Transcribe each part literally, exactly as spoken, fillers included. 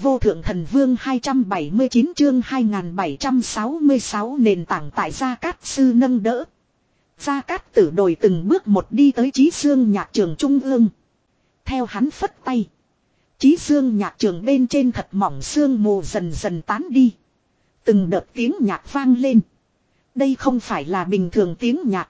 vô thượng thần vương hai trăm bảy mươi chín chương hai nghìn bảy trăm sáu mươi sáu nền tảng tại Gia Cát sư nâng đỡ. Gia Cát Tử đồi từng bước một đi tới Chí Dương nhạc trường trung ương. Theo hắn phất tay. Chí Dương nhạc trường bên trên thật mỏng sương mù dần dần tán đi. Từng đợt tiếng nhạc vang lên. Đây không phải là bình thường tiếng nhạc.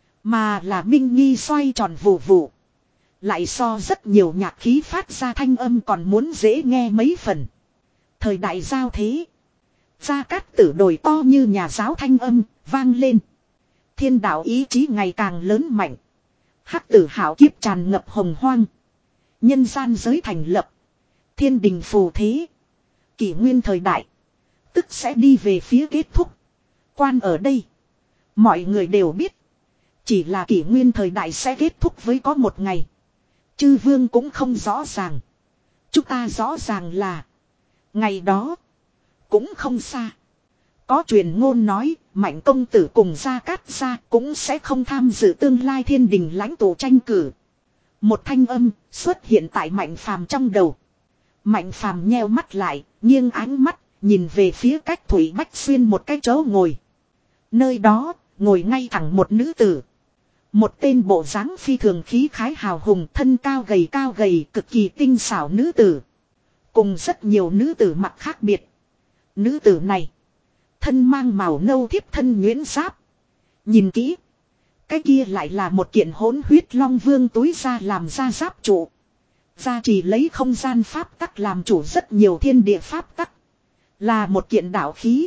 Mà là minh nghi xoay tròn vù vù. Lại so rất nhiều nhạc khí phát ra thanh âm còn muốn dễ nghe mấy phần. Thời đại giao thế. Gia Cát Tử đồi to như nhà giáo thanh âm vang lên. Thiên đạo ý chí ngày càng lớn mạnh. Hắc tử hảo kiếp tràn ngập hồng hoang. Nhân gian giới thành lập. Thiên đình phù thế. Kỷ nguyên thời đại. Tức sẽ đi về phía kết thúc. Quan ở đây. Mọi người đều biết. Chỉ là kỷ nguyên thời đại sẽ kết thúc với có một ngày. Chư vương cũng không rõ ràng. Chúng ta rõ ràng là. Ngày đó. Cũng không xa. Có truyền ngôn nói. Mạnh công tử cùng Gia Cát gia cũng sẽ không tham dự tương lai thiên đình lãnh tụ tranh cử. Một thanh âm xuất hiện tại Mạnh Phàm trong đầu. Mạnh Phàm nheo mắt lại. Nghiêng ánh mắt. Nhìn về phía cách Thủy Bách Xuyên một cái chỗ ngồi. Nơi đó. Ngồi ngay thẳng một nữ tử. Một tên bộ dáng phi thường khí khái hào hùng, thân cao gầy cao gầy, cực kỳ tinh xảo nữ tử. Cùng rất nhiều nữ tử mặc khác biệt. Nữ tử này. Thân mang màu nâu thiếp thân nhuyễn giáp. Nhìn kỹ. Cái kia lại là một kiện hỗn huyết long vương túi ra làm ra giáp trụ. Gia trì lấy không gian pháp tắc làm chủ rất nhiều thiên địa pháp tắc. Là một kiện đạo khí.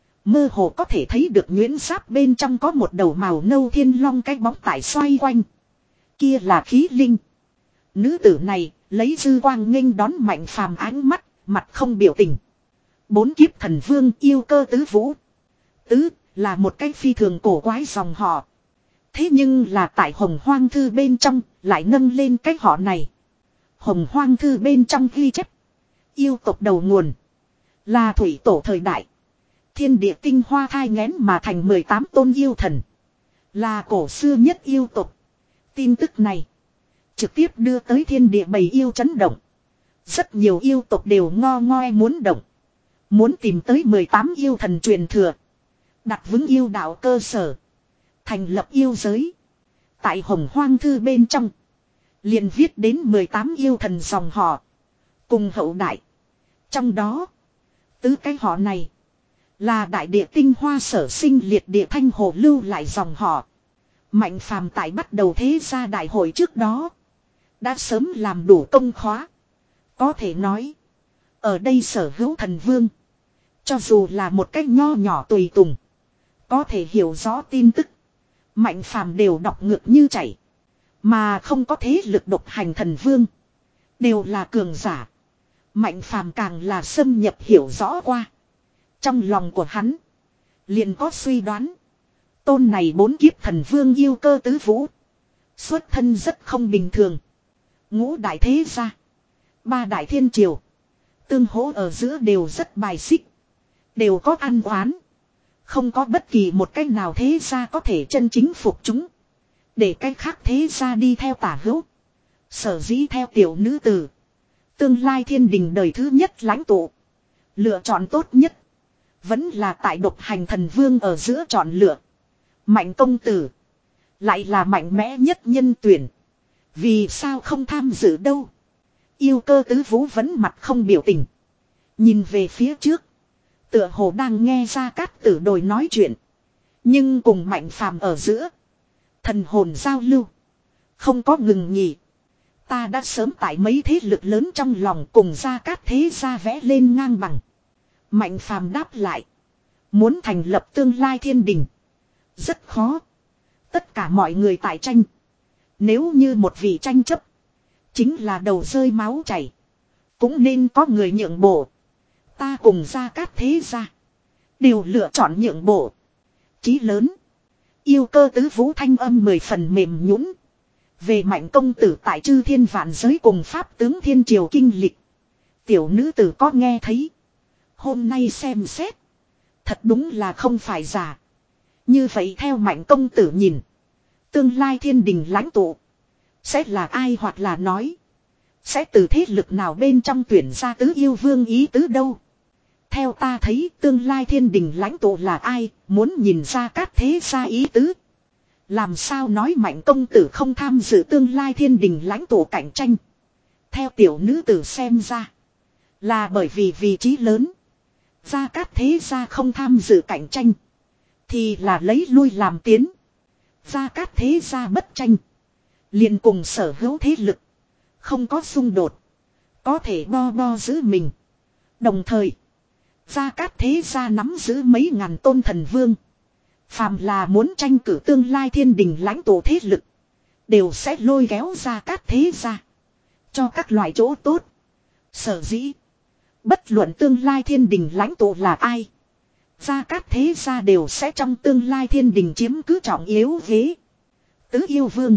Mơ hồ có thể thấy được nhuyễn giáp bên trong có một đầu màu nâu thiên long cái bóng tại xoay quanh. Kia là khí linh. Nữ tử này lấy dư quang nghênh đón Mạnh Phàm ánh mắt, mặt không biểu tình. Bốn kiếp thần vương yêu cơ tứ vũ. Tứ là một cái phi thường cổ quái dòng họ. Thế nhưng là tại Hồng Hoang Thư bên trong lại nâng lên cái họ này. Hồng Hoang Thư bên trong ghi chép. Yêu tộc đầu nguồn. Là thủy tổ thời đại. Thiên địa tinh hoa thai nghén mà thành mười tám tôn yêu thần. Là cổ xưa nhất yêu tộc. Tin tức này. Trực tiếp đưa tới thiên địa bầy yêu chấn động. Rất nhiều yêu tộc đều ngo ngoe muốn động. Muốn tìm tới mười tám yêu thần truyền thừa. Đặt vững yêu đạo cơ sở. Thành lập yêu giới. Tại Hồng Hoang Thư bên trong. Liền viết đến mười tám yêu thần dòng họ. Cùng hậu đại. Trong đó. Tứ cái họ này. Là đại địa tinh hoa sở sinh liệt địa thanh hồ lưu lại dòng họ. Mạnh Phàm tại bắt đầu thế gia đại hội trước đó. Đã sớm làm đủ công khóa. Có thể nói. Ở đây sở hữu thần vương. Cho dù là một cách nho nhỏ tùy tùng. Có thể hiểu rõ tin tức. Mạnh Phàm đều đọc ngược như chảy. Mà không có thế lực độc hành thần vương. Đều là cường giả. Mạnh Phàm càng là xâm nhập hiểu rõ qua. Trong lòng của hắn. Liền có suy đoán. Tôn này bốn kiếp thần vương yêu cơ tứ vũ. Xuất thân rất không bình thường. Ngũ đại thế gia. Ba đại thiên triều. Tương hỗ ở giữa đều rất bài xích. Đều có ăn oán. Không có bất kỳ một cách nào thế gia có thể chân chính phục chúng. Để cách khác thế gia đi theo tả hữu. Sở dĩ theo tiểu nữ tử. Tương lai thiên đình đời thứ nhất lãnh tụ. Lựa chọn tốt nhất. Vẫn là tại độc hành thần vương ở giữa chọn lựa. Mạnh công tử. Lại là mạnh mẽ nhất nhân tuyển. Vì sao không tham dự đâu. Yêu cơ tứ vũ vẫn mặt không biểu tình. Nhìn về phía trước. Tựa hồ đang nghe Gia Cát Tử đồi nói chuyện. Nhưng cùng Mạnh Phàm ở giữa. Thần hồn giao lưu. Không có ngừng nghỉ. Ta đã sớm tại mấy thế lực lớn trong lòng cùng Gia Cát thế gia vẽ lên ngang bằng. Mạnh Phàm đáp lại. Muốn thành lập tương lai thiên đình. Rất khó. Tất cả mọi người tại tranh. Nếu như một vị tranh chấp. Chính là đầu rơi máu chảy. Cũng nên có người nhượng bộ. Ta cùng Gia Cát thế gia. Đều lựa chọn nhượng bộ. Chí lớn. Yêu cơ tứ vũ thanh âm mười phần mềm nhũn. Về Mạnh công tử tại chư thiên vạn giới cùng pháp tướng thiên triều kinh lịch. Tiểu nữ tử có nghe thấy. Hôm nay xem xét. Thật đúng là không phải giả. Như vậy theo Mạnh công tử nhìn. Tương lai thiên đình lãnh tụ. Sẽ là ai hoặc là nói. Sẽ từ thế lực nào bên trong tuyển ra tứ yêu vương ý tứ đâu. Theo ta thấy tương lai thiên đình lãnh tụ là ai, muốn nhìn ra các thế gia ý tứ. Làm sao nói Mạnh công tử không tham dự tương lai thiên đình lãnh tụ cạnh tranh. Theo tiểu nữ tử xem ra. Là bởi vì vị trí lớn. Gia các thế gia không tham dự cạnh tranh. Thì là lấy lui làm tiến. Gia các thế gia bất tranh. Liền cùng sở hữu thế lực. Không có xung đột. Có thể bo bo giữ mình. Đồng thời. Gia các thế gia nắm giữ mấy ngàn tôn thần vương. Phàm là muốn tranh cử tương lai thiên đình lãnh tụ thế lực. Đều sẽ lôi kéo Gia các thế gia. Cho các loại chỗ tốt. Sở dĩ. Bất luận tương lai thiên đình lãnh tụ là ai. Gia các thế gia đều sẽ trong tương lai thiên đình chiếm cứ trọng yếu ghế. Tứ yêu vương.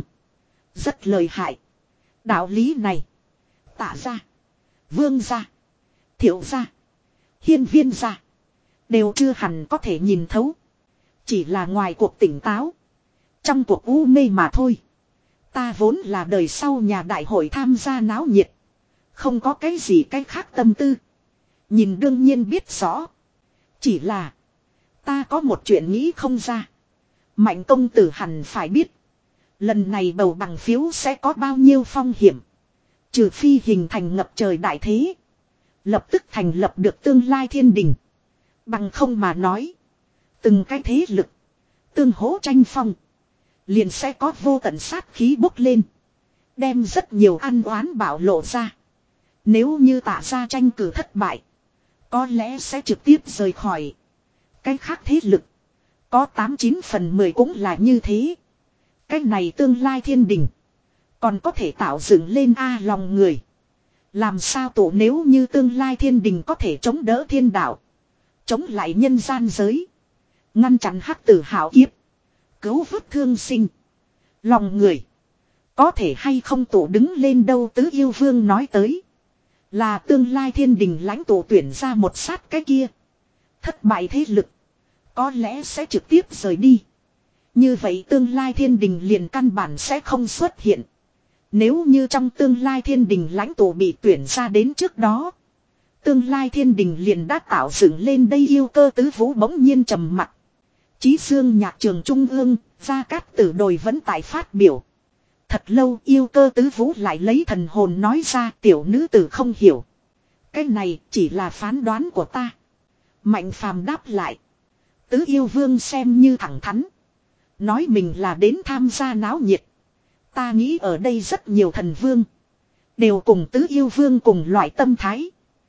Rất lợi hại. Đạo lý này. Tạ gia. Vương gia. Thiệu gia. Hiên viên gia. Đều chưa hẳn có thể nhìn thấu. Chỉ là ngoài cuộc tỉnh táo. Trong cuộc u mê mà thôi. Ta vốn là đời sau nhà đại hội tham gia náo nhiệt. Không có cái gì cái khác tâm tư. Nhìn đương nhiên biết rõ. Chỉ là. Ta có một chuyện nghĩ không ra. Mạnh công tử hẳn phải biết. Lần này bầu bằng phiếu sẽ có bao nhiêu phong hiểm. Trừ phi hình thành ngập trời đại thế. Lập tức thành lập được tương lai thiên đình. Bằng không mà nói. Từng cái thế lực. Tương hỗ tranh phong. Liền sẽ có vô tận sát khí bốc lên. Đem rất nhiều ăn oán bảo lộ ra. Nếu như Tạ gia tranh cử thất bại. Có lẽ sẽ trực tiếp rời khỏi. Cái khác thế lực. Có tám chín phần mười cũng là như thế. Cái này tương lai thiên đình. Còn có thể tạo dựng lên a lòng người. Làm sao tổ nếu như tương lai thiên đình có thể chống đỡ thiên đạo. Chống lại nhân gian giới. Ngăn chặn hắc tử hảo kiếp. Cứu vớt thương sinh. Lòng người. Có thể hay không tổ đứng lên đâu tứ yêu vương nói tới. Là tương lai thiên đình lãnh tụ tuyển ra một sát cái kia. Thất bại thế lực. Có lẽ sẽ trực tiếp rời đi. Như vậy tương lai thiên đình liền căn bản sẽ không xuất hiện. Nếu như trong tương lai thiên đình lãnh tụ bị tuyển ra đến trước đó. Tương lai thiên đình liền đã tạo dựng lên đây yêu cơ tứ vũ bỗng nhiên trầm mặc. Chí xương nhạc trường trung ương, Gia Cát Tử đồi vẫn tại phát biểu. Thật lâu yêu cơ tứ vũ lại lấy thần hồn nói ra tiểu nữ tử không hiểu. Cái này chỉ là phán đoán của ta. Mạnh phàm đáp lại. Tứ yêu vương xem như thẳng thắn. Nói mình là đến tham gia náo nhiệt. Ta nghĩ ở đây rất nhiều thần vương. Đều cùng tứ yêu vương cùng loại tâm thái.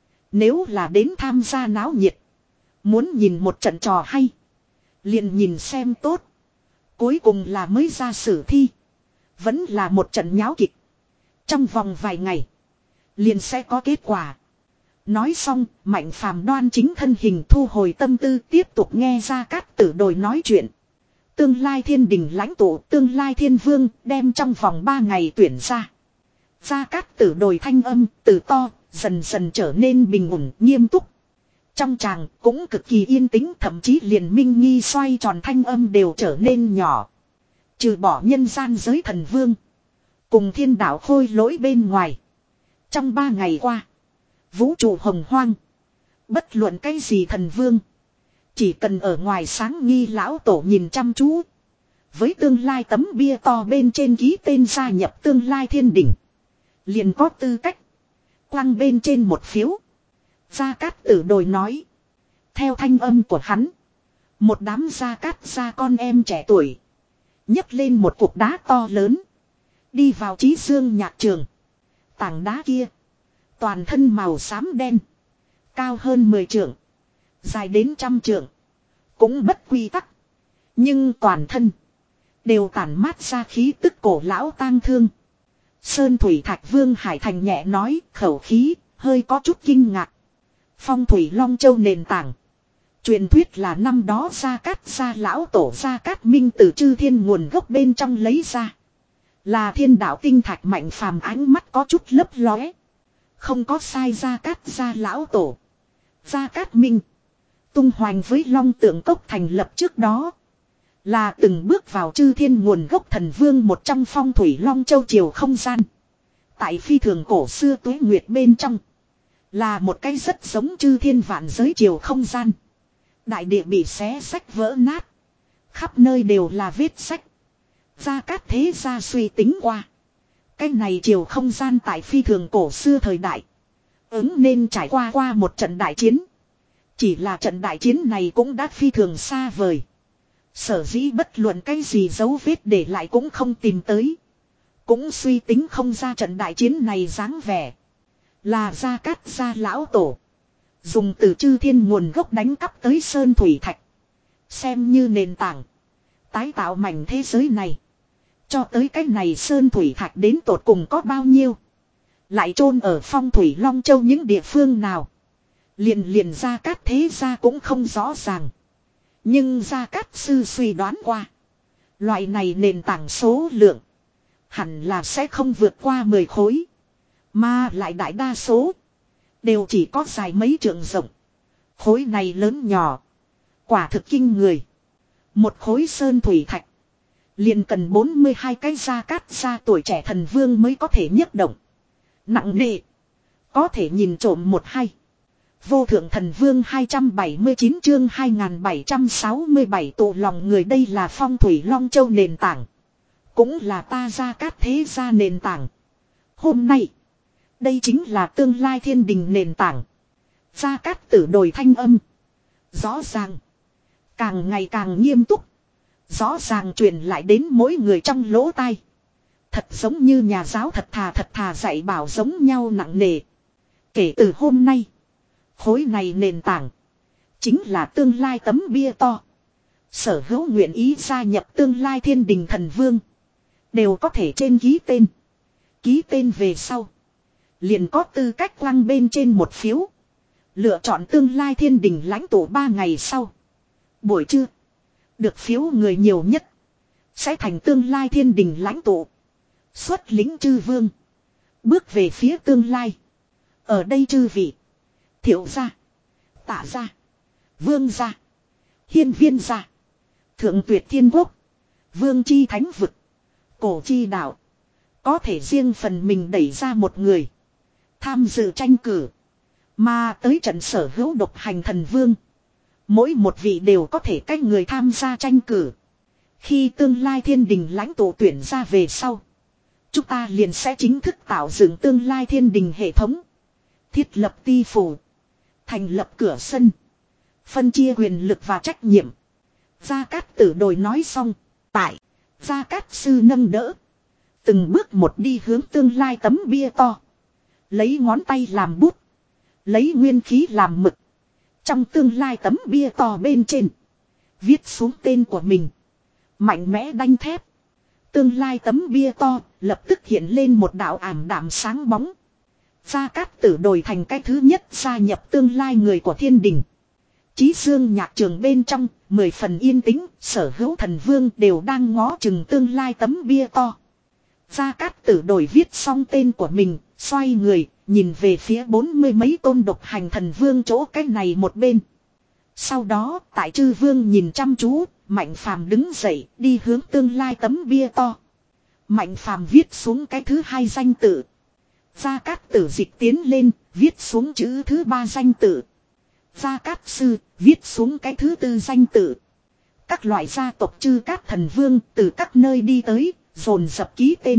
Nếu là đến tham gia náo nhiệt. Muốn nhìn một trận trò hay. Liền nhìn xem tốt. Cuối cùng là mới ra sử thi. Vẫn là một trận nháo kịch. Trong vòng vài ngày. Liền sẽ có kết quả. Nói xong, Mạnh phàm đoan chính thân hình thu hồi tâm tư tiếp tục nghe Gia Cát Tử đồi nói chuyện. Tương lai thiên đình lãnh tụ, tương lai thiên vương, đem trong vòng ba ngày tuyển ra. Gia Cát Tử đồi thanh âm, từ to, dần dần trở nên bình ổn, nghiêm túc. Trong tràng cũng cực kỳ yên tĩnh, thậm chí liền minh nghi xoay tròn thanh âm đều trở nên nhỏ. Trừ bỏ nhân gian giới thần vương. Cùng thiên đạo khôi lỗi bên ngoài. Trong ba ngày qua. Vũ trụ hồng hoang. Bất luận cái gì thần vương. Chỉ cần ở ngoài sáng nghi lão tổ nhìn chăm chú. Với tương lai tấm bia to bên trên ký tên gia nhập tương lai thiên đỉnh. Liền có tư cách. Quăng bên trên một phiếu. Gia Cát Tử đồi nói. Theo thanh âm của hắn. Một đám Gia Cát gia con em trẻ tuổi. nhấc lên một cục đá to lớn. Đi vào Chí Dương nhạc trường. Tảng đá kia. Toàn thân màu xám đen. Cao hơn mười trượng. Dài đến trăm trượng. Cũng bất quy tắc. Nhưng toàn thân. Đều tản mát ra khí tức cổ lão tang thương. Sơn Thủy Thạch Vương Hải Thành nhẹ nói khẩu khí. Hơi có chút kinh ngạc. Phong Thủy Long Châu nền tảng. Truyền thuyết là năm đó Gia Cát gia lão tổ Gia Cát Minh từ chư thiên nguồn gốc bên trong lấy ra. Là thiên đạo tinh thạch Mạnh phàm ánh mắt có chút lấp lóe. Không có sai Gia Cát gia lão tổ. Gia Cát Minh. Tung hoành với Long Tượng Cốc thành lập trước đó. Là từng bước vào chư thiên nguồn gốc thần vương một trong Phong Thủy Long Châu chiều không gian. Tại phi thường cổ xưa tuế nguyệt bên trong. Là một cái rất giống chư thiên vạn giới chiều không gian. Đại địa bị xé sách vỡ nát. Khắp nơi đều là vết sách. Gia Cát thế gia suy tính qua. Cái này chiều không gian tại phi thường cổ xưa thời đại. Ứng nên trải qua qua một trận đại chiến. Chỉ là trận đại chiến này cũng đã phi thường xa vời. Sở dĩ bất luận cái gì dấu vết để lại cũng không tìm tới. Cũng suy tính không ra trận đại chiến này dáng vẻ. Là Gia Cát gia lão tổ. Dùng từ chư thiên nguồn gốc đánh cắp tới sơn thủy thạch. Xem như nền tảng. Tái tạo mảnh thế giới này. Cho tới cái này sơn thủy thạch đến tột cùng có bao nhiêu. Lại chôn ở phong thủy Long Châu những địa phương nào. Liền liền Gia Cát thế gia cũng không rõ ràng. Nhưng Gia Cát sư suy đoán qua. Loại này nền tảng số lượng. Hẳn là sẽ không vượt qua mười khối. Mà lại đại đa số. Đều chỉ có dài mấy trượng rộng. Khối này lớn nhỏ. Quả thực kinh người. Một khối sơn thủy thạch. Liền cần bốn mươi hai cái Gia Cát gia tuổi trẻ thần vương mới có thể nhấc động. Nặng nề. Có thể nhìn trộm một hay. Vô thượng thần vương hai trăm bảy mươi chín chương hai nghìn bảy trăm sáu mươi bảy tụ lòng người, đây là phong thủy Long Châu nền tảng. Cũng là ta Gia Cát thế gia nền tảng. Hôm nay. Đây chính là tương lai thiên đình nền tảng. Gia Cát tử đồi thanh âm. Rõ ràng. Càng ngày càng nghiêm túc. Rõ ràng truyền lại đến mỗi người trong lỗ tai. Thật giống như nhà giáo thật thà thật thà dạy bảo giống nhau nặng nề. Kể từ hôm nay. Khối này nền tảng. Chính là tương lai tấm bia to. Sở hữu nguyện ý gia nhập tương lai thiên đình thần vương. Đều có thể trên ký tên. Ký tên về sau. Liền có tư cách quăng bên trên một phiếu. Lựa chọn tương lai thiên đình lãnh tụ ba ngày sau. Buổi trưa. Được phiếu người nhiều nhất. Sẽ thành tương lai thiên đình lãnh tụ. Xuất lính chư vương. Bước về phía tương lai. Ở đây chư vị. Thiệu gia. Tạ gia. Vương gia. Hiên viên gia. Thượng tuyệt thiên quốc. Vương chi thánh vực. Cổ chi đạo. Có thể riêng phần mình đẩy ra một người. Tham dự tranh cử. Mà tới trận sở hữu độc hành thần vương. Mỗi một vị đều có thể cách người tham gia tranh cử. Khi tương lai thiên đình lãnh tụ tuyển ra về sau. Chúng ta liền sẽ chính thức tạo dựng tương lai thiên đình hệ thống. Thiết lập ti phủ. Thành lập cửa sân. Phân chia quyền lực và trách nhiệm. Gia Cát tử đồi nói xong. Tại. Gia Cát sư nâng đỡ. Từng bước một đi hướng tương lai tấm bia to. Lấy ngón tay làm bút. Lấy nguyên khí làm mực. Trong tương lai tấm bia to bên trên. Viết xuống tên của mình. Mạnh mẽ đanh thép. Tương lai tấm bia to lập tức hiện lên một đạo ảm đạm sáng bóng. Gia Cát tử đồi thành cái thứ nhất gia nhập tương lai người của thiên đình. Chí dương nhạc trường bên trong, mười phần yên tĩnh, sở hữu thần vương đều đang ngó chừng tương lai tấm bia to. Gia Cát tử đồi viết xong tên của mình, xoay người, nhìn về phía bốn mươi mấy tôn độc hành thần vương chỗ cái này một bên. Sau đó, tại chư vương nhìn chăm chú, Mạnh Phàm đứng dậy, đi hướng tương lai tấm bia to. Mạnh Phàm viết xuống cái thứ hai danh tự. Gia Cát tử dịch tiến lên, viết xuống chữ thứ ba danh tự. Gia Cát sư, viết xuống cái thứ tư danh tự. Các loại gia tộc chư cát thần vương từ các nơi đi tới, dồn dập ký tên.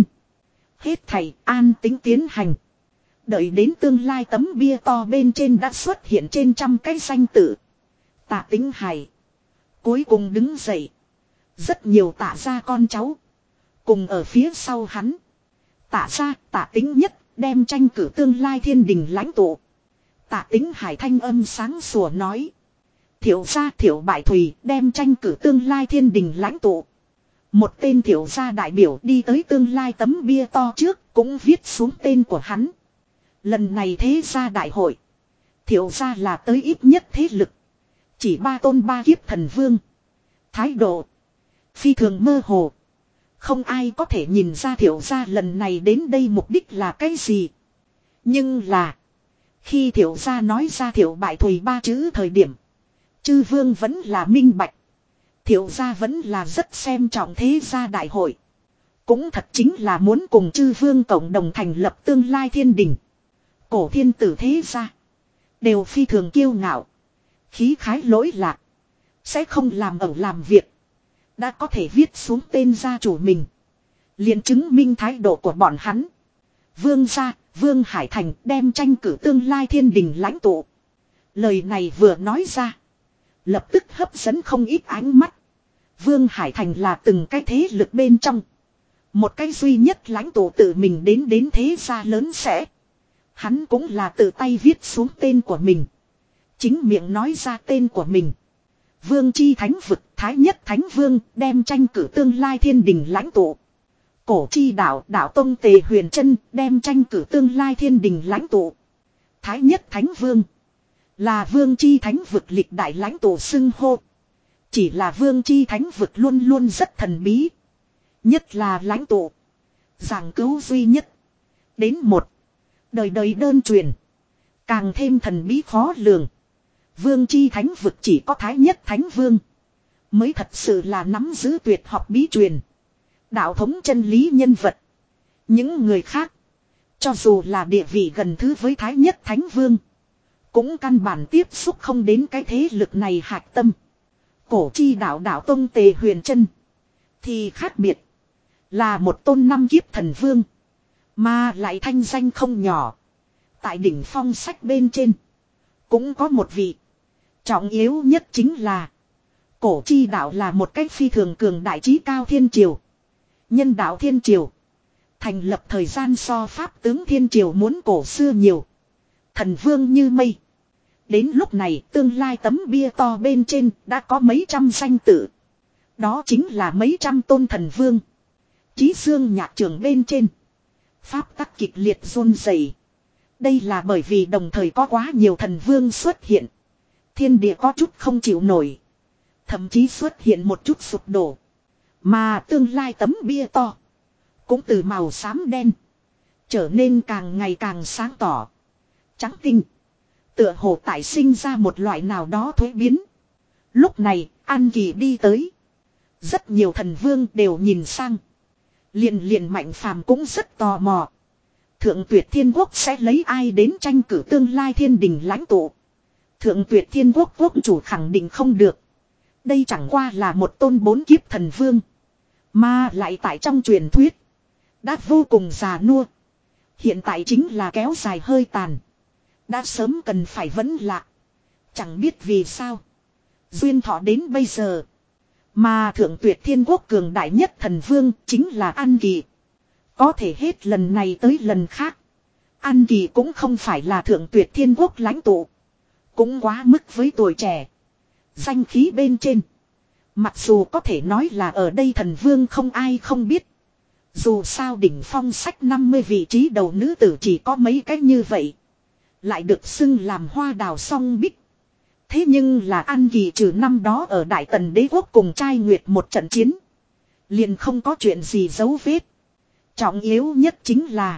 Hết thảy an tính tiến hành. Đợi đến tương lai tấm bia to bên trên đã xuất hiện trên trăm cái danh tự. Tạ Tính Hải cuối cùng đứng dậy. Rất nhiều Tạ gia con cháu cùng ở phía sau hắn. Tạ gia, Tạ Tính nhất đem tranh cử tương lai thiên đình lãnh tụ. Tạ Tính Hải thanh âm sáng sủa nói. Thiệu gia Thiệu Bại Thùy đem tranh cử tương lai thiên đình lãnh tụ. Một tên thiệu gia đại biểu đi tới tương lai tấm bia to trước, cũng viết xuống tên của hắn. Lần này thế gia đại hội. Thiệu gia là tới ít nhất thế lực. Chỉ ba tôn ba kiếp thần vương. Thái độ phi thường mơ hồ. Không ai có thể nhìn ra thiệu gia lần này đến đây mục đích là cái gì. Nhưng là khi thiệu gia nói ra Thiệu Bại Thùy ba chữ thời điểm, chư vương vẫn là minh bạch. Thiệu gia vẫn là rất xem trọng thế gia đại hội. Cũng thật chính là muốn cùng chư vương cộng đồng thành lập tương lai thiên đình. Cổ thiên tử thế gia đều phi thường kiêu ngạo. Khí khái lỗi lạc. Sẽ không làm ẩu làm việc. Đã có thể viết xuống tên gia chủ mình. Liền chứng minh thái độ của bọn hắn. Vương gia, Vương Hải Thành đem tranh cử tương lai thiên đình lãnh tụ. Lời này vừa nói ra. Lập tức hấp dẫn không ít ánh mắt. Vương Hải Thành là từng cái thế lực bên trong. Một cái duy nhất lãnh tụ tự mình đến đến thế gia lớn sẽ. Hắn cũng là tự tay viết xuống tên của mình. Chính miệng nói ra tên của mình. Vương chi thánh vực thái nhất thánh vương đem tranh cử tương lai thiên đình lãnh tụ. Cổ chi đạo đạo tông Tề Huyền Trân đem tranh cử tương lai thiên đình lãnh tụ. Thái nhất thánh vương là vương chi thánh vực lịch đại lãnh tụ xưng hô. Chỉ là vương chi thánh vực luôn luôn rất thần bí. Nhất là lãnh tụ. Giảng cứu duy nhất. Đến một. Đời đời đơn truyền. Càng thêm thần bí khó lường. Vương chi thánh vực chỉ có thái nhất thánh vương. Mới thật sự là nắm giữ tuyệt học bí truyền. Đạo thống chân lý nhân vật. Những người khác. Cho dù là địa vị gần thứ với thái nhất thánh vương. Cũng căn bản tiếp xúc không đến cái thế lực này hạch tâm. Cổ chi đạo đạo tông Tề Huyền Trân. Thì khác biệt. Là một tôn năm kiếp thần vương. Mà lại thanh danh không nhỏ. Tại đỉnh phong sách bên trên. Cũng có một vị. Trọng yếu nhất chính là. Cổ chi đạo là một cách phi thường cường đại trí cao thiên triều. Nhân đạo thiên triều. Thành lập thời gian so pháp tướng thiên triều muốn cổ xưa nhiều. Thần vương như mây. Đến lúc này tương lai tấm bia to bên trên đã có mấy trăm danh tự. Đó chính là mấy trăm tôn thần vương. Chí xương nhạc trường bên trên. Pháp tắc kịch liệt run rẩy. Đây là bởi vì đồng thời có quá nhiều thần vương xuất hiện. Thiên địa có chút không chịu nổi. Thậm chí xuất hiện một chút sụp đổ. Mà tương lai tấm bia to. Cũng từ màu xám đen. Trở nên càng ngày càng sáng tỏ. Trắng tinh. Tựa hồ tại sinh ra một loại nào đó thuế biến. Lúc này An Kỳ đi tới. Rất nhiều thần vương đều nhìn sang. Liền liền Mạnh Phàm cũng rất tò mò. Thượng Tuyệt Thiên Quốc sẽ lấy ai đến tranh cử tương lai thiên đình lãnh tụ. Thượng Tuyệt Thiên Quốc quốc chủ khẳng định không được. Đây chẳng qua là một tôn bốn kiếp thần vương. Mà lại tại trong truyền thuyết. Đã vô cùng già nua. Hiện tại chính là kéo dài hơi tàn. Đã sớm cần phải vấn lạ. Chẳng biết vì sao. Duyên thọ đến bây giờ. Mà Thượng Tuyệt Thiên Quốc cường đại nhất thần vương chính là An Kỳ. Có thể hết lần này tới lần khác. An Kỳ cũng không phải là Thượng Tuyệt Thiên Quốc lãnh tụ. Cũng quá mức với tuổi trẻ. Danh khí bên trên. Mặc dù có thể nói là ở đây thần vương không ai không biết. Dù sao đỉnh phong sách năm mươi vị trí đầu nữ tử chỉ có mấy cái như vậy. Lại được xưng làm hoa đào song bích. Thế nhưng là An Kỳ trừ năm đó ở Đại Tần Đế Quốc cùng trai nguyệt một trận chiến. Liền không có chuyện gì giấu vết. Trọng yếu nhất chính là.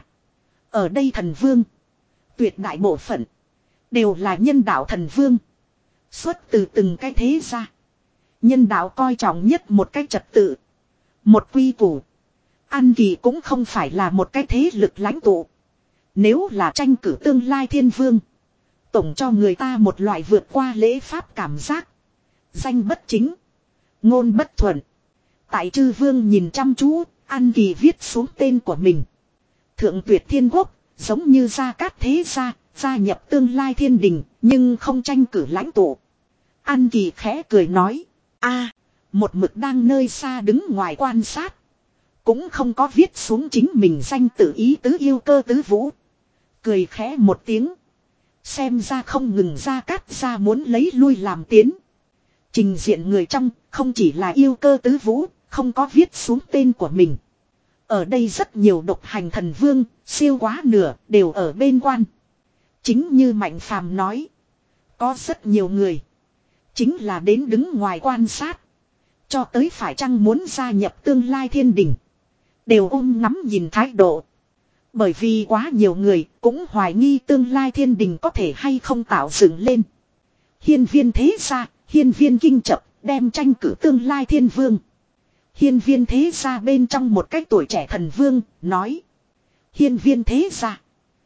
Ở đây thần vương. Tuyệt đại bộ phận. Đều là nhân đạo thần vương. Xuất từ từng cái thế gia. Nhân đạo coi trọng nhất một cái trật tự. Một quy củ. An Kỳ cũng không phải là một cái thế lực lãnh tụ. Nếu là tranh cử tương lai thiên vương. Tổng cho người ta một loại vượt qua lễ pháp cảm giác. Danh bất chính. Ngôn bất thuận. Tại chư vương nhìn chăm chú. An Kỳ viết xuống tên của mình. Thượng Tuyệt Thiên Quốc. Giống như Gia Cát thế gia. Gia nhập tương lai thiên đình. Nhưng không tranh cử lãnh tụ. An Kỳ khẽ cười nói. a một mực đang nơi xa đứng ngoài quan sát. Cũng không có viết xuống chính mình danh tự ý tứ yêu cơ tứ vũ. Cười khẽ một tiếng. Xem ra không ngừng Gia Cát gia muốn lấy lui làm tiến. Trình diện người trong không chỉ là yêu cơ tứ vũ. Không có viết xuống tên của mình. Ở đây rất nhiều độc hành thần vương. Siêu quá nửa đều ở bên quan. Chính như Mạnh Phàm nói. Có rất nhiều người. Chính là đến đứng ngoài quan sát. Cho tới phải chăng muốn gia nhập tương lai thiên đình. Đều ôm ngắm nhìn thái độ. Bởi vì quá nhiều người cũng hoài nghi tương lai thiên đình có thể hay không tạo dựng lên. Hiên viên thế gia, hiên viên kinh chập đem tranh cử tương lai thiên vương. Hiên viên thế gia bên trong một cái tuổi trẻ thần vương, nói. Hiên viên thế gia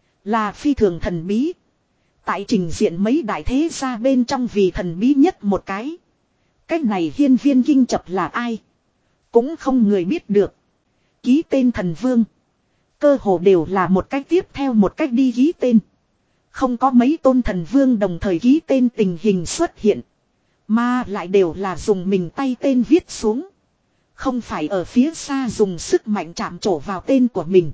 là phi thường thần bí. Tại trình diện mấy đại thế gia bên trong vì thần bí nhất một cái. Cái này hiên viên kinh chập là ai? Cũng không người biết được. Ký tên thần vương. Cơ hồ đều là một cách tiếp theo một cách đi ký tên. Không có mấy tôn thần vương đồng thời ký tên tình hình xuất hiện. Mà lại đều là dùng mình tay tên viết xuống. Không phải ở phía xa dùng sức mạnh chạm trổ vào tên của mình.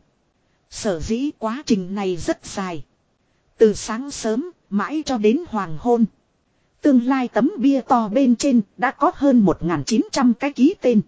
Sở dĩ quá trình này rất dài. Từ sáng sớm mãi cho đến hoàng hôn. Tương lai tấm bia to bên trên đã có hơn một nghìn chín trăm cái ký tên.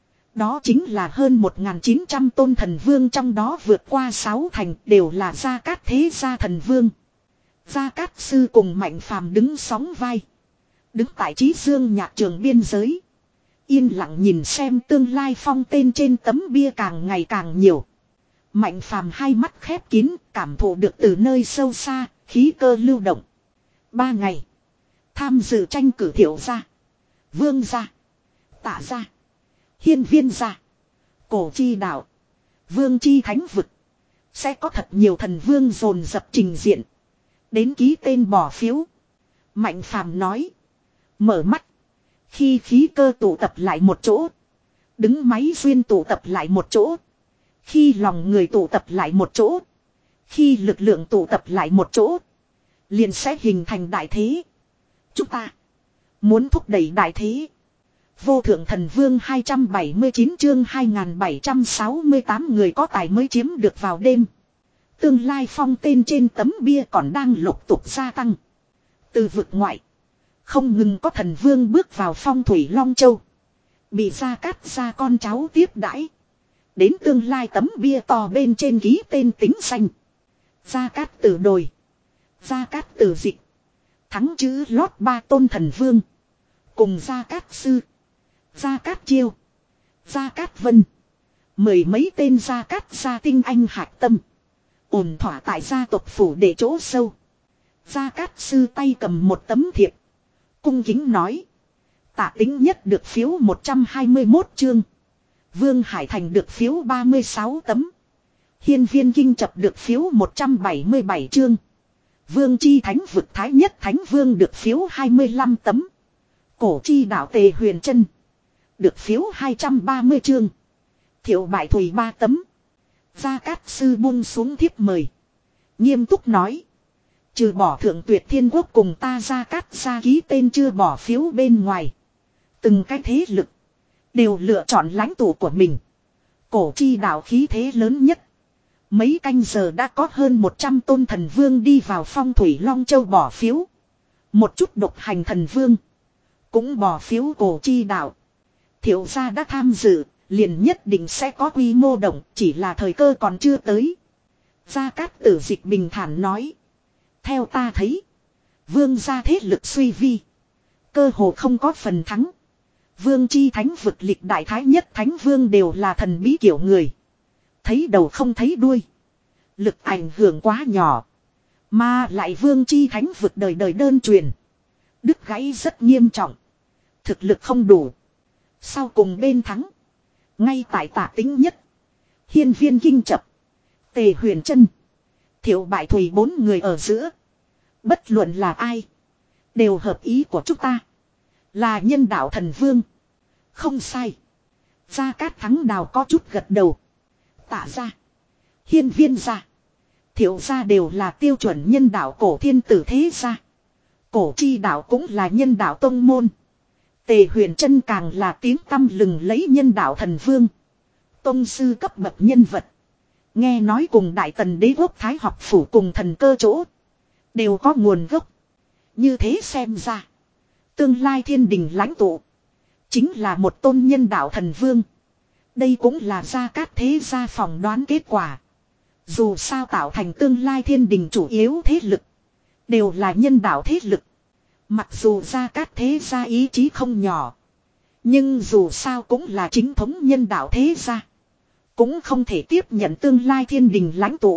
Đó chính là hơn một nghìn chín trăm tôn thần vương, trong đó vượt qua sáu thành đều là Gia Cát thế gia thần vương. Gia Cát sư cùng Mạnh Phàm đứng sóng vai. Đứng tại Chí Dương nhạc trường biên giới. Yên lặng nhìn xem tương lai phong tên trên tấm bia càng ngày càng nhiều. Mạnh Phàm hai mắt khép kín, cảm thụ được từ nơi sâu xa, khí cơ lưu động. Ba ngày. Tham dự tranh cử Thiệu gia, Vương gia, Tạ gia, Hiên viên gia, Cổ chi đạo, Vương chi thánh vực. Sẽ có thật nhiều thần vương dồn dập trình diện. Đến ký tên bỏ phiếu. Mạnh Phàm nói. Mở mắt. Khi khí cơ tụ tập lại một chỗ. Đứng máy duyên tụ tập lại một chỗ. Khi lòng người tụ tập lại một chỗ. Khi lực lượng tụ tập lại một chỗ. Liền sẽ hình thành đại thế. Chúng ta muốn thúc đẩy đại thế. Vô thượng thần vương hai trăm bảy mươi chín chương hai nghìn bảy trăm sáu mươi tám người có tài mới chiếm được vào đêm. Tương lai phong tên trên tấm bia còn đang lục tục gia tăng. Từ vực ngoại. Không ngừng có thần vương bước vào phong thủy Long Châu. Bị Gia Cát gia con cháu tiếp đãi. Đến tương lai tấm bia to bên trên ký tên tính danh. Gia Cát Tử Đồi. Gia Cát Tử Dịch. Thắng chữ lót ba tôn thần vương. Cùng Gia Cát Sư. Gia Cát Chiêu. Gia Cát Vân. Mười mấy tên Gia Cát gia tinh anh hạch tâm. Ổn thỏa tại gia tộc phủ để chỗ sâu. Gia Cát Sư tay cầm một tấm thiệp. Cung kính nói. Tạ Tính Nhất được phiếu một trăm hai mươi mốt chương. Vương Hải Thành được phiếu ba mươi sáu tấm. Hiên viên Kinh Chập được phiếu một trăm bảy mươi bảy chương. Vương Chi Thánh Vực Thái Nhất Thánh Vương được phiếu hai mươi lăm tấm. Cổ Chi Đạo Tề Huyền Trân được phiếu hai trăm ba mươi chương. Thiệu Bại Thùy ba tấm. Gia Cát Sư buông xuống thiếp mời. Nghiêm túc nói. Trừ bỏ Thượng Tuyệt Thiên Quốc cùng ta Gia Cát gia ký tên chưa bỏ phiếu bên ngoài. Từng cái thế lực. Đều lựa chọn lãnh tụ của mình. Cổ Chi Đạo khí thế lớn nhất. Mấy canh giờ đã có hơn một trăm tôn thần vương đi vào phong thủy Long Châu bỏ phiếu. Một chút độc hành thần vương. Cũng bỏ phiếu Cổ Chi Đạo. Thiệu gia đã tham dự. Liền nhất định sẽ có quy mô động. Chỉ là thời cơ còn chưa tới. Gia Cát Tử Dịch bình thản nói. Theo ta thấy. Vương gia thế lực suy vi. Cơ hồ không có phần thắng. Vương Chi Thánh Vực lịch đại thái nhất thánh vương đều là thần bí kiểu người. Thấy đầu không thấy đuôi. Lực ảnh hưởng quá nhỏ. Mà lại Vương Chi Thánh Vực đời đời đơn truyền. Đứt gãy rất nghiêm trọng. Thực lực không đủ. Sau cùng bên thắng. Ngay tại Tạ Tính Nhất. Hiên viên Kinh Chập. Tề Huyền Trân. Thiệu Bại Thùy bốn người ở giữa. Bất luận là ai. Đều hợp ý của chúng ta. Là nhân đạo thần vương. Không sai. Gia Cát Thắng Đào có chút gật đầu. Tạ gia. Hiên viên gia. Thiệu gia đều là tiêu chuẩn nhân đạo cổ thiên tử thế gia. Cổ Chi Đạo cũng là nhân đạo tông môn. Tề Huyền Trân càng là tiếng tăm lừng lấy nhân đạo thần vương. Tông sư cấp bậc nhân vật. Nghe nói cùng Đại Tần Đế quốc Thái học phủ cùng thần cơ chỗ. Đều có nguồn gốc. Như thế xem ra. Tương lai thiên đình lãnh tụ. Chính là một tôn nhân đạo thần vương. Đây cũng là Gia Cát thế gia phỏng đoán kết quả. Dù sao tạo thành tương lai thiên đình chủ yếu thế lực. Đều là nhân đạo thế lực. Mặc dù Gia Cát thế gia ý chí không nhỏ. Nhưng dù sao cũng là chính thống nhân đạo thế gia. Cũng không thể tiếp nhận tương lai thiên đình lãnh tụ.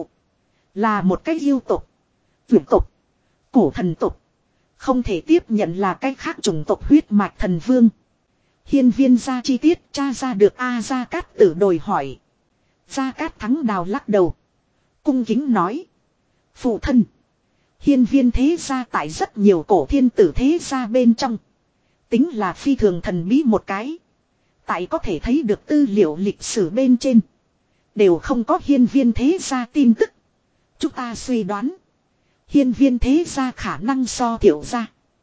Là một cái yêu tục. Vượt tục. Cổ thần tục. Không thể tiếp nhận là cái khác chủng tộc huyết mạch thần vương. Hiên viên gia chi tiết tra ra được A Gia Cát Tử đồi hỏi. Gia Cát Thắng Đào lắc đầu. Cung kính nói. Phụ thân. Hiên viên thế gia tại rất nhiều cổ thiên tử thế gia bên trong. Tính là phi thường thần bí một cái. Tại có thể thấy được tư liệu lịch sử bên trên. Đều không có hiên viên thế gia tin tức. Chúng ta suy đoán. Hiên viên thế gia khả năng so thiểu gia.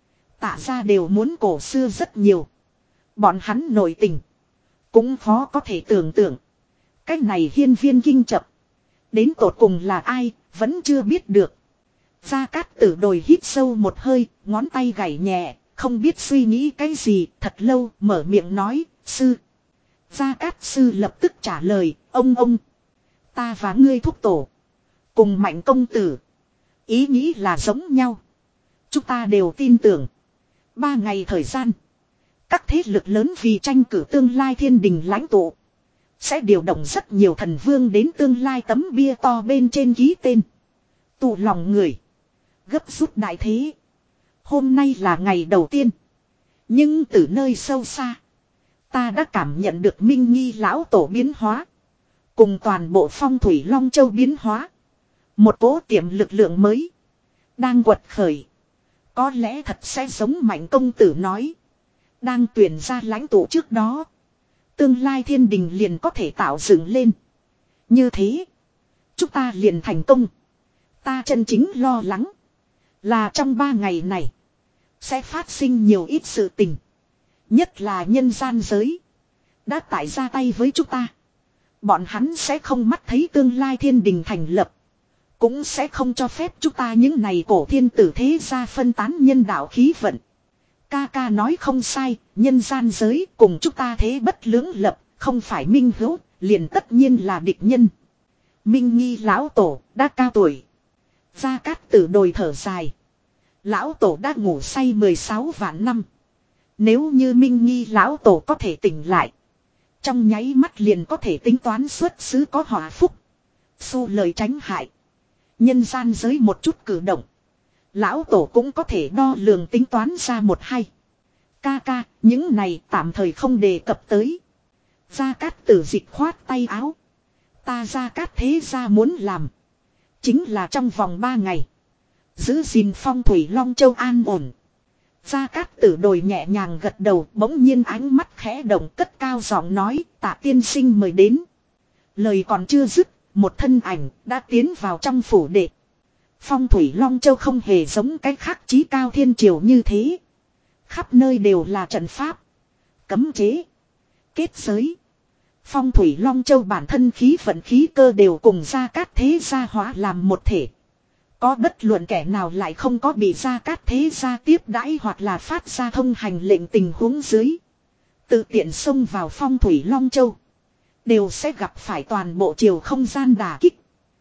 Tạ gia đều muốn cổ xưa rất nhiều. Bọn hắn nội tình. Cũng khó có thể tưởng tượng. Cách này hiên viên kinh chập. Đến tột cùng là ai, vẫn chưa biết được. Gia Cát Tử đồi hít sâu một hơi, ngón tay gảy nhẹ, không biết suy nghĩ cái gì, thật lâu, mở miệng nói, sư. Gia Cát sư lập tức trả lời, ông ông. Ta và ngươi thúc tổ. Cùng mạnh công tử. Ý nghĩ là giống nhau. Chúng ta đều tin tưởng. Ba ngày thời gian. Các thế lực lớn vì tranh cử tương lai thiên đình lãnh tụ. Sẽ điều động rất nhiều thần vương đến tương lai tấm bia to bên trên ký tên. Tụ lòng người. Gấp rút đại thế. Hôm nay là ngày đầu tiên. Nhưng từ nơi sâu xa. Ta đã cảm nhận được Minh Nghi lão tổ biến hóa. Cùng toàn bộ phong thủy Long Châu biến hóa. Một cỗ tiềm lực lượng mới. Đang quật khởi. Có lẽ thật sẽ giống mạnh công tử nói. Đang tuyển ra lãnh tụ trước đó. Tương lai thiên đình liền có thể tạo dựng lên. Như thế. Chúng ta liền thành công. Ta chân chính lo lắng. Là trong ba ngày này. Sẽ phát sinh nhiều ít sự tình. Nhất là nhân gian giới. Đã tải ra tay với chúng ta. Bọn hắn sẽ không mắt thấy tương lai thiên đình thành lập. Cũng sẽ không cho phép chúng ta những này cổ thiên tử thế gia phân tán nhân đạo khí vận. Ca ca nói không sai, nhân gian giới cùng chúng ta thế bất lưỡng lập, không phải minh hữu, liền tất nhiên là địch nhân. Minh Nghi lão tổ đã cao tuổi. Gia Cát Tử đồi thở dài. Lão tổ đã ngủ say mười sáu vạn năm. Nếu như Minh Nghi lão tổ có thể tỉnh lại. Trong nháy mắt liền có thể tính toán xuất xứ có họa phúc. Xu lời tránh hại. Nhân gian giới một chút cử động. Lão tổ cũng có thể đo lường tính toán ra một hay. Ca ca, những này tạm thời không đề cập tới. Gia Cát Tử dịch khoát tay áo. Ta Gia Cát thế gia muốn làm. Chính là trong vòng ba ngày. Giữ gìn phong thủy Long Châu an ổn. Gia Cát Tử đồi nhẹ nhàng gật đầu, bỗng nhiên ánh mắt khẽ động, cất cao giọng nói, Tạ tiên sinh mời đến. Lời còn chưa dứt, một thân ảnh đã tiến vào trong phủ đệ. Phong thủy Long Châu không hề giống cái khác chí cao thiên triều như thế. Khắp nơi đều là trận pháp, cấm chế, kết giới. Phong thủy Long Châu bản thân khí vận khí cơ đều cùng Gia Cát thế gia hóa làm một thể. Có bất luận kẻ nào lại không có bị Gia Cát thế gia tiếp đãi hoặc là phát ra thông hành lệnh tình huống dưới. Tự tiện xông vào phong thủy Long Châu. Đều sẽ gặp phải toàn bộ chiều không gian đả kích.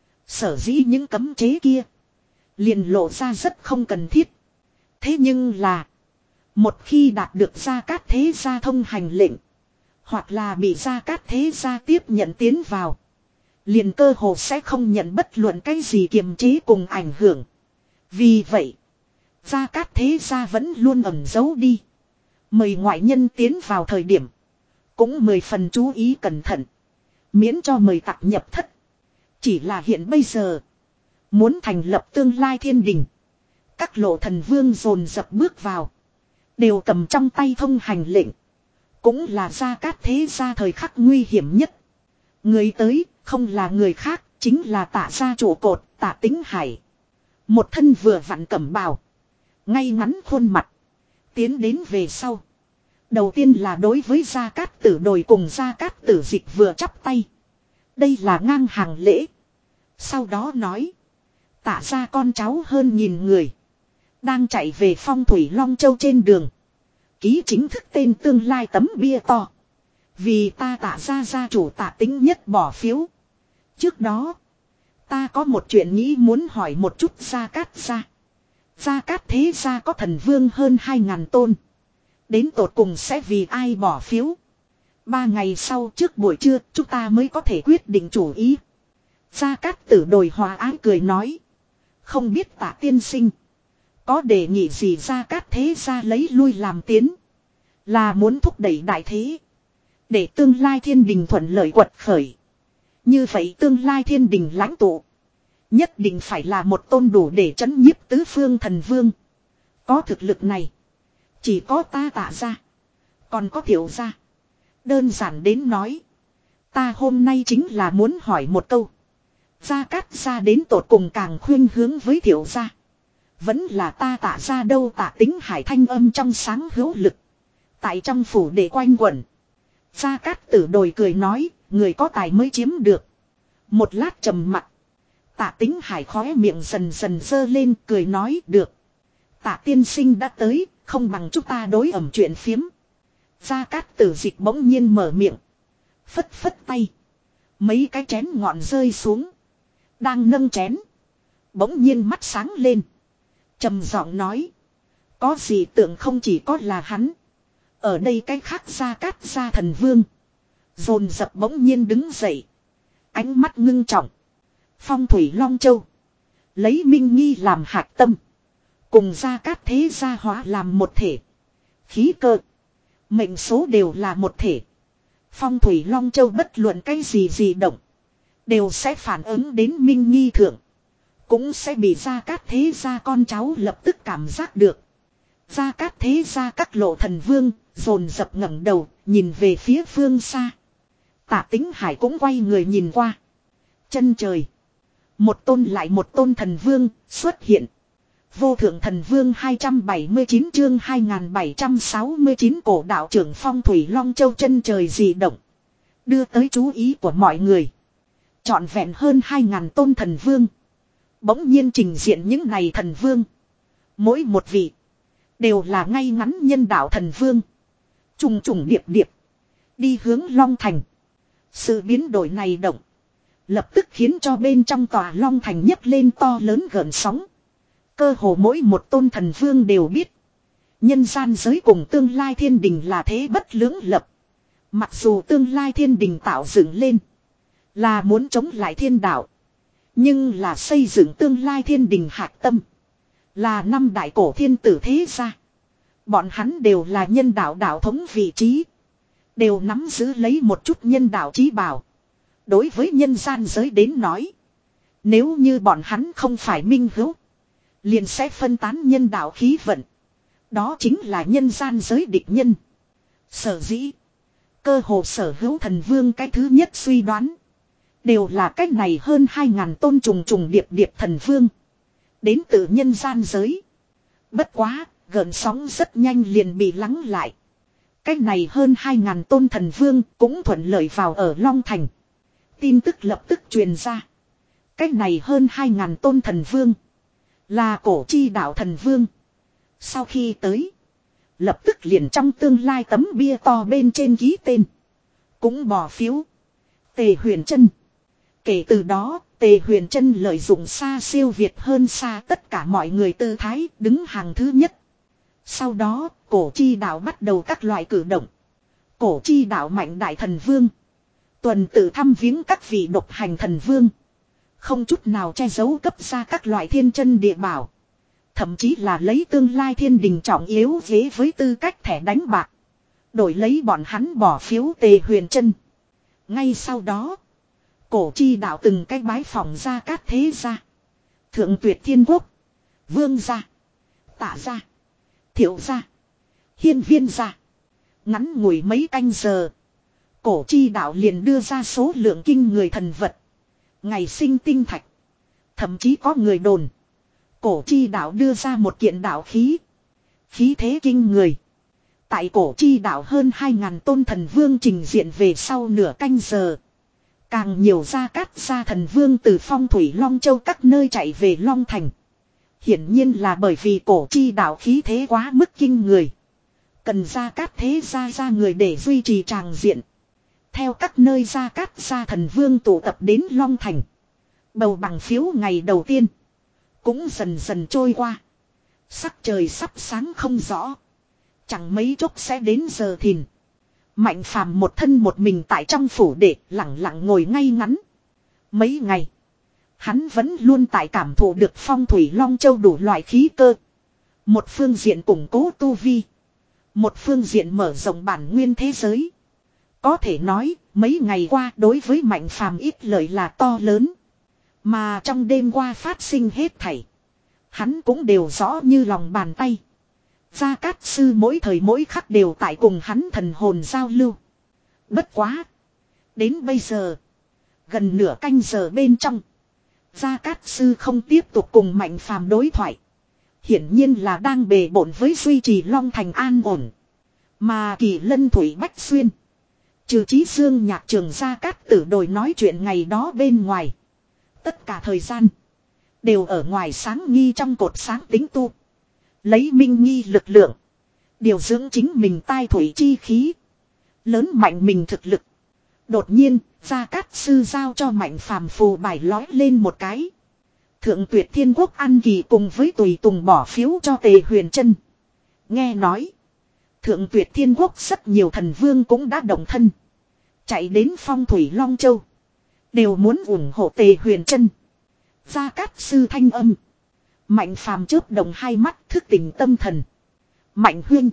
Sở dĩ những cấm chế kia. Liền lộ ra rất không cần thiết. Thế nhưng là. Một khi đạt được Gia Cát thế gia thông hành lệnh. Hoặc là bị Gia Cát thế gia tiếp nhận tiến vào. Liền cơ hồ sẽ không nhận bất luận cái gì kiềm chế cùng ảnh hưởng. Vì vậy. Gia Cát thế gia vẫn luôn ẩn giấu đi. Mời ngoại nhân tiến vào thời điểm. Cũng mười phần chú ý cẩn thận. Miễn cho mời tặc nhập thất. Chỉ là hiện bây giờ. Muốn thành lập tương lai thiên đình. Các lộ thần vương dồn dập bước vào. Đều cầm trong tay thông hành lệnh. Cũng là Gia Cát thế gia thời khắc nguy hiểm nhất. Người tới không là người khác. Chính là Tạ gia trụ cột Tạ Tính Hải. Một thân vừa vặn cẩm bào. Ngay ngắn khuôn mặt. Tiến đến về sau. Đầu tiên là đối với Gia Cát Tử đồi cùng Gia Cát Tử dịch vừa chắp tay. Đây là ngang hàng lễ. Sau đó nói. Tạ ra con cháu hơn nghìn người. Đang chạy về phong thủy Long Châu trên đường. Ký chính thức tên tương lai tấm bia to. Vì ta Tạ ra gia chủ Tạ Tính nhất bỏ phiếu. Trước đó. Ta có một chuyện nghĩ muốn hỏi một chút Gia Cát gia. Gia Cát thế gia có thần vương hơn hai ngàn tôn. Đến tột cùng sẽ vì ai bỏ phiếu. Ba ngày sau trước buổi trưa chúng ta mới có thể quyết định chủ ý. Gia Cát Tử đồi hòa ái cười nói. Không biết Tạ tiên sinh. Có đề nghị gì Gia Cát thế gia lấy lui làm tiến. Là muốn thúc đẩy đại thế. Để tương lai thiên đình thuận lợi quật khởi. Như vậy tương lai thiên đình lãnh tụ. Nhất định phải là một tôn đủ để trấn nhiếp tứ phương thần vương. Có thực lực này. Chỉ có ta Tạ gia. Còn có Thiệu gia. Đơn giản đến nói. Ta hôm nay chính là muốn hỏi một câu. Gia Cát gia đến tột cùng càng khuyên hướng với Thiệu gia. Vẫn là ta Tạ gia đâu. Tạ Tính Hải thanh âm trong sáng hữu lực. Tại trong phủ để quanh quẩn. Gia Cát Tử đồi cười nói. Người có tài mới chiếm được. Một lát trầm mặc. Tạ Tính Hải khóe miệng dần dần dơ lên cười nói được. Tạ tiên sinh đã tới. Không bằng chúng ta đối ẩm chuyện phiếm. Gia Cát Tử dịch bỗng nhiên mở miệng. Phất phất tay. Mấy cái chén ngọn rơi xuống. Đang nâng chén. Bỗng nhiên mắt sáng lên. Trầm giọng nói. Có gì tưởng không chỉ có là hắn. Ở đây cái khác Gia Cát gia thần vương. Dồn dập bỗng nhiên đứng dậy. Ánh mắt ngưng trọng. Phong thủy Long Châu. Lấy Minh Nghi làm hạt tâm. Cùng Gia Cát thế gia hóa làm một thể. Khí cơ. Mệnh số đều là một thể. Phong thủy Long Châu bất luận cái gì gì động. Đều sẽ phản ứng đến Minh Nghi thượng. Cũng sẽ bị Gia Cát thế gia con cháu lập tức cảm giác được. Gia Cát thế gia các lộ thần vương. Dồn dập ngẩng đầu. Nhìn về phía phương xa. Tạ Tính Hải cũng quay người nhìn qua. Chân trời. Một tôn lại một tôn thần vương xuất hiện. Vô thượng thần vương hai trăm bảy mươi chín chương hai nghìn bảy trăm sáu mươi chín cổ đạo trưởng phong thủy Long Châu chân trời dị động. Đưa tới chú ý của mọi người. Trọn vẹn hơn hai ngàn tôn thần vương. Bỗng nhiên trình diện những này thần vương. Mỗi một vị. Đều là ngay ngắn nhân đạo thần vương. Trùng trùng điệp điệp. Đi hướng Long Thành. Sự biến đổi này động. Lập tức khiến cho bên trong tòa Long Thành nhấc lên to lớn gợn sóng. Cơ hồ mỗi một tôn thần vương đều biết. Nhân gian giới cùng tương lai thiên đình là thế bất lưỡng lập. Mặc dù tương lai thiên đình tạo dựng lên. Là muốn chống lại thiên đạo. Nhưng là xây dựng tương lai thiên đình hạt tâm. Là năm đại cổ thiên tử thế gia. Bọn hắn đều là nhân đạo đạo thống vị trí. Đều nắm giữ lấy một chút nhân đạo chí bảo. Đối với nhân gian giới đến nói. Nếu như bọn hắn không phải minh hữu. Liền sẽ phân tán nhân đạo khí vận. Đó chính là nhân gian giới địch nhân. Sở dĩ. Cơ hồ sở hữu thần vương cái thứ nhất suy đoán. Đều là cách này hơn hai ngàn tôn trùng trùng điệp điệp thần vương. Đến từ nhân gian giới. Bất quá, gợn sóng rất nhanh liền bị lắng lại. Cách này hơn hai ngàn tôn thần vương cũng thuận lợi vào ở Long Thành. Tin tức lập tức truyền ra. Cách này hơn hai ngàn tôn thần vương. Là cổ chi đạo thần vương. Sau khi tới. Lập tức liền trong tương lai tấm bia to bên trên ký tên. Cũng bỏ phiếu. Tề Huyền Trân. Kể từ đó, Tề Huyền Trân lợi dụng xa siêu việt hơn xa tất cả mọi người tư thái đứng hàng thứ nhất. Sau đó, cổ chi đạo bắt đầu các loại cử động. Cổ chi đạo mạnh đại thần vương. Tuần tự thăm viếng các vị độc hành thần vương. Không chút nào che giấu cấp ra các loại thiên chân địa bảo. Thậm chí là lấy tương lai thiên đình trọng yếu ghế với tư cách thẻ đánh bạc. Đổi lấy bọn hắn bỏ phiếu Tề Huyền Trân. Ngay sau đó. Cổ chi đạo từng cái bái phỏng Gia Cát thế gia. Thượng Tuyệt Thiên Quốc. Vương gia. Tạ gia. Thiệu gia. Hiên Viên gia. Ngắn ngủi mấy canh giờ. Cổ chi đạo liền đưa ra số lượng kinh người thần vật. Ngày sinh tinh thạch. Thậm chí có người đồn. Cổ chi đạo đưa ra một kiện đạo khí. Khí thế kinh người. Tại cổ chi đạo hơn hai ngàn tôn thần vương trình diện về sau nửa canh giờ. Càng nhiều Gia Cát gia thần vương từ phong thủy Long Châu các nơi chạy về Long Thành. Hiển nhiên là bởi vì cổ chi đạo khí thế quá mức kinh người. Cần Gia Cát thế gia ra người để duy trì tràng diện. Theo các nơi Gia Cát gia thần vương tụ tập đến Long Thành. Bầu bằng phiếu ngày đầu tiên. Cũng dần dần trôi qua. Sắc trời sắp sáng không rõ. Chẳng mấy chốc sẽ đến giờ thìn. Mạnh Phàm một thân một mình tại trong phủ để lặng lặng ngồi ngay ngắn. Mấy ngày. Hắn vẫn luôn tại cảm thụ được phong thủy Long Châu đủ loại khí cơ. Một phương diện củng cố tu vi. Một phương diện mở rộng bản nguyên thế giới. Có thể nói, mấy ngày qua đối với Mạnh Phàm ít lợi là to lớn. Mà trong đêm qua phát sinh hết thảy. Hắn cũng đều rõ như lòng bàn tay. Gia Cát Sư mỗi thời mỗi khắc đều tại cùng hắn thần hồn giao lưu. Bất quá. Đến bây giờ. Gần nửa canh giờ bên trong. Gia Cát Sư không tiếp tục cùng Mạnh Phàm đối thoại. Hiển nhiên là đang bề bộn với duy trì Long Thành an ổn. Mà Kỳ Lân Thủy Bách Xuyên. Trừ Chí Dương Nhạc Trường Gia Cát Tử Đồi nói chuyện ngày đó bên ngoài. Tất cả thời gian. Đều ở ngoài sáng nghi trong cột sáng tính tu. Lấy minh nghi lực lượng. Điều dưỡng chính mình tai thủy chi khí. Lớn mạnh mình thực lực. Đột nhiên, Gia Cát Sư giao cho Mạnh Phàm phù bài lói lên một cái. Thượng Tuyệt Thiên Quốc An Kỳ cùng với Tùy Tùng bỏ phiếu cho Tề Huyền Trân. Nghe nói. Thượng Tuyệt Thiên Quốc rất nhiều thần vương cũng đã động thân. Chạy đến Phong Thủy Long Châu. Đều muốn ủng hộ Tề Huyền Trân. Gia Cát Sư thanh âm. Mạnh Phàm chớp đồng hai mắt thức tỉnh tâm thần. Mạnh huynh.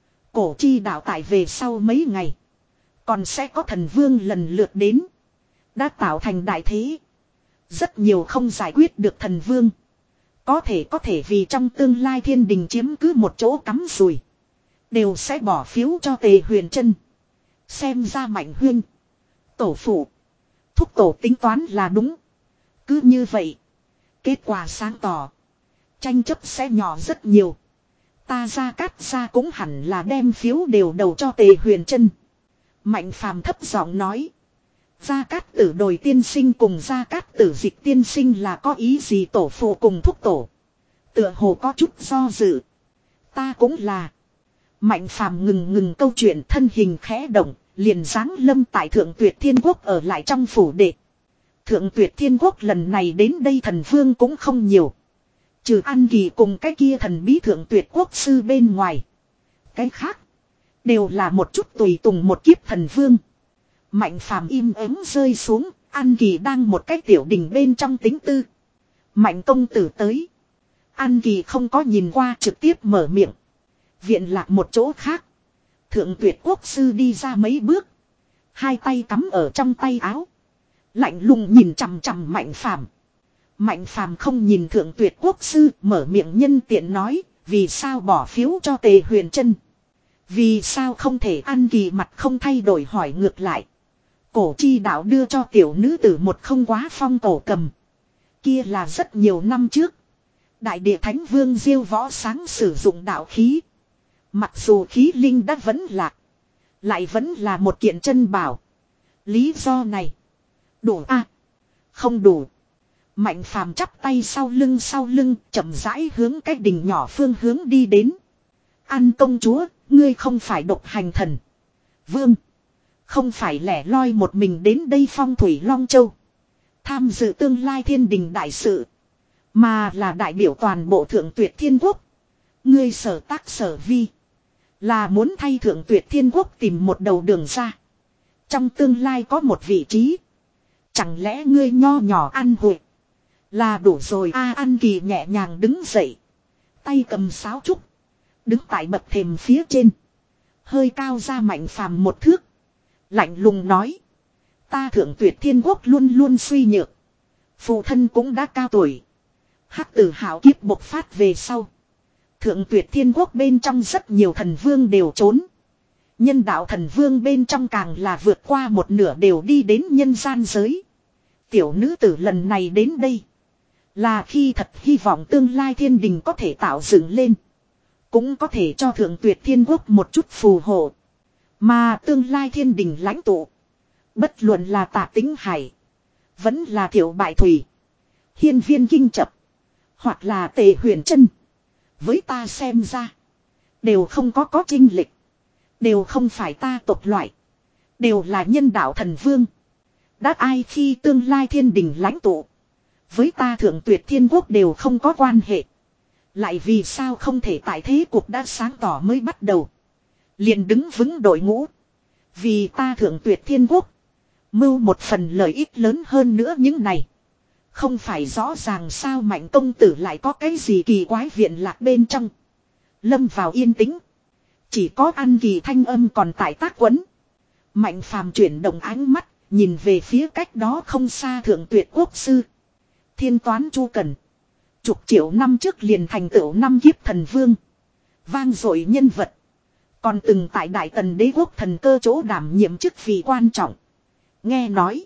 Cổ chi đạo tại về sau mấy ngày. Còn sẽ có thần vương lần lượt đến. Đã tạo thành đại thế. Rất nhiều không giải quyết được thần vương. Có thể có thể vì trong tương lai thiên đình chiếm cứ một chỗ cắm rùi. Đều sẽ bỏ phiếu cho Tề Huyền Trân. Xem ra Mạnh huynh. Tổ phụ. Thúc tổ tính toán là đúng. Cứ như vậy. Kết quả sáng tỏ. Tranh chấp sẽ nhỏ rất nhiều. Ta Gia Cát gia cũng hẳn là đem phiếu đều đầu cho Tề Huyền Trân. Mạnh Phàm thấp giọng nói. Gia Cát Tử Đồi tiên sinh cùng Gia Cát Tử Dịch tiên sinh là có ý gì tổ phụ cùng thúc tổ. Tựa hồ có chút do dự. Ta cũng là. Mạnh Phàm ngừng ngừng câu chuyện thân hình khẽ động. Liền giáng lâm tại Thượng Tuyệt Thiên Quốc ở lại trong phủ đệ. Thượng Tuyệt Thiên Quốc lần này đến đây thần vương cũng không nhiều. Trừ An Kỳ cùng cái kia thần bí Thượng Tuyệt Quốc sư bên ngoài. Cái khác. Đều là một chút tùy tùng một kiếp thần vương. Mạnh Phàm im ắng rơi xuống. An Kỳ đang một cái tiểu đình bên trong tính tư. Mạnh công tử tới. An Kỳ không có nhìn qua trực tiếp mở miệng. Viện lạc một chỗ khác. Thượng Tuyệt Quốc sư đi ra mấy bước. Hai tay cắm ở trong tay áo. Lạnh lùng nhìn chằm chằm Mạnh Phàm. Mạnh Phàm không nhìn Thượng Tuyệt Quốc sư, mở miệng nhân tiện nói, vì sao bỏ phiếu cho Tề Huyền Trân? Vì sao không thể An Kỳ mặt không thay đổi hỏi ngược lại? Cổ chi đạo đưa cho tiểu nữ tử một không quá phong cổ cầm. Kia là rất nhiều năm trước. Đại địa Thánh Vương Diêu Võ Sáng sử dụng đạo khí. Mặc dù khí linh đã vẫn lạc. Lại vẫn là một kiện chân bảo. Lý do này. Đủ a à? Không đủ. Mạnh Phàm chắp tay sau lưng sau lưng. Chậm rãi hướng cái đình nhỏ phương hướng đi đến. An công chúa. Ngươi không phải độc hành thần. Vương. Không phải lẻ loi một mình đến đây Phong Thủy Long Châu. Tham dự tương lai thiên đình đại sự. Mà là đại biểu toàn bộ Thượng Tuyệt Thiên Quốc. Ngươi sở tác sở vi. Là muốn thay Thượng Tuyệt Thiên Quốc tìm một đầu đường ra. Trong tương lai có một vị trí. Chẳng lẽ ngươi nho nhỏ ăn hụi. Là đủ rồi a à, An Kỳ nhẹ nhàng đứng dậy. Tay cầm sáo trúc. Đứng tại bậc thềm phía trên. Hơi cao ra Mạnh Phàm một thước. Lạnh lùng nói. Ta Thượng Tuyệt Thiên Quốc luôn luôn suy nhược. Phụ thân cũng đã cao tuổi. Hắc tử hảo kiếp bộc phát về sau. Thượng Tuyệt Thiên Quốc bên trong rất nhiều thần vương đều trốn. Nhân đạo thần vương bên trong càng là vượt qua một nửa đều đi đến nhân gian giới. Tiểu nữ tử lần này đến đây. Là khi thật hy vọng tương lai thiên đình có thể tạo dựng lên. Cũng có thể cho Thượng Tuyệt Thiên Quốc một chút phù hộ. Mà tương lai thiên đình lãnh tụ. Bất luận là Tạ Tĩnh Hải. Vẫn là Thiệu Bại Thủy. Hiên Viên Kinh Chập. Hoặc là Tề Huyền Trân. Với ta xem ra. Đều không có có chênh lệch. Đều không phải ta tộc loại. Đều là nhân đạo thần vương. Đã ai khi tương lai thiên đình lãnh tụ. Với ta Thượng Tuyệt Thiên Quốc đều không có quan hệ. Lại vì sao không thể tại thế cuộc đã sáng tỏ mới bắt đầu. Liền đứng vững đội ngũ. Vì ta Thượng Tuyệt Thiên Quốc. Mưu một phần lợi ích lớn hơn nữa những này. Không phải rõ ràng sao Mạnh công tử lại có cái gì kỳ quái viện lạc bên trong. Lâm vào yên tĩnh. Chỉ có An Kỳ thanh âm còn tại tác quấn. Mạnh phàm chuyển động ánh mắt, nhìn về phía cách đó không xa thượng tuyệt quốc sư. Thiên toán Chu Cần. Chục triệu năm trước liền thành tựu năm kiếp thần vương. Vang dội nhân vật. Còn từng tại Đại Tần đế quốc thần cơ chỗ đảm nhiệm chức vị quan trọng. Nghe nói.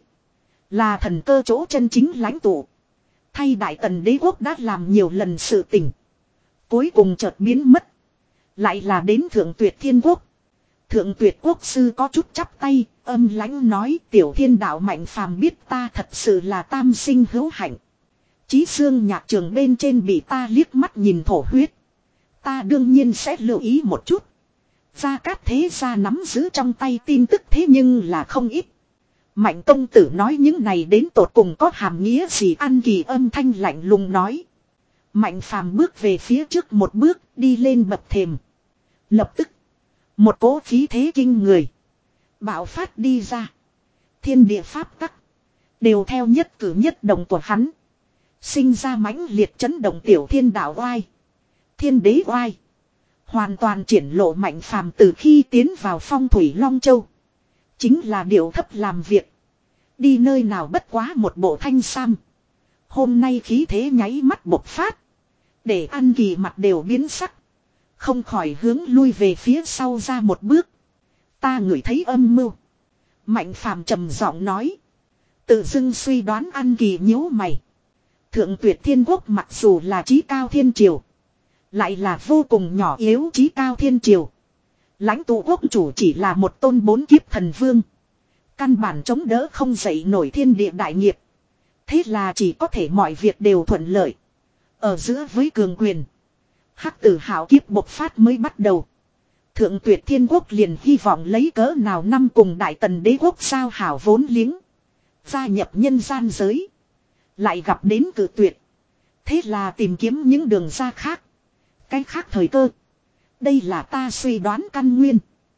Là thần cơ chỗ chân chính lãnh tụ. Thay Đại Tần đế quốc đã làm nhiều lần sự tình. Cuối cùng chợt biến mất. Lại là đến thượng tuyệt thiên quốc. Thượng tuyệt quốc sư có chút chắp tay. Âm lãnh nói tiểu thiên đạo Mạnh phàm biết ta thật sự là tam sinh hữu hạnh. Chí xương nhạc trường bên trên bị ta liếc mắt nhìn thổ huyết. Ta đương nhiên sẽ lưu ý một chút. Gia Cát thế gia nắm giữ trong tay tin tức thế nhưng là không ít. Mạnh công tử nói những này đến tột cùng có hàm nghĩa gì? An Kỳ âm thanh lạnh lùng nói. Mạnh phàm bước về phía trước một bước đi lên bậc thềm. Lập tức. Một cỗ khí thế kinh người. Bạo phát đi ra. Thiên địa pháp tắc. Đều theo nhất cử nhất động của hắn. Sinh ra mãnh liệt chấn động tiểu thiên đạo oai. Thiên đế oai. Hoàn toàn triển lộ Mạnh phàm từ khi tiến vào phong thủy Long Châu. Chính là điều thấp làm việc. Đi nơi nào bất quá một bộ thanh sam. Hôm nay khí thế nháy mắt bộc phát. Để An Kỳ mặt đều biến sắc. Không khỏi hướng lui về phía sau ra một bước. Ta ngửi thấy âm mưu. Mạnh phàm trầm giọng nói. Tự dưng suy đoán An Kỳ nhíu mày. Thượng tuyệt thiên quốc mặc dù là chí cao thiên triều. Lại là vô cùng nhỏ yếu chí cao thiên triều. Lãnh tụ quốc chủ chỉ là một tôn bốn kiếp thần vương. Căn bản chống đỡ không dậy nổi thiên địa đại nghiệp. Thế là chỉ có thể mọi việc đều thuận lợi. Ở giữa với cường quyền. Hắc tử hảo kiếp bộc phát mới bắt đầu. Thượng tuyệt thiên quốc liền hy vọng lấy cỡ nào năm cùng Đại Tần đế quốc sao hảo vốn liếng. Gia nhập nhân gian giới. Lại gặp đến cử tuyệt. Thế là tìm kiếm những đường ra khác. Cái khác thời cơ. Đây là ta suy đoán căn nguyên.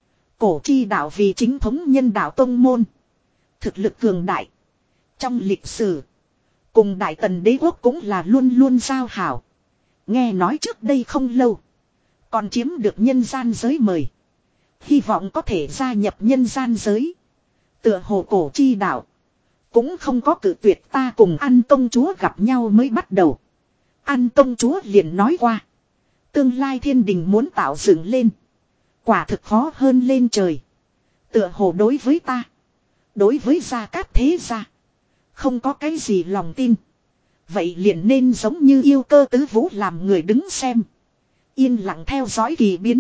Cổ chi đạo vì chính thống nhân đạo tông môn. Thực lực cường đại. Trong lịch sử. Cùng Đại Tần đế quốc cũng là luôn luôn giao hảo. Nghe nói trước đây không lâu. Còn chiếm được nhân gian giới mời. Hy vọng có thể gia nhập nhân gian giới. Tựa hồ cổ chi đạo. Cũng không có cử tuyệt ta cùng An công chúa gặp nhau mới bắt đầu. An công chúa liền nói qua. Tương lai thiên đình muốn tạo dựng lên. Quả thực khó hơn lên trời. Tựa hồ đối với ta. Đối với Gia Cát thế gia. Không có cái gì lòng tin. Vậy liền nên giống như yêu cơ tứ vũ làm người đứng xem. Yên lặng theo dõi kỳ biến.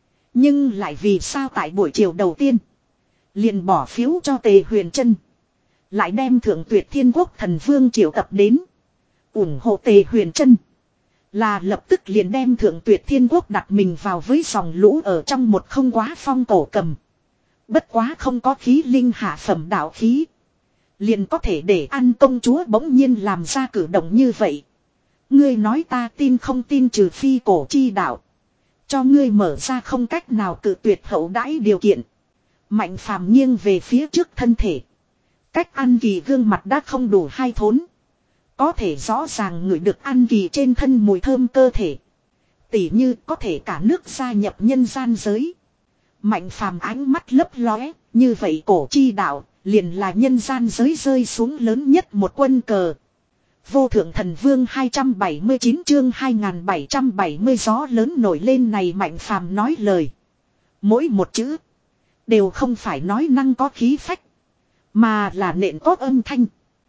Nhưng lại vì sao tại buổi chiều đầu tiên. Liền bỏ phiếu cho Tề Huyền Trân. Lại đem thượng tuyệt thiên quốc thần vương triệu tập đến. ủng hộ Tề Huyền Trân. Là lập tức liền đem thượng tuyệt thiên quốc đặt mình vào với dòng lũ ở trong một không quá phong cổ cầm. Bất quá không có khí linh hạ phẩm đạo khí. Liền có thể để An công chúa bỗng nhiên làm ra cử động như vậy. Ngươi nói ta tin không tin trừ phi cổ chi đạo. Cho ngươi mở ra không cách nào cự tuyệt hậu đãi điều kiện. Mạnh phàm nghiêng về phía trước thân thể. Cách An Kỳ gương mặt đã không đủ hai thốn. Có thể rõ ràng ngửi được An Kỳ trên thân mùi thơm cơ thể. Tỉ như có thể cả nước gia nhập nhân gian giới. Mạnh phàm ánh mắt lấp lóe. Như vậy cổ chi đạo liền là nhân gian giới rơi xuống lớn nhất một quân cờ. Vô thượng thần vương hai trăm bảy mươi chín chương hai nghìn bảy trăm bảy mươi gió lớn nổi lên này Mạnh phàm nói lời. Mỗi một chữ. Đều không phải nói năng có khí phách. Mà là nện có âm thanh.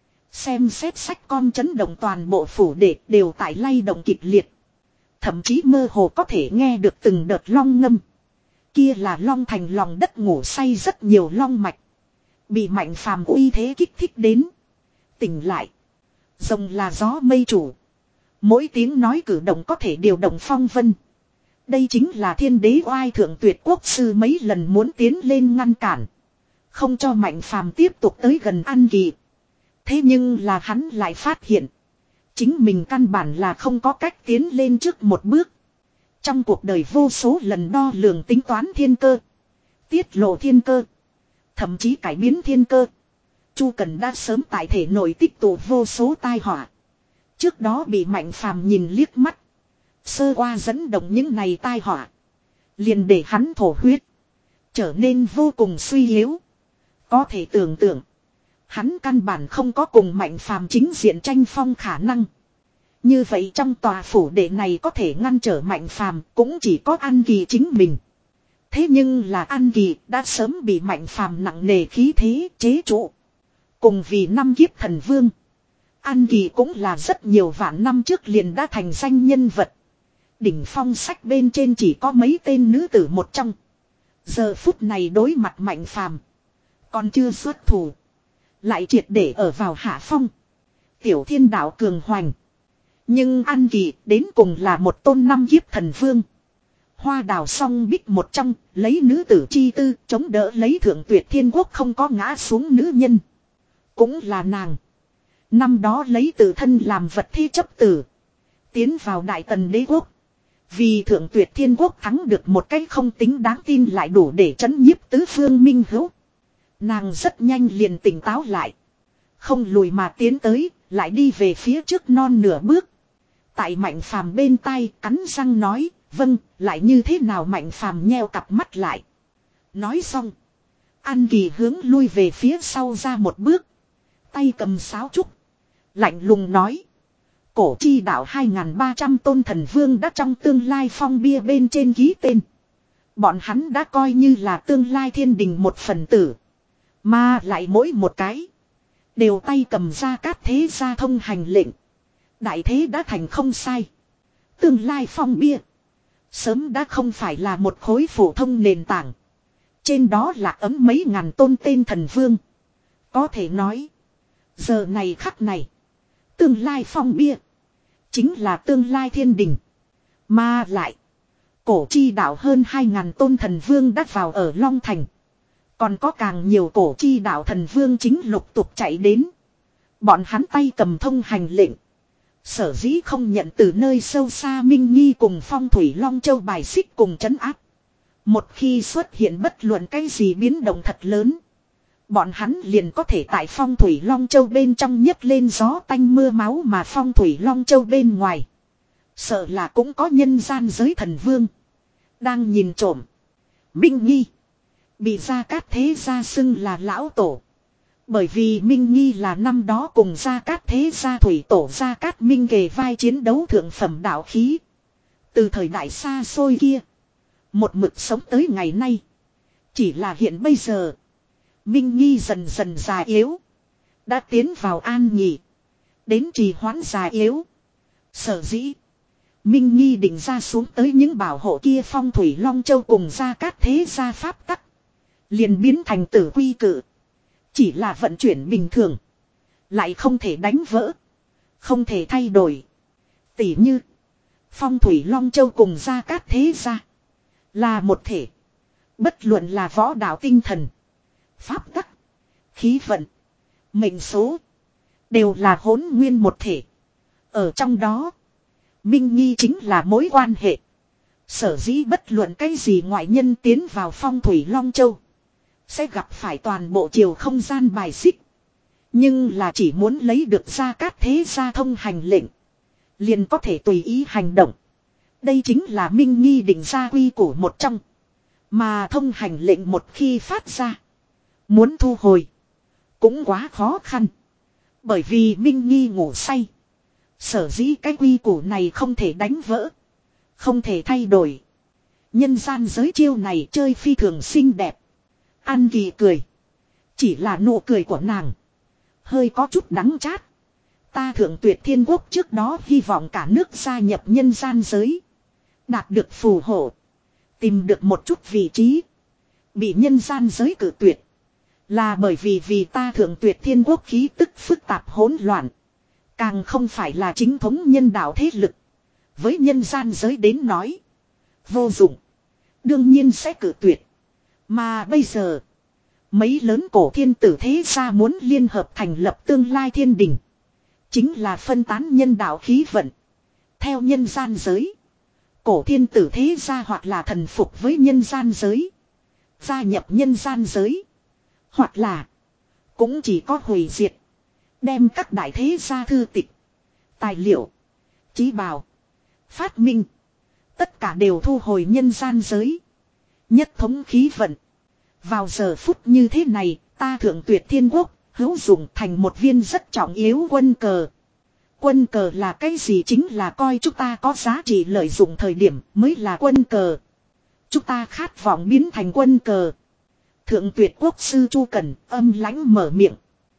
Xem xét sách con chấn động toàn bộ phủ đệ đều tại lay động kịch liệt. Thậm chí mơ hồ có thể nghe được từng đợt long ngâm. Kia là long thành lòng đất ngủ say rất nhiều long mạch. Bị Mạnh phàm uy thế kích thích đến. Tỉnh lại. Rồng là gió mây chủ. Mỗi tiếng nói cử động có thể điều động phong vân. Đây chính là thiên đế oai thượng tuyệt quốc sư mấy lần muốn tiến lên ngăn cản. Không cho Mạnh phàm tiếp tục tới gần An Kỳ. Thế nhưng là hắn lại phát hiện. Chính mình căn bản là không có cách tiến lên trước một bước. Trong cuộc đời vô số lần đo lường tính toán thiên cơ. Tiết lộ thiên cơ. Thậm chí cải biến thiên cơ. Chu Cần đã sớm tại thể nội tích tụ vô số tai họa. Trước đó bị Mạnh phàm nhìn liếc mắt. Sơ qua dẫn động những này tai họa. liền để hắn thổ huyết. Trở nên vô cùng suy yếu. Có thể tưởng tượng. Hắn căn bản không có cùng Mạnh Phàm chính diện tranh phong khả năng. Như vậy trong tòa phủ đệ này có thể ngăn trở Mạnh Phàm cũng chỉ có An Kỳ chính mình. Thế nhưng là An Kỳ đã sớm bị Mạnh Phàm nặng nề khí thế chế trụ. Cùng vì năm kiếp thần vương. An Kỳ cũng là rất nhiều vạn năm trước liền đã thành danh nhân vật. Đỉnh phong sách bên trên chỉ có mấy tên nữ tử một trong. Giờ phút này đối mặt Mạnh Phàm còn chưa xuất thủ. Lại triệt để ở vào hạ phong. Tiểu thiên đạo cường hoành. Nhưng An Kỳ đến cùng là một tôn năm kiếp thần vương. Hoa đào song bích một trong, lấy nữ tử chi tư, chống đỡ lấy thượng tuyệt thiên quốc không có ngã xuống nữ nhân. Cũng là nàng. Năm đó lấy tự thân làm vật thi chấp tử. Tiến vào đại tần đế quốc. Vì thượng tuyệt thiên quốc thắng được một cách không tính đáng tin lại đủ để trấn nhiếp tứ phương minh hữu. Nàng rất nhanh liền tỉnh táo lại. Không lùi mà tiến tới, lại đi về phía trước non nửa bước. Tại Mạnh Phàm bên tai cắn răng nói, vâng, lại như thế nào Mạnh Phàm nheo cặp mắt lại. Nói xong. An Kỳ hướng lui về phía sau ra một bước. Tay cầm sáo trúc. Lạnh lùng nói. Cổ chi đạo hai nghìn ba trăm tôn thần vương đã trong tương lai phong bia bên trên ký tên. Bọn hắn đã coi như là tương lai thiên đình một phần tử. Mà lại mỗi một cái. Đều tay cầm ra các thế gia thông hành lệnh. Đại thế đã thành không sai. Tương lai phong bia. Sớm đã không phải là một khối phổ thông nền tảng. Trên đó là ấm mấy ngàn tôn tên thần vương. Có thể nói. Giờ này khắc này. Tương lai phong bia. Chính là tương lai thiên đình. Mà lại. Cổ chi đạo hơn hai ngàn tôn thần vương đã vào ở Long Thành. Còn có càng nhiều cổ chi đạo thần vương chính lục tục chạy đến. Bọn hắn tay cầm thông hành lệnh. Sở dĩ không nhận từ nơi sâu xa Minh Nghi cùng Phong Thủy Long Châu bài xích cùng trấn áp. Một khi xuất hiện bất luận cái gì biến động thật lớn. Bọn hắn liền có thể tại Phong Thủy Long Châu bên trong nhấc lên gió tanh mưa máu mà Phong Thủy Long Châu bên ngoài. Sợ là cũng có nhân gian giới thần vương. Đang nhìn trộm. Minh Nghi. Bị Gia Cát Thế Gia xưng là lão tổ. Bởi vì Minh Nghi là năm đó cùng Gia Cát Thế Gia thủy tổ Gia Cát Minh kề vai chiến đấu thượng phẩm đạo khí. Từ thời đại xa xôi kia. Một mực sống tới ngày nay. Chỉ là hiện bây giờ. Minh Nghi dần dần già yếu. Đã tiến vào an nhị. Đến trì hoãn già yếu. Sở dĩ. Minh Nghi định ra xuống tới những bảo hộ kia Phong Thủy Long Châu cùng Gia Cát Thế Gia pháp tắc. Liền biến thành tử quy cự. Chỉ là vận chuyển bình thường. Lại không thể đánh vỡ. Không thể thay đổi. Tỉ như. Phong Thủy Long Châu cùng Gia Cát Thế Gia. Là một thể. Bất luận là võ đạo tinh thần. Pháp tắc. Khí vận. Mệnh số. Đều là hỗn nguyên một thể. Ở trong đó. Minh Nghi chính là mối quan hệ. Sở dĩ bất luận cái gì ngoại nhân tiến vào Phong Thủy Long Châu. Sẽ gặp phải toàn bộ chiều không gian bài xích. Nhưng là chỉ muốn lấy được Gia Cát Thế Gia thông hành lệnh. Liền có thể tùy ý hành động. Đây chính là Minh Nghi định ra quy củ một trong. Mà thông hành lệnh một khi phát ra. Muốn thu hồi. Cũng quá khó khăn. Bởi vì Minh Nghi ngủ say. Sở dĩ cái quy củ này không thể đánh vỡ. Không thể thay đổi. Nhân gian giới chiêu này chơi phi thường xinh đẹp. An Kỳ cười. Chỉ là nụ cười của nàng. Hơi có chút đắng chát. Ta thượng tuyệt thiên quốc trước đó hy vọng cả nước gia nhập nhân gian giới. Đạt được phù hộ. Tìm được một chút vị trí. Bị nhân gian giới cử tuyệt. Là bởi vì vì ta thượng tuyệt thiên quốc khí tức phức tạp hỗn loạn. Càng không phải là chính thống nhân đạo thế lực. Với nhân gian giới đến nói. Vô dụng. Đương nhiên sẽ cử tuyệt. Mà bây giờ. Mấy lớn cổ thiên tử thế gia muốn liên hợp thành lập tương lai thiên đình. Chính là phân tán nhân đạo khí vận. Theo nhân gian giới. Cổ thiên tử thế gia hoặc là thần phục với nhân gian giới. Gia nhập nhân gian giới. Hoặc là. Cũng chỉ có hủy diệt. Đem các đại thế gia thư tịch. Tài liệu. Chí bào. Phát minh. Tất cả đều thu hồi nhân gian giới. Nhất thống khí vận. Vào giờ phút như thế này, ta thượng tuyệt thiên quốc, hữu dụng thành một viên rất trọng yếu quân cờ. Quân cờ là cái gì? Chính là coi chúng ta có giá trị lợi dụng thời điểm mới là quân cờ. Chúng ta khát vọng biến thành quân cờ. Thượng tuyệt quốc sư Chu Cẩn âm lãnh mở miệng.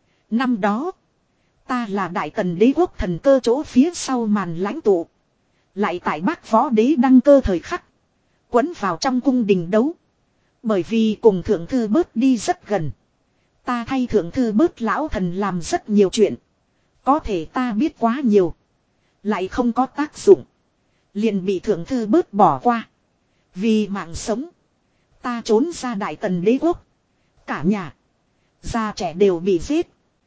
Năm đó, ta là đại tần đế quốc thần cơ chỗ phía sau màn lãnh tụ. Lại tại Bắc Võ Đế đăng cơ thời khắc, quấn vào trong cung đình đấu. Bởi vì cùng thượng thư bớt đi rất gần, ta thay thượng thư bớt lão thần làm rất nhiều chuyện. Có thể ta biết quá nhiều, lại không có tác dụng, liền bị thượng thư bớt bỏ qua. Vì mạng sống, ta trốn ra đại tần đế quốc. Cả nhà, già trẻ đều bị giết.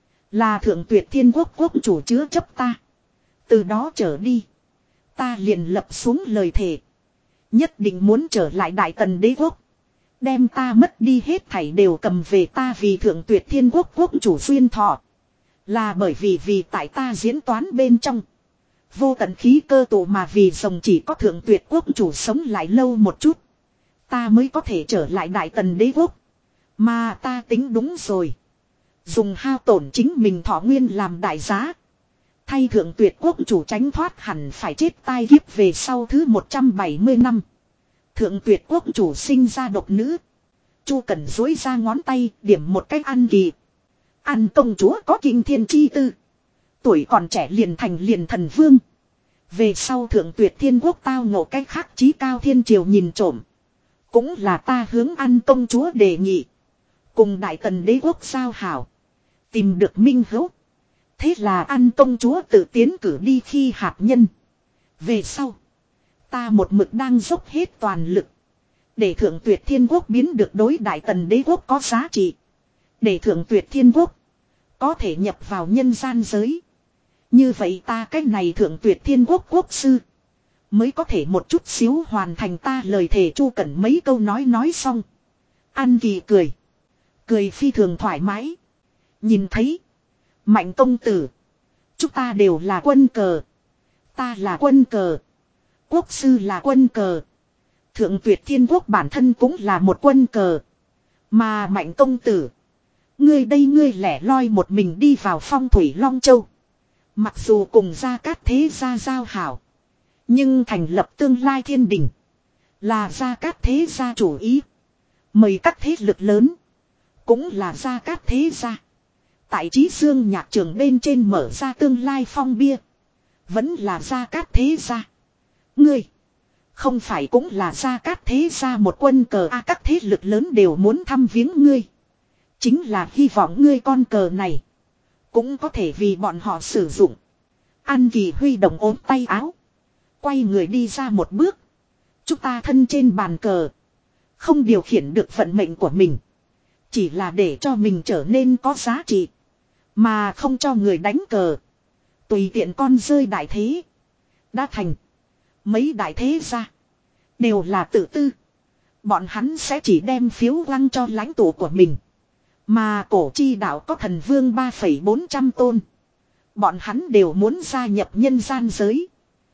Là thượng tuyệt thiên quốc quốc chủ chứa chấp ta. Từ đó trở đi, ta liền lập xuống lời thề, nhất định muốn trở lại đại tần đế quốc. Đem ta mất đi hết thảy đều cầm về. Ta vì thượng tuyệt thiên quốc quốc chủ xuyên thọ. Là bởi vì vì tại ta diễn toán bên trong, vô tận khí cơ tụ mà vì rồng chỉ có thượng tuyệt quốc chủ sống lại lâu một chút, ta mới có thể trở lại đại tần đế quốc. Mà ta tính đúng rồi. Dùng hao tổn chính mình thọ nguyên làm đại giá, thay thượng tuyệt quốc chủ tránh thoát hẳn phải chết tai kiếp. Về sau thứ một trăm bảy mươi năm, thượng tuyệt quốc chủ sinh ra độc nữ. Chu Cẩn duỗi ra ngón tay điểm một cách ăn kỳ. An công chúa có kinh thiên chi tư, tuổi còn trẻ liền thành liền thần vương. Về sau thượng tuyệt thiên quốc tao ngộ cách khác chí cao thiên triều nhìn trộm. Cũng là ta hướng An công chúa đề nghị, cùng đại tần đế quốc giao hảo, tìm được minh hữu. Thế là An công chúa tự tiến cử đi khi hạt nhân. Về sau, ta một mực đang dốc hết toàn lực, để thượng tuyệt thiên quốc biến được đối đại tần đế quốc có giá trị. Để thượng tuyệt thiên quốc có thể nhập vào nhân gian giới. Như vậy ta cái này thượng tuyệt thiên quốc quốc sư mới có thể một chút xíu hoàn thành ta lời thề. Chu Cẩn mấy câu nói nói xong, An Kỳ cười. Cười phi thường thoải mái. Nhìn thấy, Mạnh công tử, chúng ta đều là quân cờ. Ta là quân cờ, quốc sư là quân cờ, thượng tuyệt thiên quốc bản thân cũng là một quân cờ. Mà Mạnh công tử, ngươi đây ngươi lẻ loi một mình đi vào Phong Thủy Long Châu. Mặc dù cùng Gia Cát Thế gia giao hảo, nhưng thành lập tương lai thiên đình là Gia Cát Thế gia chủ ý. Mời các thế lực lớn cũng là Gia Cát Thế gia. Tại Chí Dương nhạc trường bên trên mở ra tương lai phong bia, vẫn là Gia Cát Thế gia. Ngươi không phải cũng là Gia Cát Thế gia một quân cờ a? À, các thế lực lớn đều muốn thăm viếng ngươi, chính là hy vọng ngươi con cờ này cũng có thể vì bọn họ sử dụng. An Kỳ huy động ốm tay áo, quay người đi ra một bước. Chúng ta thân trên bàn cờ, không điều khiển được vận mệnh của mình, chỉ là để cho mình trở nên có giá trị, mà không cho người đánh cờ. Tùy tiện con rơi đại thế đã thành. Mấy đại thế gia đều là tự tư, bọn hắn sẽ chỉ đem phiếu lăng cho lãnh tụ của mình. Mà cổ chi đạo có thần vương ba phẩy bốn trăm tôn, bọn hắn đều muốn gia nhập nhân gian giới.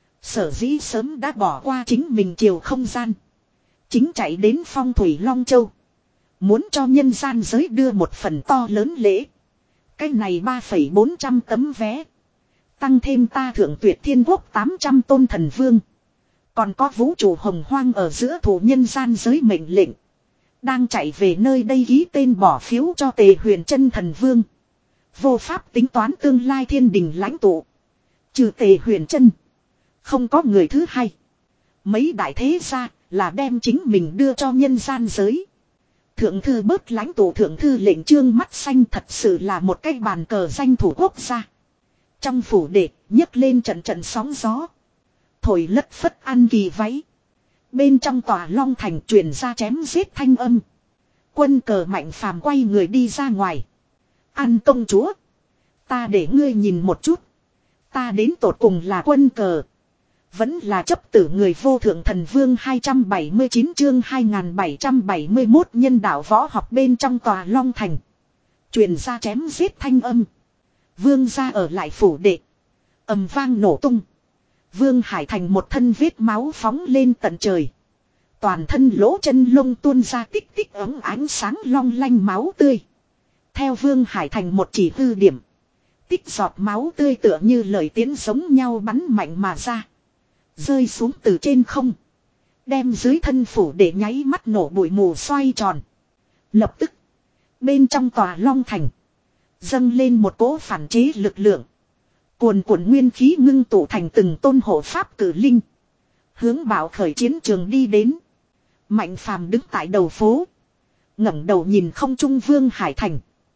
Sở dĩ sớm đã bỏ qua chính mình chiều không gian, chính chạy đến Phong Thủy Long Châu, muốn cho nhân gian giới đưa một phần to lớn lễ. Cái này ba phẩy bốn trăm tấm vé, tăng thêm ta thượng tuyệt thiên quốc tám trăm tôn thần vương, còn có vũ trụ hồng hoang ở giữa thủ nhân gian giới mệnh lệnh, đang chạy về nơi đây ký tên bỏ phiếu cho Tề Huyền Chân thần vương. Vô pháp tính toán tương lai thiên đình lãnh tụ, trừ Tề Huyền Chân không có người thứ hai. Mấy đại thế gia là đem chính mình đưa cho nhân gian giới. Thượng thư bớt lãnh tụ thượng thư lệnh Trương mắt xanh thật sự là một cái bàn cờ danh thủ quốc gia. Trong phủ đệ nhấc lên trận trận sóng gió, thổi lất phất An Kỳ váy. Bên trong tòa Long Thành truyền ra chém giết thanh âm. Quân cờ Mạnh Phàm quay người đi ra ngoài. An công chúa, ta để ngươi nhìn một chút, ta đến tột cùng là quân cờ, vẫn là chấp tử người. Vô thượng thần vương hai trăm bảy mươi chín chương hai nghìn bảy trăm bảy mươi mốt nhân đạo võ học. Bên trong tòa Long Thành truyền ra chém giết thanh âm. Vương gia ở lại phủ đệ, ầm vang nổ tung. Vương Hải Thành một thân vết máu phóng lên tận trời, Toàn thân lỗ chân lông tuôn ra tích tích ấm ánh sáng long lanh máu tươi. Theo Vương Hải Thành một chỉ hư điểm. Tích giọt máu tươi tựa như lời tiến giống nhau bắn mạnh mà ra. Rơi xuống từ trên không. Đem dưới thân phủ để nháy mắt nổ bụi mù xoay tròn. Lập tức. Bên trong tòa Long Thành. Dâng lên một cỗ phản chế lực lượng. Cuồn cuộn nguyên khí ngưng tụ thành từng tôn hộ pháp cử linh. Hướng bảo khởi chiến trường đi đến. Mạnh Phàm đứng tại đầu phố. ngẩng đầu nhìn không trung Vương Hải Thành.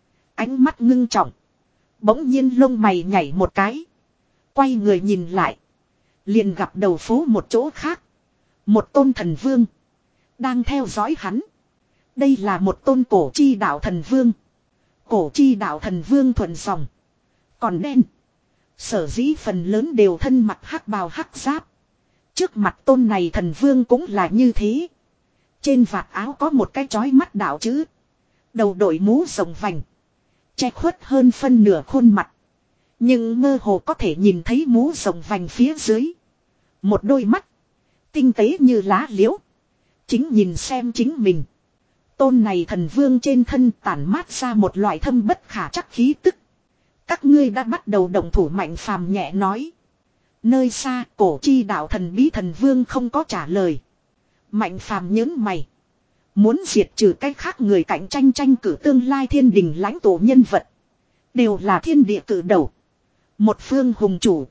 Ánh mắt ngưng trọng. Bỗng nhiên lông mày nhảy một cái. Quay người nhìn lại. Liền gặp đầu phố một chỗ khác. Một tôn thần vương. Đang theo dõi hắn. Đây là một tôn cổ chi đạo thần vương. Cổ chi đạo thần vương thuận dòng. Còn đen. Sở dĩ phần lớn đều thân mặc hắc bào hắc giáp. Trước mặt tôn này thần vương cũng là như thế. Trên vạt áo có một cái chói mắt đạo chữ. Đầu đội mũ rộng vành. Che khuất hơn phân nửa khuôn mặt. Nhưng mơ hồ có thể nhìn thấy mũ rộng vành phía dưới. Một đôi mắt. Tinh tế như lá liễu. Chính nhìn xem chính mình. Tôn này thần vương trên thân tản mát ra một loại thâm bất khả chắc khí tức. Các ngươi đã bắt đầu động thủ. Mạnh Phàm nhẹ nói. Nơi xa cổ chi đạo thần bí thần vương không có trả lời. Mạnh Phàm nhớn mày. Muốn diệt trừ cái khác người cạnh tranh tranh cử tương lai thiên đình lãnh tụ nhân vật. Đều là thiên địa cử đầu. Một phương hùng chủ.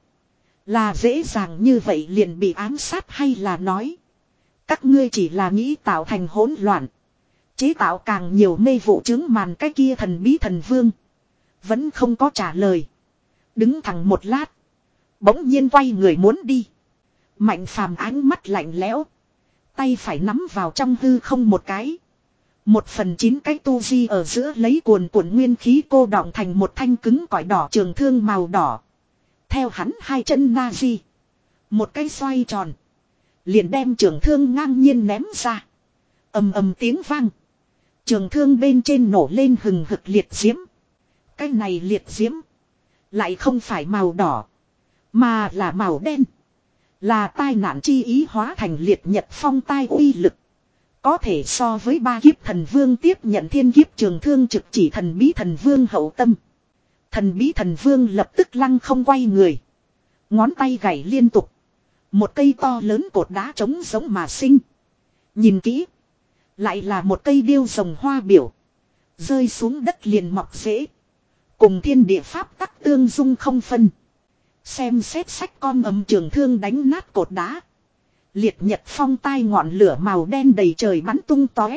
Là dễ dàng như vậy liền bị ám sát hay là nói. Các ngươi chỉ là nghĩ tạo thành hỗn loạn. Chế tạo càng nhiều mê vụ chứng màn cái kia thần bí thần vương. Vẫn không có trả lời. Đứng thẳng một lát. Bỗng nhiên quay người muốn đi. Mạnh Phàm ánh mắt lạnh lẽo. Tay phải nắm vào trong hư không một cái. Một phần chín cái tu di ở giữa lấy cuồn cuộn nguyên khí cô đọng thành một thanh cứng cỏi đỏ trường thương màu đỏ. Theo hắn hai chân na di. Một cái xoay tròn. Liền đem trường thương ngang nhiên ném ra. Ầm ầm tiếng vang. Trường thương bên trên nổ lên hừng hực liệt diễm. Cái này liệt diễm. Lại không phải màu đỏ. Mà là màu đen. Là tai nạn chi ý hóa thành liệt nhật phong tai uy lực. Có thể so với ba kiếp thần vương tiếp nhận thiên kiếp trường thương trực chỉ thần bí thần vương hậu tâm. Thần bí thần vương lập tức lăng không quay người. Ngón tay gảy liên tục. Một cây to lớn cột đá trống giống mà sinh. Nhìn kỹ. Lại là một cây điêu rồng hoa biểu. Rơi xuống đất liền mọc rễ. Cùng thiên địa pháp tắc tương dung không phân. Xem xét sách con ấm trường thương đánh nát cột đá. Liệt nhật phong tai ngọn lửa màu đen đầy trời bắn tung tóe.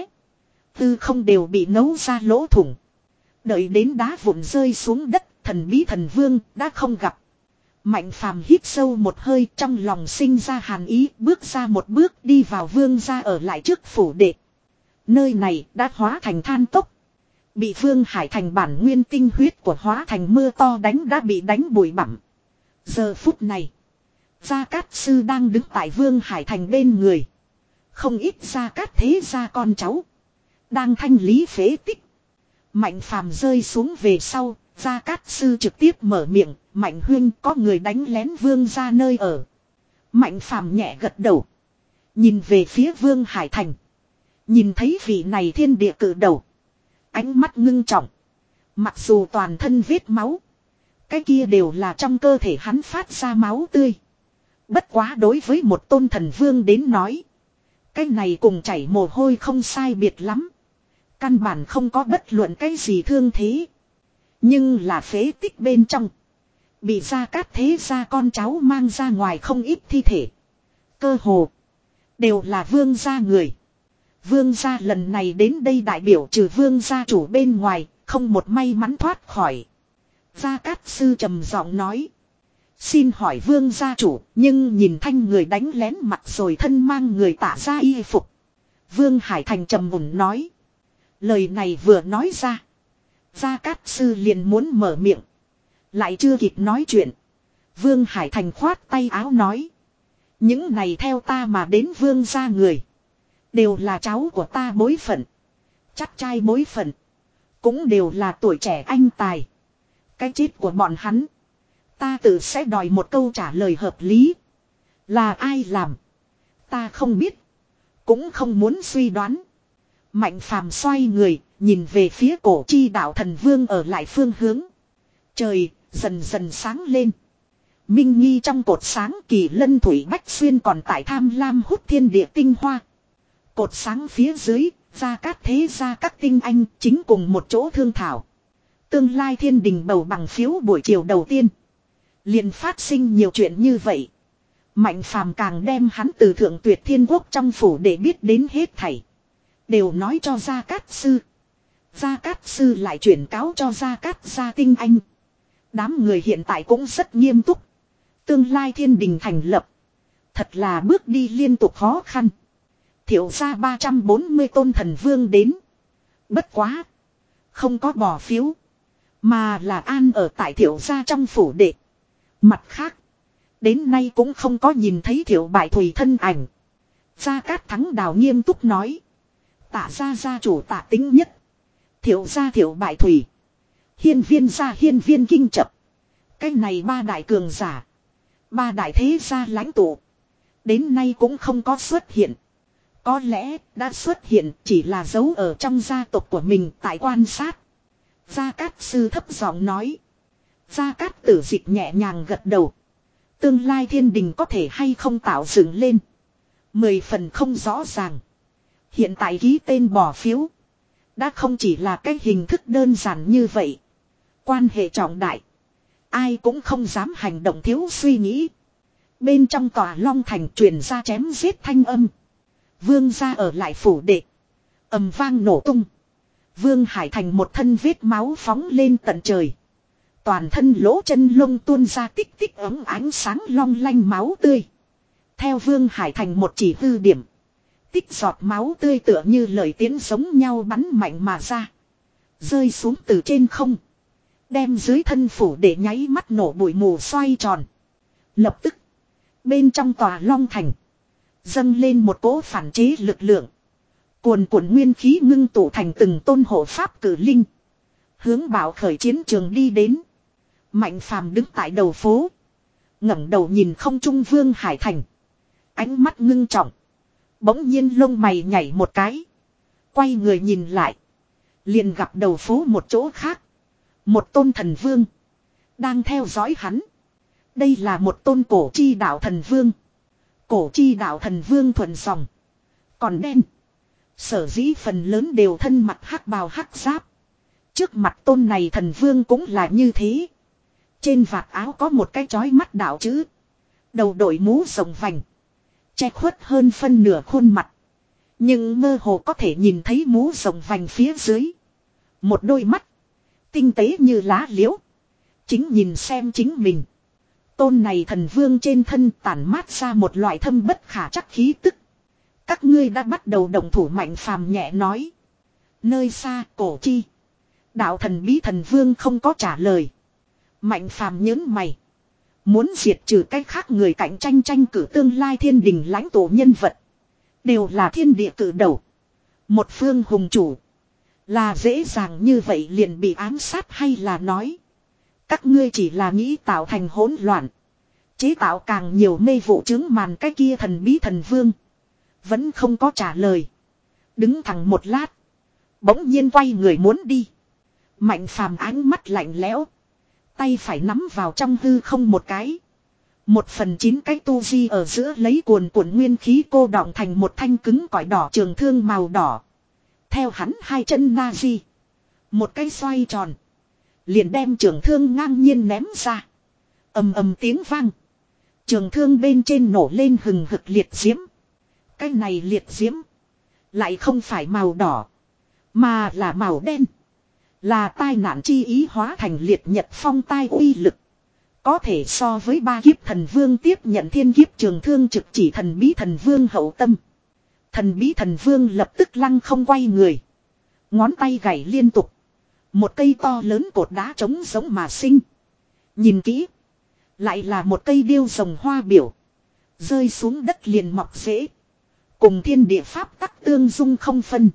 Tư không đều bị nấu ra lỗ thủng. Đợi đến đá vụn rơi xuống đất, thần bí thần vương đã không gặp. Mạnh Phàm hít sâu một hơi, trong lòng sinh ra hàn ý, bước ra một bước đi vào Vương gia ở lại trước phủ đệ. Nơi này đã hóa thành than tốc. Bị Vương Hải Thành bản nguyên tinh huyết của hóa thành mưa to đánh đã bị đánh bụi bặm. Giờ phút này, Gia Cát Sư đang đứng tại Vương Hải Thành bên người. Không ít Gia Cát thế gia con cháu đang thanh lý phế tích. Mạnh Phàm rơi xuống về sau, Gia Cát Sư trực tiếp mở miệng, Mạnh huynh, có người đánh lén Vương gia nơi ở. Mạnh Phàm nhẹ gật đầu, nhìn về phía Vương Hải Thành. Nhìn thấy vị này thiên địa cử đầu, ánh mắt ngưng trọng. Mặc dù toàn thân vết máu, cái kia đều là trong cơ thể hắn phát ra máu tươi. Bất quá đối với một tôn thần vương đến nói, cái này cùng chảy mồ hôi không sai biệt lắm. Căn bản không có bất luận cái gì thương thế. Nhưng là phế tích bên trong, bị Gia Cát thế gia con cháu mang ra ngoài không ít thi thể. Cơ hồ đều là Vương gia người. Vương gia lần này đến đây đại biểu trừ Vương gia chủ bên ngoài, không một may mắn thoát khỏi. Gia Cát Sư trầm giọng nói. Xin hỏi Vương gia chủ, nhưng nhìn thanh người đánh lén mặt rồi thân mang người tả ra y phục. Vương Hải Thành trầm mùn nói. Lời này vừa nói ra, Gia Cát Sư liền muốn mở miệng. Lại chưa kịp nói chuyện, Vương Hải Thành khoát tay áo nói. Những này theo ta mà đến Vương gia người, đều là cháu của ta bối phận. Chắc trai bối phận, cũng đều là tuổi trẻ anh tài. Cái chết của bọn hắn, ta tự sẽ đòi một câu trả lời hợp lý. Là ai làm, ta không biết. Cũng không muốn suy đoán. Mạnh phàm xoay người, nhìn về phía cổ chi đạo thần vương ở lại phương hướng. Trời, dần dần sáng lên. Minh nghi trong cột sáng kỳ lân thủy bách xuyên còn tại tham lam hút thiên địa tinh hoa. Cột sáng phía dưới, gia cát thế gia các tinh anh chính cùng một chỗ thương thảo. Tương lai thiên đình bầu bằng phiếu buổi chiều đầu tiên. Liền phát sinh nhiều chuyện như vậy. Mạnh phàm càng đem hắn từ thượng tuyệt thiên quốc trong phủ để biết đến hết thảy. Đều nói cho Gia Cát Sư. Gia Cát Sư lại chuyển cáo cho Gia Cát gia tinh anh. Đám người hiện tại cũng rất nghiêm túc. Tương lai thiên đình thành lập. Thật là bước đi liên tục khó khăn. Thiệu gia ba trăm bốn mươi tôn thần vương đến. Bất quá. Không có bỏ phiếu. Mà là an ở tại thiệu gia trong phủ đệ. Mặt khác. Đến nay cũng không có nhìn thấy thiệu bại thùy thân ảnh. Gia Cát Thắng Đào nghiêm túc nói. Tạ gia gia chủ tạ tính nhất. Thiệu gia thiệu bại thùy. Hiên viên gia hiên viên kinh chập. Cái này ba đại cường giả. Ba đại thế gia lãnh tụ. Đến nay cũng không có xuất hiện. Có lẽ đã xuất hiện chỉ là giấu ở trong gia tộc của mình tại quan sát. Gia Cát Sư thấp giọng nói. Gia Cát Tử Dịch nhẹ nhàng gật đầu. Tương lai thiên đình có thể hay không tạo dựng lên. Mười phần không rõ ràng. Hiện tại ký tên bỏ phiếu. Đã không chỉ là cái hình thức đơn giản như vậy. Quan hệ trọng đại. Ai cũng không dám hành động thiếu suy nghĩ. Bên trong tòa Long Thành truyền ra chém giết thanh âm. Vương gia ở lại phủ đệ. Ầm vang nổ tung. Vương Hải Thành một thân vết máu phóng lên tận trời. Toàn thân lỗ chân lông tuôn ra tích tích ấm ánh sáng long lanh máu tươi. Theo Vương Hải Thành một chỉ hư điểm. Tích giọt máu tươi tựa như lời tiến giống nhau bắn mạnh mà ra. Rơi xuống từ trên không. Đem dưới thân phủ để nháy mắt nổ bụi mù xoay tròn. Lập tức. Bên trong tòa Long Thành. Dâng lên một cỗ phản chế lực lượng. Cuồn cuộn nguyên khí ngưng tụ thành từng tôn hộ pháp cử linh. Hướng bảo khởi chiến trường đi đến. Mạnh phàm đứng tại đầu phố. ngẩng đầu nhìn không trung Vương Hải Thành. Ánh mắt ngưng trọng. Bỗng nhiên lông mày nhảy một cái. Quay người nhìn lại. Liền gặp đầu phố một chỗ khác. Một tôn thần vương. Đang theo dõi hắn. Đây là một tôn cổ chi đạo thần vương. Cổ chi đạo thần vương thuần dòng. Còn đen. Sở dĩ phần lớn đều thân mặt hắc bào hắc giáp. Trước mặt tôn này thần vương cũng là như thế. Trên vạt áo có một cái chói mắt đạo chữ. Đầu đội mũ rồng vành. Che khuất hơn phân nửa khuôn mặt. Nhưng mơ hồ có thể nhìn thấy mũ rồng vành phía dưới. Một đôi mắt. Tinh tế như lá liễu. Chính nhìn xem chính mình. Tôn này thần vương trên thân tản mát ra một loại thâm bất khả chắc khí tức. Các ngươi đã bắt đầu động thủ Mạnh phàm nhẹ nói. Nơi xa cổ chi. Đạo thần bí thần vương không có trả lời. Mạnh phàm nhớn mày. Muốn diệt trừ cách khác người cạnh tranh tranh cử tương lai thiên đình lãnh tụ nhân vật. Đều là thiên địa cử đầu. Một phương hùng chủ. Là dễ dàng như vậy liền bị ám sát hay là nói. Các ngươi chỉ là nghĩ tạo thành hỗn loạn. Chế tạo càng nhiều mê vụ chứng màn cái kia thần bí thần vương. Vẫn không có trả lời. Đứng thẳng một lát. Bỗng nhiên quay người muốn đi. Mạnh phàm ánh mắt lạnh lẽo. Tay phải nắm vào trong hư không một cái. Một phần chín cái tu di ở giữa lấy cuồn cuộn nguyên khí cô đọng thành một thanh cứng cỏi đỏ trường thương màu đỏ. Theo hắn hai chân na di. Một cái xoay tròn. Liền đem trường thương ngang nhiên ném ra. Ầm ầm tiếng vang. Trường thương bên trên nổ lên hừng hực liệt diễm. Cái này liệt diễm. Lại không phải màu đỏ. Mà là màu đen. Là tai nạn chi ý hóa thành liệt nhật phong tai uy lực. Có thể so với ba kiếp thần vương tiếp nhận thiên kiếp trường thương trực chỉ thần bí thần vương hậu tâm. Thần bí thần vương lập tức lăng không quay người. Ngón tay gảy liên tục. Một cây to lớn cột đá trống giống mà sinh. Nhìn kỹ. Lại là một cây điêu rồng hoa biểu. Rơi xuống đất liền mọc rễ. Cùng thiên địa pháp tắc tương dung không phân.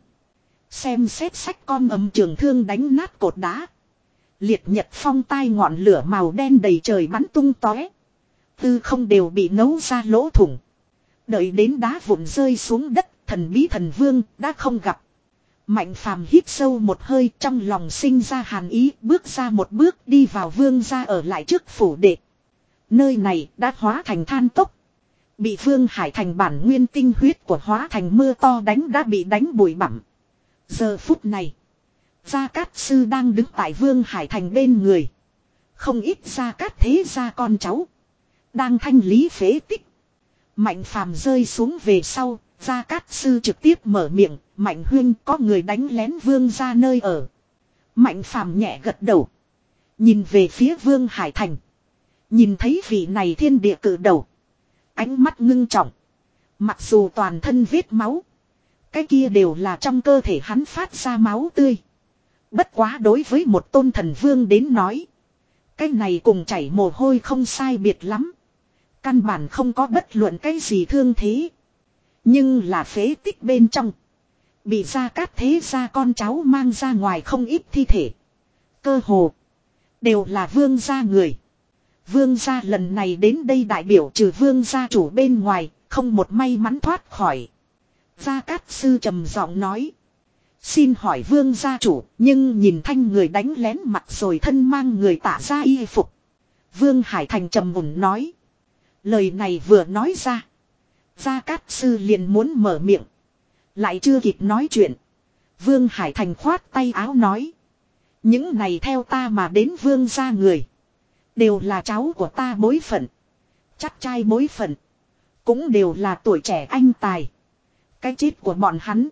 Xem xét sách con ấm trường thương đánh nát cột đá. Liệt nhật phong tai ngọn lửa màu đen đầy trời bắn tung tóe. Tư không đều bị nấu ra lỗ thủng. Đợi đến đá vụn rơi xuống đất. thần bí thần vương đã không gặp. Mạnh phàm hít sâu một hơi, trong lòng sinh ra hàn ý, bước ra một bước đi vào vương gia ở lại trước phủ đệ. Nơi này đã hóa thành than cốc. Bị Vương Hải Thành bản nguyên tinh huyết của hóa thành mưa to đánh đã bị đánh bụi bặm. Giờ phút này, Gia Cát Sư đang đứng tại Vương Hải Thành bên người. Không ít Gia Cát thế gia con cháu đang thanh lý phế tích. Mạnh phàm rơi xuống về sau, Gia Cát Sư trực tiếp mở miệng, Mạnh huynh, có người đánh lén Vương gia nơi ở. Mạnh phàm nhẹ gật đầu, nhìn về phía Vương Hải Thành. Nhìn thấy vị này thiên địa cử đầu, ánh mắt ngưng trọng. Mặc dù toàn thân vết máu, cái kia đều là trong cơ thể hắn phát ra máu tươi. Bất quá đối với một tôn thần vương đến nói, cái này cùng chảy mồ hôi không sai biệt lắm. Căn bản không có bất luận cái gì thương thế. Nhưng là phế tích bên trong, bị Gia Cát thế gia con cháu mang ra ngoài không ít thi thể. Cơ hồ đều là vương gia người. Vương gia lần này đến đây đại biểu trừ vương gia chủ bên ngoài, không một may mắn thoát khỏi. Gia Cát Sư trầm giọng nói. Xin hỏi vương gia chủ, nhưng nhìn thanh người đánh lén mặt rồi thân mang người tả ra y phục. Vương Hải Thành trầm mùn nói. Lời này vừa nói ra, Gia Cát Sư liền muốn mở miệng. Lại chưa kịp nói chuyện, Vương Hải Thành khoát tay áo nói. Những này theo ta mà đến vương gia người, đều là cháu của ta bối phận. Chắc trai bối phận, cũng đều là tuổi trẻ anh tài. Cái chết của bọn hắn,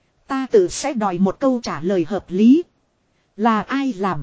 ta tự sẽ đòi một câu trả lời hợp lý. Là ai làm,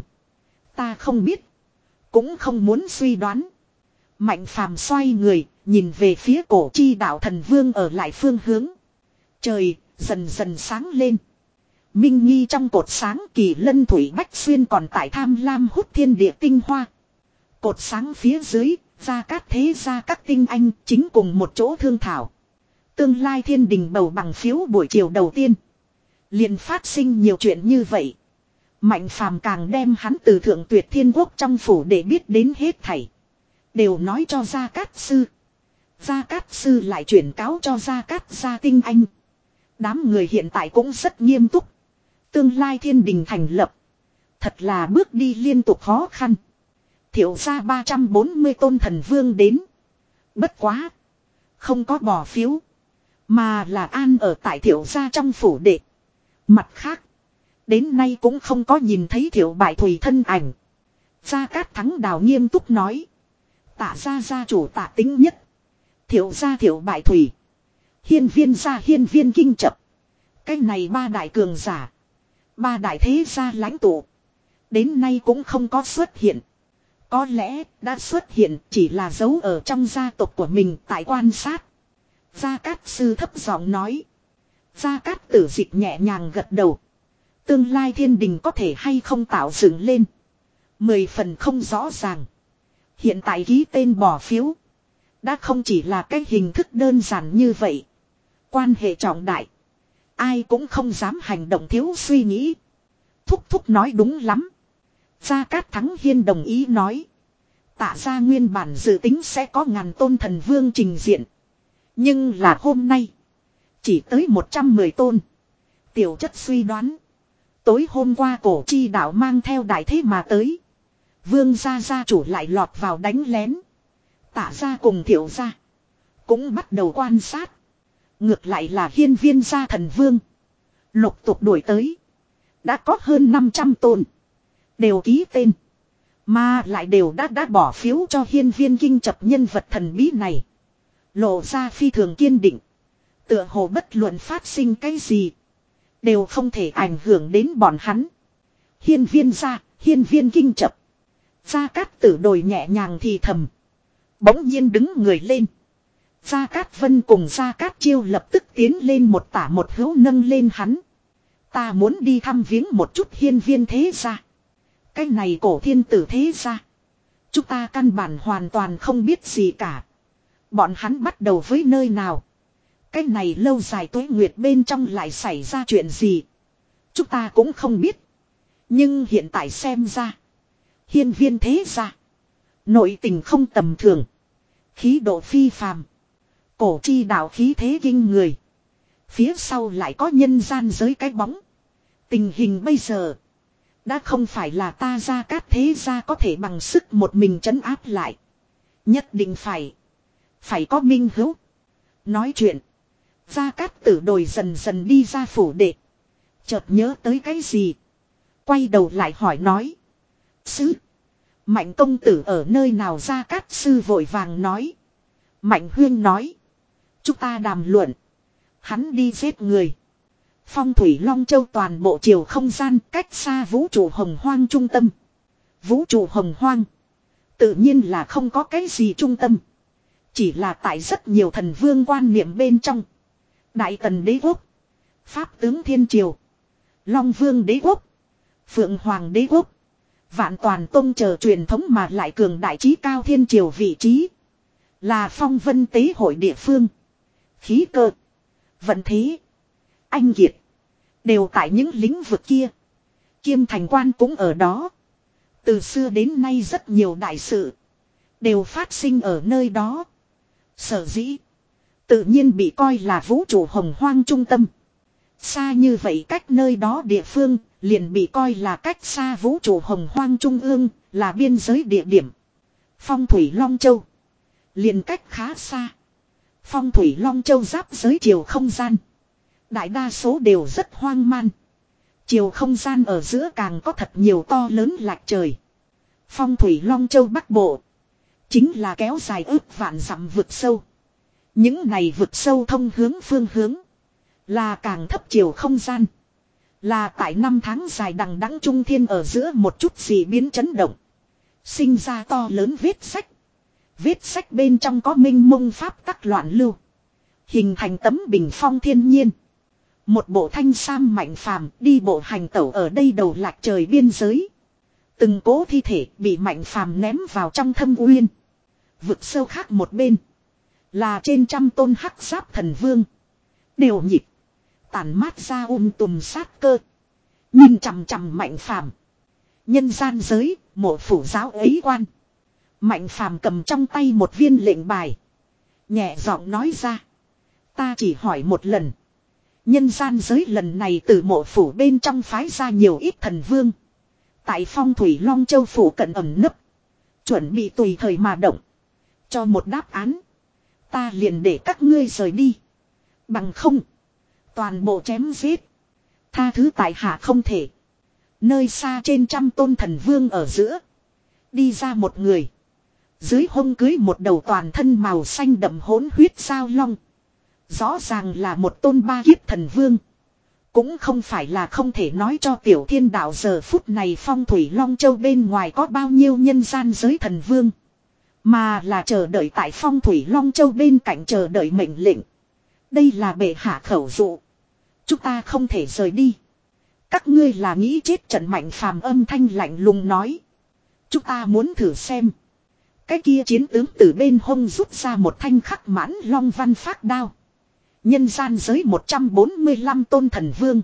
ta không biết, cũng không muốn suy đoán. Mạnh phàm xoay người, nhìn về phía cổ chi đạo thần vương ở lại phương hướng. Trời dần dần sáng lên. Minh nghi trong cột sáng, Kỳ Lân Thủy Bách Xuyên còn tại tham lam hút thiên địa tinh hoa. Cột sáng phía dưới, Gia Cát thế gia các tinh anh chính cùng một chỗ thương thảo. Tương lai thiên đình bầu bằng phiếu buổi chiều đầu tiên, liền phát sinh nhiều chuyện như vậy. Mạnh phàm càng đem hắn từ thượng tuyệt thiên quốc trong phủ để biết đến hết thảy, đều nói cho Gia Cát Sư. Gia Cát Sư lại chuyển cáo cho Gia Cát gia tinh anh. Đám người hiện tại cũng rất nghiêm túc. Tương lai thiên đình thành lập, thật là bước đi liên tục khó khăn. Thiệu gia ba trăm bốn mươi tôn thần vương đến. Bất quá, không có bỏ phiếu, mà là an ở tại Thiệu gia trong phủ đệ. Mặt khác, đến nay cũng không có nhìn thấy Thiệu Bại Thùy thân ảnh. Gia Cát Thắng Đào nghiêm túc nói. Tạ gia gia chủ Tạ Tính Nhất, Thiệu gia Thiệu Bại Thùy, Hiên Viên gia Hiên Viên Kinh Chập, cái này ba đại cường giả, ba đại thế gia lãnh tụ, đến nay cũng không có xuất hiện. Có lẽ đã xuất hiện, chỉ là giấu ở trong gia tộc của mình tại quan sát. Gia Cát Sư thấp giọng nói. Gia Cát Tử Dịch nhẹ nhàng gật đầu. Tương lai thiên đình có thể hay không tạo dựng lên, mười phần không rõ ràng. Hiện tại ký tên bỏ phiếu, đã không chỉ là cái hình thức đơn giản như vậy. Quan hệ trọng đại, ai cũng không dám hành động thiếu suy nghĩ. Thúc thúc nói đúng lắm. Gia Cát Thắng Hiên đồng ý nói. Tạ gia nguyên bản dự tính sẽ có ngàn tôn thần vương trình diện, nhưng là hôm nay chỉ tới một trăm mười tôn. Tiểu chất suy đoán, tối hôm qua cổ chi đạo mang theo đại thế mà tới. Vương gia gia chủ lại lọt vào đánh lén. Tạ gia cùng Thiệu gia cũng bắt đầu quan sát. Ngược lại là Hiên Viên gia thần vương lục tục đuổi tới. Đã có hơn năm trăm tôn, đều ký tên, mà lại đều đã đã bỏ phiếu cho Hiên Viên Kinh Chập nhân vật thần bí này. Lộ ra phi thường kiên định, tựa hồ bất luận phát sinh cái gì đều không thể ảnh hưởng đến bọn hắn. Hiên Viên gia, Hiên Viên Kinh Chập. Gia Cát Tử đồi nhẹ nhàng thì thầm, bỗng nhiên đứng người lên. Gia Cát Vân cùng Gia Cát Chiêu lập tức tiến lên một tả một hữu nâng lên hắn. Ta muốn đi thăm viếng một chút Hiên Viên thế gia. Cái này cổ thiên tử thế gia, chúng ta căn bản hoàn toàn không biết gì cả. Bọn hắn bắt đầu với nơi nào? Cái này lâu dài tuế nguyệt bên trong lại xảy ra chuyện gì? Chúng ta cũng không biết. Nhưng hiện tại xem ra, Hiên Viên thế gia nội tình không tầm thường, khí độ phi phàm, cổ chi đạo khí thế kinh người. Phía sau lại có nhân gian giới cái bóng. Tình hình bây giờ. Đã không phải là ta Gia Cát thế gia có thể bằng sức một mình trấn áp lại. Nhất định phải. Phải có minh hữu. Nói chuyện. Gia Cát Tử đồi dần dần đi ra phủ đệ. Chợt nhớ tới cái gì. Quay đầu lại hỏi nói. Sư. Mạnh công tử ở nơi nào? Gia Cát Sư vội vàng nói. Mạnh huyên nói. Chúng ta đàm luận. Hắn đi giết người. Phong thủy Long Châu toàn bộ chiều không gian cách xa vũ trụ hồng hoang trung tâm. Vũ trụ hồng hoang. Tự nhiên là không có cái gì trung tâm. Chỉ là tại rất nhiều thần vương quan niệm bên trong. Đại Tần Đế Quốc. Pháp tướng Thiên Triều. Long Vương Đế Quốc. Phượng Hoàng Đế Quốc. Vạn Toàn Tông chờ truyền thống mà lại cường đại trí cao Thiên Triều vị trí. Là phong vân tế hội địa phương. Khí cơ. Vận thế. Anh kiệt. Đều tại những lĩnh vực kia. Kiêm thành quan cũng ở đó. Từ xưa đến nay rất nhiều đại sự. Đều phát sinh ở nơi đó. Sở dĩ. Tự nhiên bị coi là vũ trụ hồng hoang trung tâm. Xa như vậy cách nơi đó địa phương. Liền bị coi là cách xa vũ trụ hồng hoang trung ương. Là biên giới địa điểm. Phong thủy Long Châu. Liền cách khá xa. Phong thủy Long Châu giáp giới chiều không gian. Đại đa số đều rất hoang man. Chiều không gian ở giữa càng có thật nhiều to lớn lạch trời. Phong thủy Long Châu Bắc Bộ. Chính là kéo dài ước vạn dặm vực sâu. Những này vực sâu thông hướng phương hướng. Là càng thấp chiều không gian. Là tại năm tháng dài đằng đẵng trung thiên ở giữa một chút gì biến chấn động. Sinh ra to lớn vết sách. Vết sách bên trong có minh mông pháp tắc loạn lưu. Hình thành tấm bình phong thiên nhiên. Một bộ thanh sam mạnh phàm đi bộ hành tẩu ở đây đầu lạc trời biên giới. Từng cố thi thể bị mạnh phàm ném vào trong thâm uyên. Vực sâu khác một bên. Là trên trăm tôn hắc giáp thần vương. Đều nhịp. Tản mát ra um tùm sát cơ. Nhìn chằm chằm mạnh phàm. Nhân gian giới, mộ phủ giáo ấy quan. Mạnh phàm cầm trong tay một viên lệnh bài. Nhẹ giọng nói ra. Ta chỉ hỏi một lần. Nhân gian giới lần này từ mộ phủ bên trong phái ra nhiều ít thần vương. Tại phong thủy Long Châu phủ cận ẩn nấp. Chuẩn bị tùy thời mà động. Cho một đáp án. Ta liền để các ngươi rời đi. Bằng không. Toàn bộ chém giết. Tha thứ tại hạ không thể. Nơi xa trên trăm tôn thần vương ở giữa. Đi ra một người. Dưới hông cưới một đầu toàn thân màu xanh đậm hỗn huyết sao long. Rõ ràng là một tôn ba kiếp thần vương. Cũng không phải là không thể nói cho tiểu thiên đạo giờ phút này phong thủy Long Châu bên ngoài có bao nhiêu nhân gian giới thần vương. Mà là chờ đợi tại phong thủy Long Châu bên cạnh chờ đợi mệnh lệnh. Đây là bệ hạ khẩu dụ. Chúng ta không thể rời đi. Các ngươi là nghĩ chết trận mạnh phàm âm thanh lạnh lùng nói. Chúng ta muốn thử xem. Cái kia chiến tướng từ bên hông rút ra một thanh khắc mãn long văn phác đao. Nhân gian giới một trăm bốn mươi lăm tôn thần vương.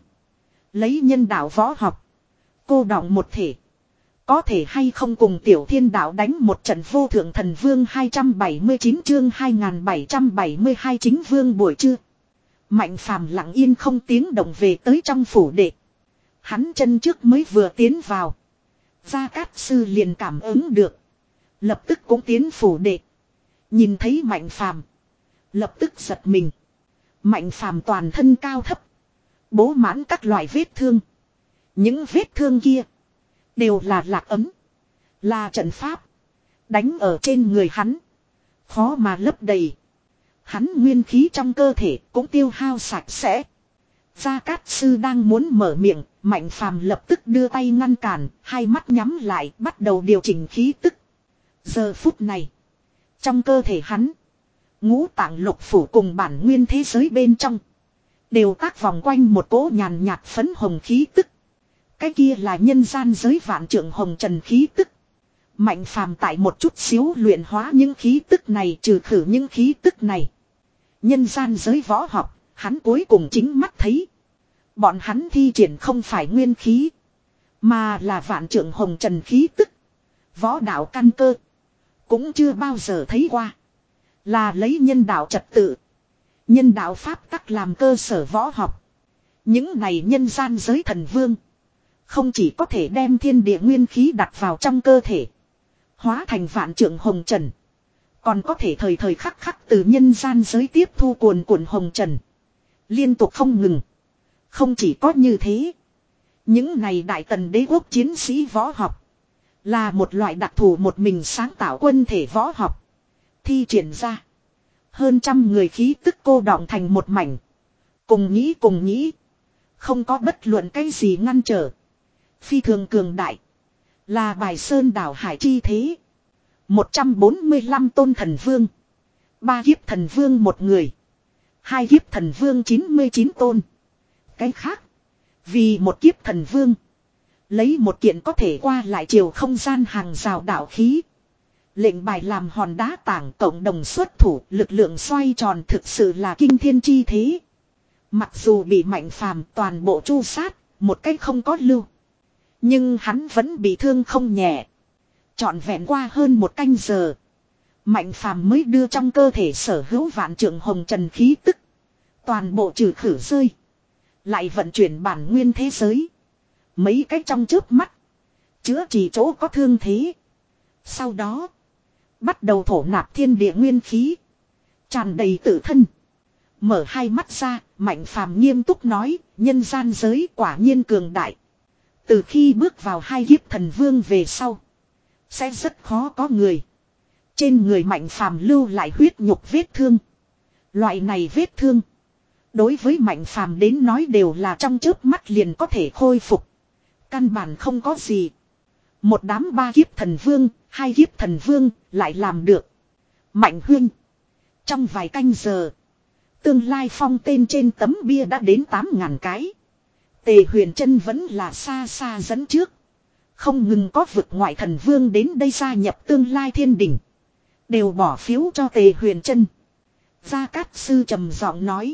Lấy nhân đạo võ học. Cô đọng một thể. Có thể hay không cùng tiểu thiên đạo đánh một trận vô thượng thần vương hai trăm bảy mươi chín chương hai nghìn bảy trăm bảy mươi hai chính vương buổi trưa. Mạnh phàm lặng yên không tiếng động về tới trong phủ đệ. Hắn chân trước mới vừa tiến vào. Gia Cát Sư liền cảm ứng được. Lập tức cũng tiến phủ đệ. Nhìn thấy mạnh phàm. Lập tức giật mình. Mạnh phàm toàn thân cao thấp. Bố mãn các loại vết thương. Những vết thương kia. Đều là lạc ấm. Là trận pháp. Đánh ở trên người hắn. Khó mà lấp đầy. Hắn nguyên khí trong cơ thể cũng tiêu hao sạch sẽ. Gia Cát Sư đang muốn mở miệng. Mạnh phàm lập tức đưa tay ngăn cản. Hai mắt nhắm lại bắt đầu điều chỉnh khí tức. Giờ phút này. Trong cơ thể hắn. Ngũ tạng lục phủ cùng bản nguyên thế giới bên trong. Đều tác vòng quanh một cỗ nhàn nhạt phấn hồng khí tức. Cái kia là nhân gian giới vạn trượng hồng trần khí tức. Mạnh phàm tại một chút xíu luyện hóa những khí tức này trừ khử những khí tức này. Nhân gian giới võ học, hắn cuối cùng chính mắt thấy. Bọn hắn thi triển không phải nguyên khí. Mà là vạn trượng hồng trần khí tức. Võ đạo căn cơ. Cũng chưa bao giờ thấy qua. Là lấy nhân đạo trật tự. Nhân đạo pháp tắc làm cơ sở võ học. Những này nhân gian giới thần vương. Không chỉ có thể đem thiên địa nguyên khí đặt vào trong cơ thể. Hóa thành vạn trượng hồng trần. Còn có thể thời thời khắc khắc từ nhân gian giới tiếp thu cuồn cuộn hồng trần. Liên tục không ngừng. Không chỉ có như thế. Những này đại tần đế quốc chiến sĩ võ học. Là một loại đặc thù một mình sáng tạo quân thể võ học. Thi triển ra. Hơn trăm người khí tức cô đọng thành một mảnh. Cùng nghĩ cùng nghĩ. Không có bất luận cái gì ngăn trở. Phi thường cường đại. Là bài sơn đảo hải chi thế. một trăm bốn mươi lăm tôn thần vương. Ba kiếp thần vương một người. Hai kiếp thần vương chín mươi chín tôn. Cái khác. Vì một kiếp thần vương. Lấy một kiện có thể qua lại chiều không gian hàng rào đạo khí. Lệnh bài làm hòn đá tảng cộng đồng xuất thủ. Lực lượng xoay tròn thực sự là kinh thiên chi thế. Mặc dù bị Mạnh Phàm toàn bộ tru sát. Một cách không có lưu. Nhưng hắn vẫn bị thương không nhẹ. Trọn vẹn qua hơn một canh giờ. Mạnh Phàm mới đưa trong cơ thể sở hữu vạn trượng hồng trần khí tức. Toàn bộ trừ khử rơi. Lại vận chuyển bản nguyên thế giới. Mấy cách trong chớp mắt. Chữa trị chỗ có thương thế. Sau đó. Bắt đầu thổ nạp thiên địa nguyên khí. Tràn đầy tự thân. Mở hai mắt ra. Mạnh Phàm nghiêm túc nói. Nhân gian giới quả nhiên cường đại. Từ khi bước vào hai kiếp thần vương về sau. Sẽ rất khó có người. Trên người Mạnh Phàm lưu lại huyết nhục vết thương. Loại này vết thương. Đối với Mạnh Phàm đến nói đều là trong chớp mắt liền có thể khôi phục. Căn bản không có gì. Một đám ba kiếp thần vương, hai kiếp thần vương lại làm được. Mạnh huynh. Trong vài canh giờ. Tương lai phong tên trên tấm bia đã đến tám ngàn cái. Tề Huyền Trân vẫn là xa xa dẫn trước. Không ngừng có vực ngoại thần vương đến đây gia nhập tương lai thiên đình. Đều bỏ phiếu cho Tề Huyền Trân. Gia Cát Sư trầm giọng nói.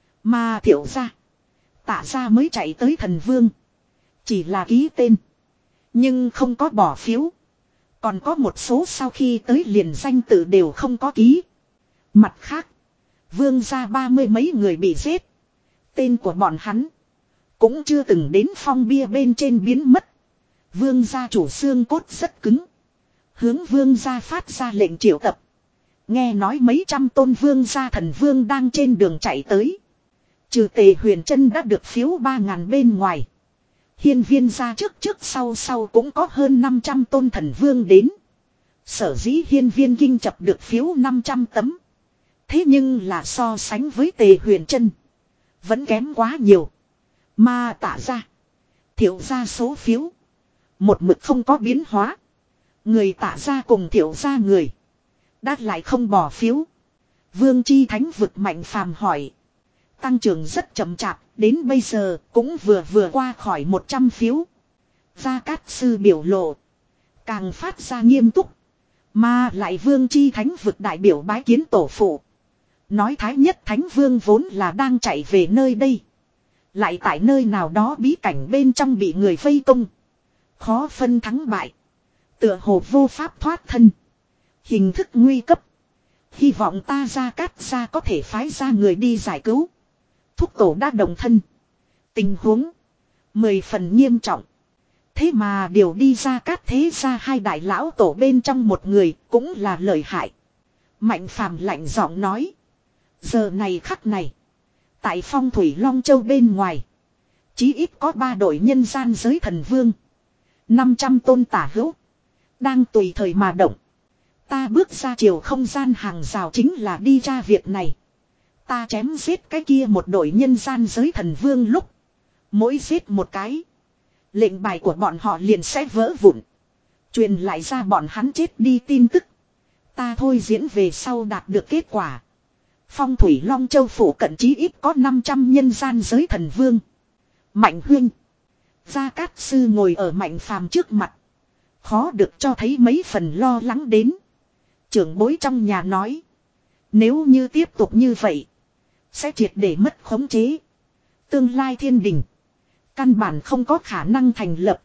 Mà Thiệu gia. Tạ gia mới chạy tới thần vương. Chỉ là ký tên. Nhưng không có bỏ phiếu. Còn có một số sau khi tới liền danh tự đều không có ký. Mặt khác. Vương gia ba mươi mấy người bị giết. Tên của bọn hắn. Cũng chưa từng đến phong bia bên trên biến mất. Vương gia chủ xương cốt rất cứng. Hướng vương gia phát ra lệnh triệu tập. Nghe nói mấy trăm tôn vương gia thần vương đang trên đường chạy tới. Trừ Tề Huyền Trân đã được phiếu ba ngàn bên ngoài. Hiên Viên gia trước trước sau sau cũng có hơn năm trăm tôn thần vương đến. Sở dĩ Hiên Viên Kinh chập được phiếu năm trăm tấm. Thế nhưng là so sánh với Tề Huyền Trân. Vẫn kém quá nhiều. Mà Tạ gia. Thiệu gia số phiếu. Một mực không có biến hóa. Người Tạ gia cùng Thiệu gia người. Đã lại không bỏ phiếu. Vương Chi Thánh vực Mạnh Phàm hỏi. Tăng trưởng rất chậm chạp. Đến bây giờ cũng vừa vừa qua khỏi một trăm phiếu. Gia Cát Sư biểu lộ. Càng phát ra nghiêm túc. Mà lại Vương Chi Thánh vực đại biểu bái kiến tổ phụ. Nói Thái Nhất Thánh Vương vốn là đang chạy về nơi đây. Lại tại nơi nào đó bí cảnh bên trong bị người vây công. Khó phân thắng bại. Tựa hồ vô pháp thoát thân. Hình thức nguy cấp. Hy vọng ta Gia Cát gia có thể phái ra người đi giải cứu. Thúc tổ đã đồng thân. Tình huống. Mười phần nghiêm trọng. Thế mà điều đi Gia Cát thế ra hai đại lão tổ bên trong một người cũng là lợi hại. Mạnh Phàm lạnh giọng nói. Giờ này khắc này. Tại Phong Thủy Long Châu bên ngoài. Chí ít có ba đội nhân gian giới thần vương. năm trăm tôn tả hữu. Đang tùy thời mà động. Ta bước ra chiều không gian hàng rào chính là đi ra việc này. Ta chém giết cái kia một đội nhân gian giới thần vương lúc. Mỗi giết một cái. Lệnh bài của bọn họ liền sẽ vỡ vụn. Truyền lại ra bọn hắn chết đi tin tức. Ta thôi diễn về sau đạt được kết quả. Phong Thủy Long Châu phủ cận chí ít có năm trăm nhân gian giới thần vương. Mạnh huynh. Gia Cát Sư ngồi ở Mạnh Phàm trước mặt. Khó được cho thấy mấy phần lo lắng đến. Trưởng bối trong nhà nói. Nếu như tiếp tục như vậy. Sẽ triệt để mất khống chế. Tương lai thiên đình. Căn bản không có khả năng thành lập.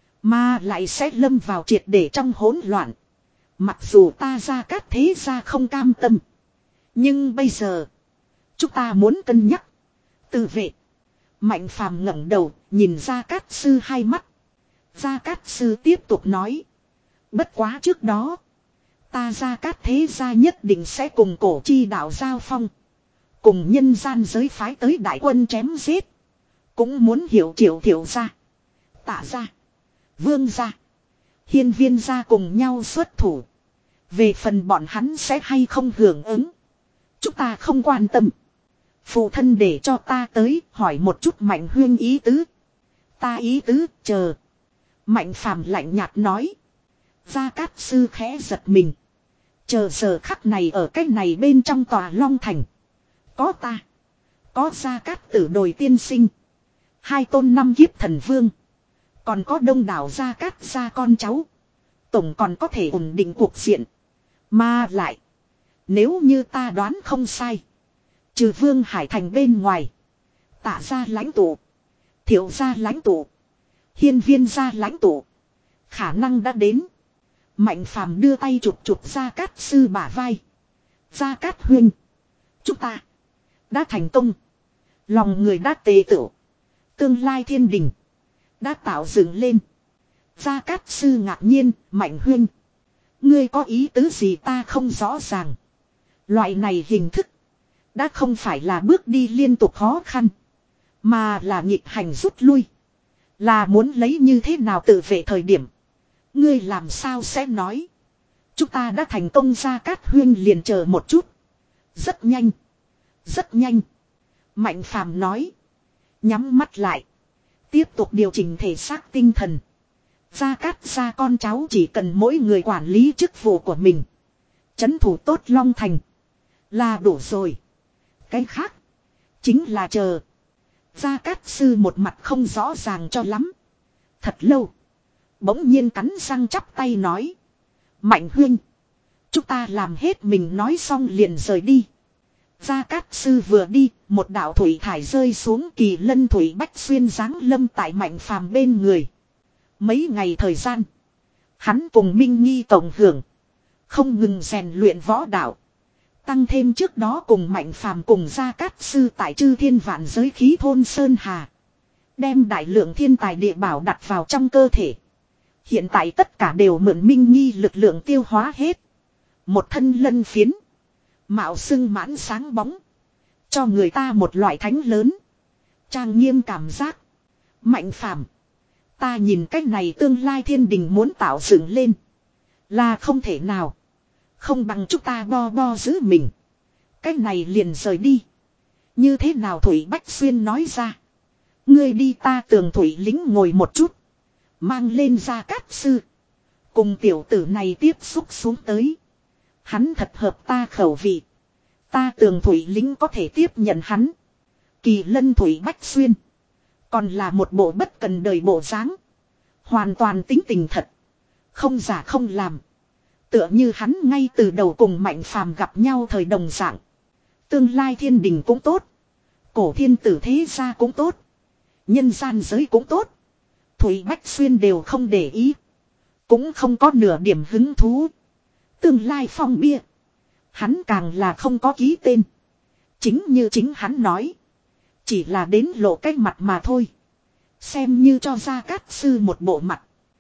Mà lại sẽ lâm vào triệt để trong hỗn loạn. Mặc dù ta Gia Cát thế gia không cam tâm. Nhưng bây giờ. Chúng ta muốn cân nhắc. Tự vệ. Mạnh Phàm ngẩng đầu, nhìn Gia Cát Sư hai mắt. Gia Cát Sư tiếp tục nói. Bất quá trước đó. Ta Gia Cát thế gia nhất định sẽ cùng cổ chi đạo giao phong. Cùng nhân gian giới phái tới đại quân chém giết. Cũng muốn hiểu triệu thiểu gia. Tạ gia. Vương gia. Hiên viên gia cùng nhau xuất thủ. Về phần bọn hắn sẽ hay không hưởng ứng. Chúng ta không quan tâm. Phụ thân để cho ta tới hỏi một chút Mạnh Huyên ý tứ. Ta ý tứ chờ. Mạnh Phàm lạnh nhạt nói. Gia Cát Sư khẽ giật mình. Chờ giờ khắc này ở cách này bên trong tòa Long Thành. Có ta. Có Gia Cát Tử Đồi tiên sinh. Hai tôn năm kiếp thần vương. Còn có đông đảo Gia Cát gia con cháu. Tổng còn có thể ổn định cuộc diện. Mà lại. Nếu như ta đoán không sai. Trừ Vương Hải Thành bên ngoài. Tạ gia lãnh tụ. Thiệu gia lãnh tụ. Hiên viên gia lãnh tụ. Khả năng đã đến. Mạnh Phàm đưa tay chụp chụp Gia Cát Sư bả vai. Gia Cát huynh. Chúng ta. Đã thành công. Lòng người đã tề tựu. Tương lai thiên đình. Đã tạo dựng lên. Gia Cát Sư ngạc nhiên. Mạnh huynh. Ngươi có ý tứ gì ta không rõ ràng. Loại này hình thức. Đã không phải là bước đi liên tục khó khăn. Mà là nghịch hành rút lui. Là muốn lấy như thế nào tự vệ thời điểm. Ngươi làm sao sẽ nói. Chúng ta đã thành công. Gia Cát huyên liền chờ một chút. Rất nhanh. Rất nhanh. Mạnh Phàm nói. Nhắm mắt lại. Tiếp tục điều chỉnh thể xác tinh thần. Gia Cát gia con cháu chỉ cần mỗi người quản lý chức vụ của mình. Chấn thủ tốt Long Thành. Là đủ rồi. Cái khác. Chính là chờ. Gia Cát Sư một mặt không rõ ràng cho lắm. Thật lâu. Bỗng nhiên cắn răng chắp tay nói. Mạnh huynh. Chúng ta làm hết mình nói xong liền rời đi. Gia Cát Sư vừa đi. Một đạo thủy thải rơi xuống Kỳ Lân Thủy Bách Xuyên giáng lâm tại Mạnh Phàm bên người. Mấy ngày thời gian. Hắn cùng Minh Nghi tổng hưởng. Không ngừng rèn luyện võ đạo. Tăng thêm trước đó cùng Mạnh Phàm cùng Gia Cát Sư tại Chư Thiên Vạn Giới Khí Thôn Sơn Hà. Đem đại lượng thiên tài địa bảo đặt vào trong cơ thể. Hiện tại tất cả đều mượn Minh Nghi lực lượng tiêu hóa hết. Một thân lân phiến. Mạo xưng mãn sáng bóng. Cho người ta một loại thánh lớn. Trang nghiêm cảm giác. Mạnh Phàm. Ta nhìn cách này tương lai thiên đình muốn tạo dựng lên. Là không thể nào. Không bằng chúng ta bo bo giữ mình. Cách này liền rời đi. Như thế nào Thủy Bách Xuyên nói ra. Ngươi đi ta tường Thủy lính ngồi một chút. Mang lên Gia Cát Sư. Cùng tiểu tử này tiếp xúc xuống tới. Hắn thật hợp ta khẩu vị. Ta tường Thủy lính có thể tiếp nhận hắn. Kỳ Lân Thủy Bách Xuyên. Còn là một bộ bất cần đời bộ dáng. Hoàn toàn tính tình thật. Không giả không làm. Tựa như hắn ngay từ đầu cùng Mạnh Phàm gặp nhau thời đồng dạng. Tương lai thiên đình cũng tốt. Cổ thiên tử thế gia cũng tốt. Nhân gian giới cũng tốt. Thủy Bách Xuyên đều không để ý. Cũng không có nửa điểm hứng thú. Tương lai phong bia. Hắn càng là không có ký tên. Chính như chính hắn nói. Chỉ là đến lộ cái mặt mà thôi. Xem như cho Gia Cát Sư một bộ mặt.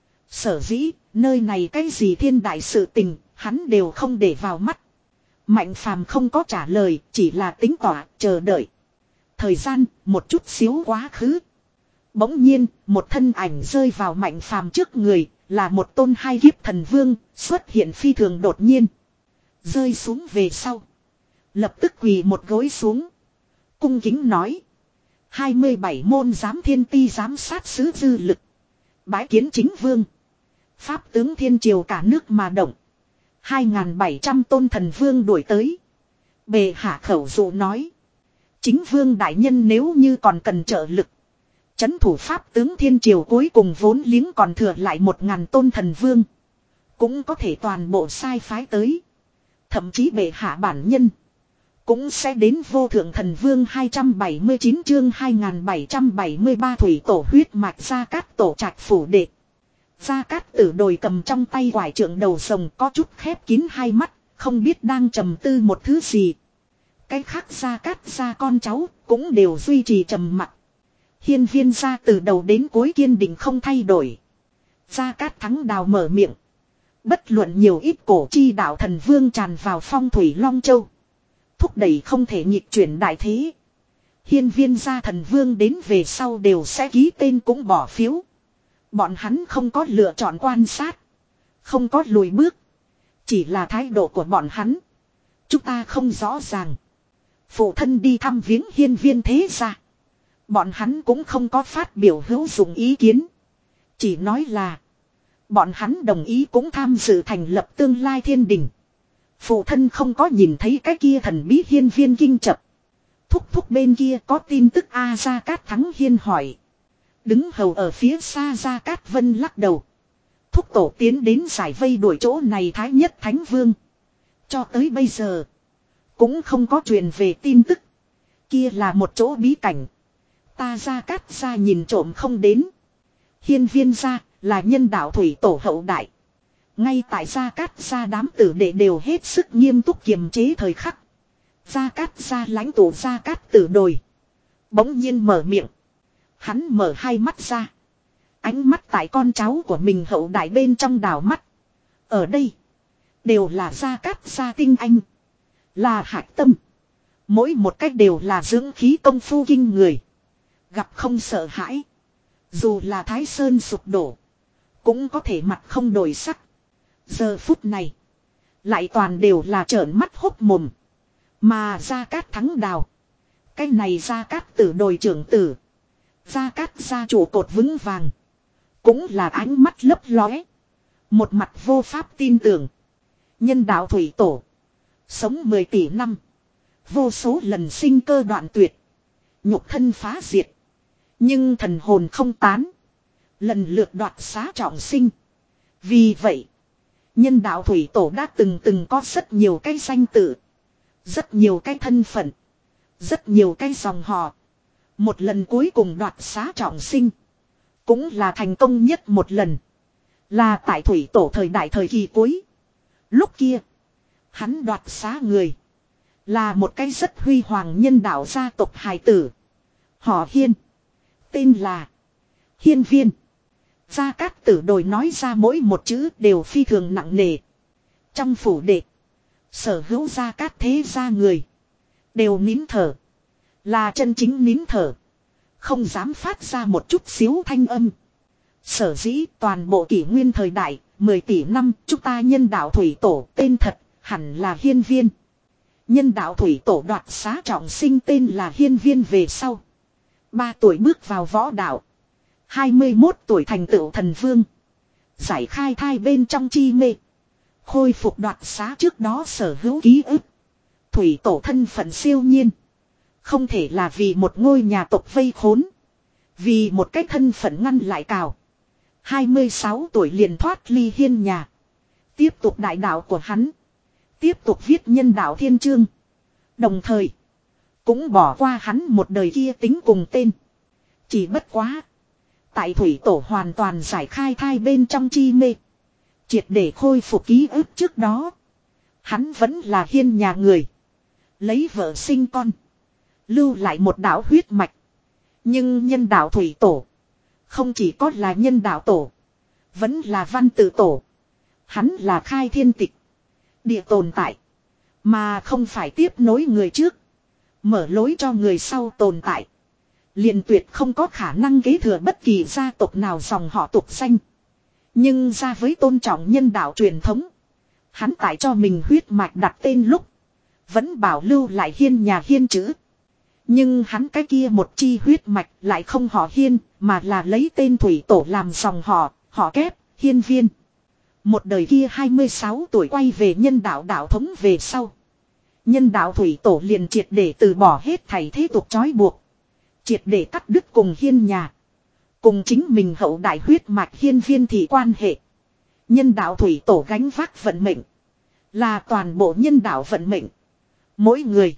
Sở dĩ, nơi này cái gì thiên đại sự tình, hắn đều không để vào mắt. Mạnh Phàm không có trả lời, chỉ là tính tỏa, chờ đợi. Thời gian, một chút xíu quá khứ. Bỗng nhiên, một thân ảnh rơi vào Mạnh Phàm trước người, là một tôn hai kiếp thần vương, xuất hiện phi thường đột nhiên. Rơi xuống về sau. Lập tức quỳ một gối xuống. Cung kính nói. hai mươi bảy môn giám thiên ti giám sát sứ dư lực. Bái kiến chính vương. Pháp tướng thiên triều cả nước mà động. hai nghìn bảy trăm tôn thần vương đuổi tới. Bề hạ khẩu dụ nói. Chính vương đại nhân nếu như còn cần trợ lực. Chấn thủ pháp tướng thiên triều cuối cùng vốn liếng còn thừa lại một ngàn tôn thần vương. Cũng có thể toàn bộ sai phái tới. Thậm chí bệ hạ bản nhân. Cũng sẽ đến vô thượng thần vương hai trăm bảy mươi chín chương hai nghìn bảy trăm bảy mươi ba thủy tổ huyết mạch Gia Cát tổ trạch phủ đệ. Gia Cát Tử Đồi cầm trong tay quải trượng đầu rồng có chút khép kín hai mắt, không biết đang trầm tư một thứ gì. cái khác gia cát gia con cháu cũng đều duy trì trầm mặc. Hiên viên gia từ đầu đến cuối kiên định không thay đổi. Gia Cát Thắng đào mở miệng. Bất luận nhiều ít cổ chi đạo thần vương tràn vào phong thủy Long Châu. Thúc đẩy không thể nghịch chuyển đại thế. Hiên viên gia thần vương đến về sau đều sẽ ký tên cũng bỏ phiếu. Bọn hắn không có lựa chọn quan sát. Không có lùi bước. Chỉ là thái độ của bọn hắn. Chúng ta không rõ ràng. Phụ thân đi thăm viếng hiên viên thế gia. Bọn hắn cũng không có phát biểu hữu dụng ý kiến. Chỉ nói là. Bọn hắn đồng ý cũng tham dự thành lập tương lai thiên đình. Phụ thân không có nhìn thấy cái kia thần bí hiên viên kinh chập. Thúc thúc bên kia có tin tức A Gia Cát Thắng Hiên hỏi. Đứng hầu ở phía xa Gia Cát Vân lắc đầu. Thúc tổ tiến đến giải vây đuổi chỗ này Thái Nhất Thánh Vương. Cho tới bây giờ. Cũng không có truyền về tin tức. Kia là một chỗ bí cảnh. Ta Gia Cát gia nhìn trộm không đến. Hiên viên gia là nhân đạo thủy tổ hậu đại. Ngay tại Gia Cát gia đám tử đệ đều hết sức nghiêm túc kiềm chế thời khắc. Gia Cát gia lãnh tụ Gia Cát tử đồi. Bỗng nhiên mở miệng. Hắn mở hai mắt ra. Ánh mắt tại con cháu của mình hậu đại bên trong đảo mắt. Ở đây. Đều là Gia Cát gia tinh anh. Là hạch tâm. Mỗi một cách đều là dưỡng khí công phu kinh người. Gặp không sợ hãi. Dù là Thái Sơn sụp đổ. Cũng có thể mặt không đổi sắc. Giờ phút này. Lại toàn đều là trợn mắt hốc mồm. Mà Gia Cát Thắng đào. Cái này Gia Cát tử đồi trưởng tử. Gia Cát gia chủ cột vững vàng. Cũng là ánh mắt lấp lóe. Một mặt vô pháp tin tưởng. Nhân đạo thủy tổ. Sống mười tỷ năm. Vô số lần sinh cơ đoạn tuyệt. Nhục thân phá diệt. Nhưng thần hồn không tán. Lần lượt đoạt xá trọng sinh. Vì vậy. Nhân đạo thủy tổ đã từng từng có rất nhiều cái danh tự. Rất nhiều cái thân phận. Rất nhiều cái dòng họ. Một lần cuối cùng đoạt xá trọng sinh. Cũng là thành công nhất một lần. Là tại thủy tổ thời đại thời kỳ cuối. Lúc kia. Hắn đoạt xá người. Là một cái rất huy hoàng nhân đạo gia tộc hài tử. Họ Hiên. Tên là Hiên Viên. Gia Cát tử đồi nói ra mỗi một chữ đều phi thường nặng nề. Trong phủ đệ. Sở hữu Gia Cát thế gia người. Đều nín thở. Là chân chính nín thở. Không dám phát ra một chút xíu thanh âm. Sở dĩ toàn bộ kỷ nguyên thời đại. mười tỷ năm chúng ta nhân đạo thủy tổ tên thật hẳn là Hiên Viên. Nhân đạo thủy tổ đoạt xá trọng sinh tên là Hiên Viên về sau. Ba tuổi bước vào võ đạo. Hai mươi mốt tuổi thành tựu thần vương. Giải khai thai bên trong chi mê. Khôi phục đoạt xá trước đó sở hữu ký ức. Thủy tổ thân phận siêu nhiên. Không thể là vì một ngôi nhà tộc vây khốn. Vì một cái thân phận ngăn lại cào. hai mươi sáu tuổi liền thoát ly hiên nhà. Tiếp tục đại đạo của hắn. Tiếp tục viết nhân đạo thiên chương. Đồng thời. Cũng bỏ qua hắn một đời kia tính cùng tên. Chỉ bất quá. Tại thủy tổ hoàn toàn giải khai thai bên trong chi mê. Triệt để khôi phục ký ức trước đó. Hắn vẫn là hiên nhà người. Lấy vợ sinh con. Lưu lại một đạo huyết mạch. Nhưng nhân đạo thủy tổ. Không chỉ có là nhân đạo tổ. Vẫn là văn tự tổ. Hắn là khai thiên tịch. Địa tồn tại. Mà không phải tiếp nối người trước. Mở lối cho người sau tồn tại. Liền tuyệt không có khả năng kế thừa bất kỳ gia tộc nào dòng họ tục danh. Nhưng ra với tôn trọng nhân đạo truyền thống. Hắn tại cho mình huyết mạch đặt tên lúc. Vẫn bảo lưu lại hiên nhà hiên chữ. Nhưng hắn cái kia một chi huyết mạch lại không họ hiên. Mà là lấy tên thủy tổ làm dòng họ. Họ kép, hiên viên. Một đời kia hai mươi sáu tuổi quay về nhân đạo đạo thống về sau. Nhân đạo thủy tổ liền triệt để từ bỏ hết thảy thế tục trói buộc. Triệt để cắt đứt cùng hiên nhà. Cùng chính mình hậu đại huyết mạch hiên viên thì quan hệ. Nhân đạo thủy tổ gánh vác vận mệnh. Là toàn bộ nhân đạo vận mệnh. Mỗi người.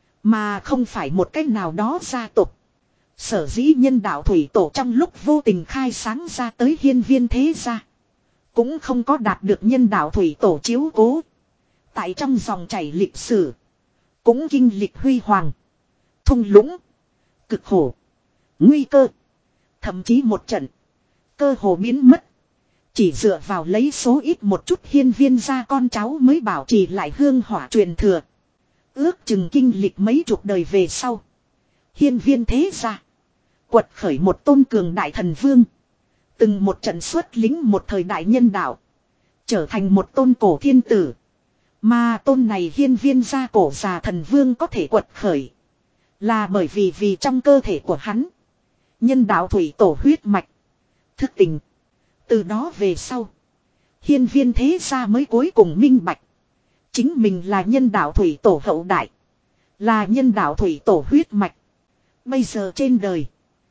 Mà không phải một cách nào đó gia tộc. Sở dĩ nhân đạo thủy tổ trong lúc vô tình khai sáng ra tới hiên viên thế gia. Cũng không có đạt được nhân đạo thủy tổ chiếu cố. Tại trong dòng chảy lịch sử. cũng kinh lịch huy hoàng, thung lũng, cực khổ, nguy cơ. Thậm chí một trận, cơ hồ biến mất. Chỉ dựa vào lấy số ít một chút hiên viên gia con cháu mới bảo trì lại hương hỏa truyền thừa. Ước chừng kinh lịch mấy chục đời về sau. Hiên viên thế gia quật khởi một tôn cường đại thần vương. Từng một trận xuất lính một thời đại nhân đạo. Trở thành một tôn cổ thiên tử. Mà tôn này hiên viên gia cổ già thần vương có thể quật khởi. Là bởi vì vì trong cơ thể của hắn. Nhân đạo thủy tổ huyết mạch. Thức tình. Từ đó về sau. Hiên viên thế gia mới cuối cùng minh bạch. Chính mình là nhân đạo thủy tổ hậu đại. Là nhân đạo thủy tổ huyết mạch. Bây giờ trên đời.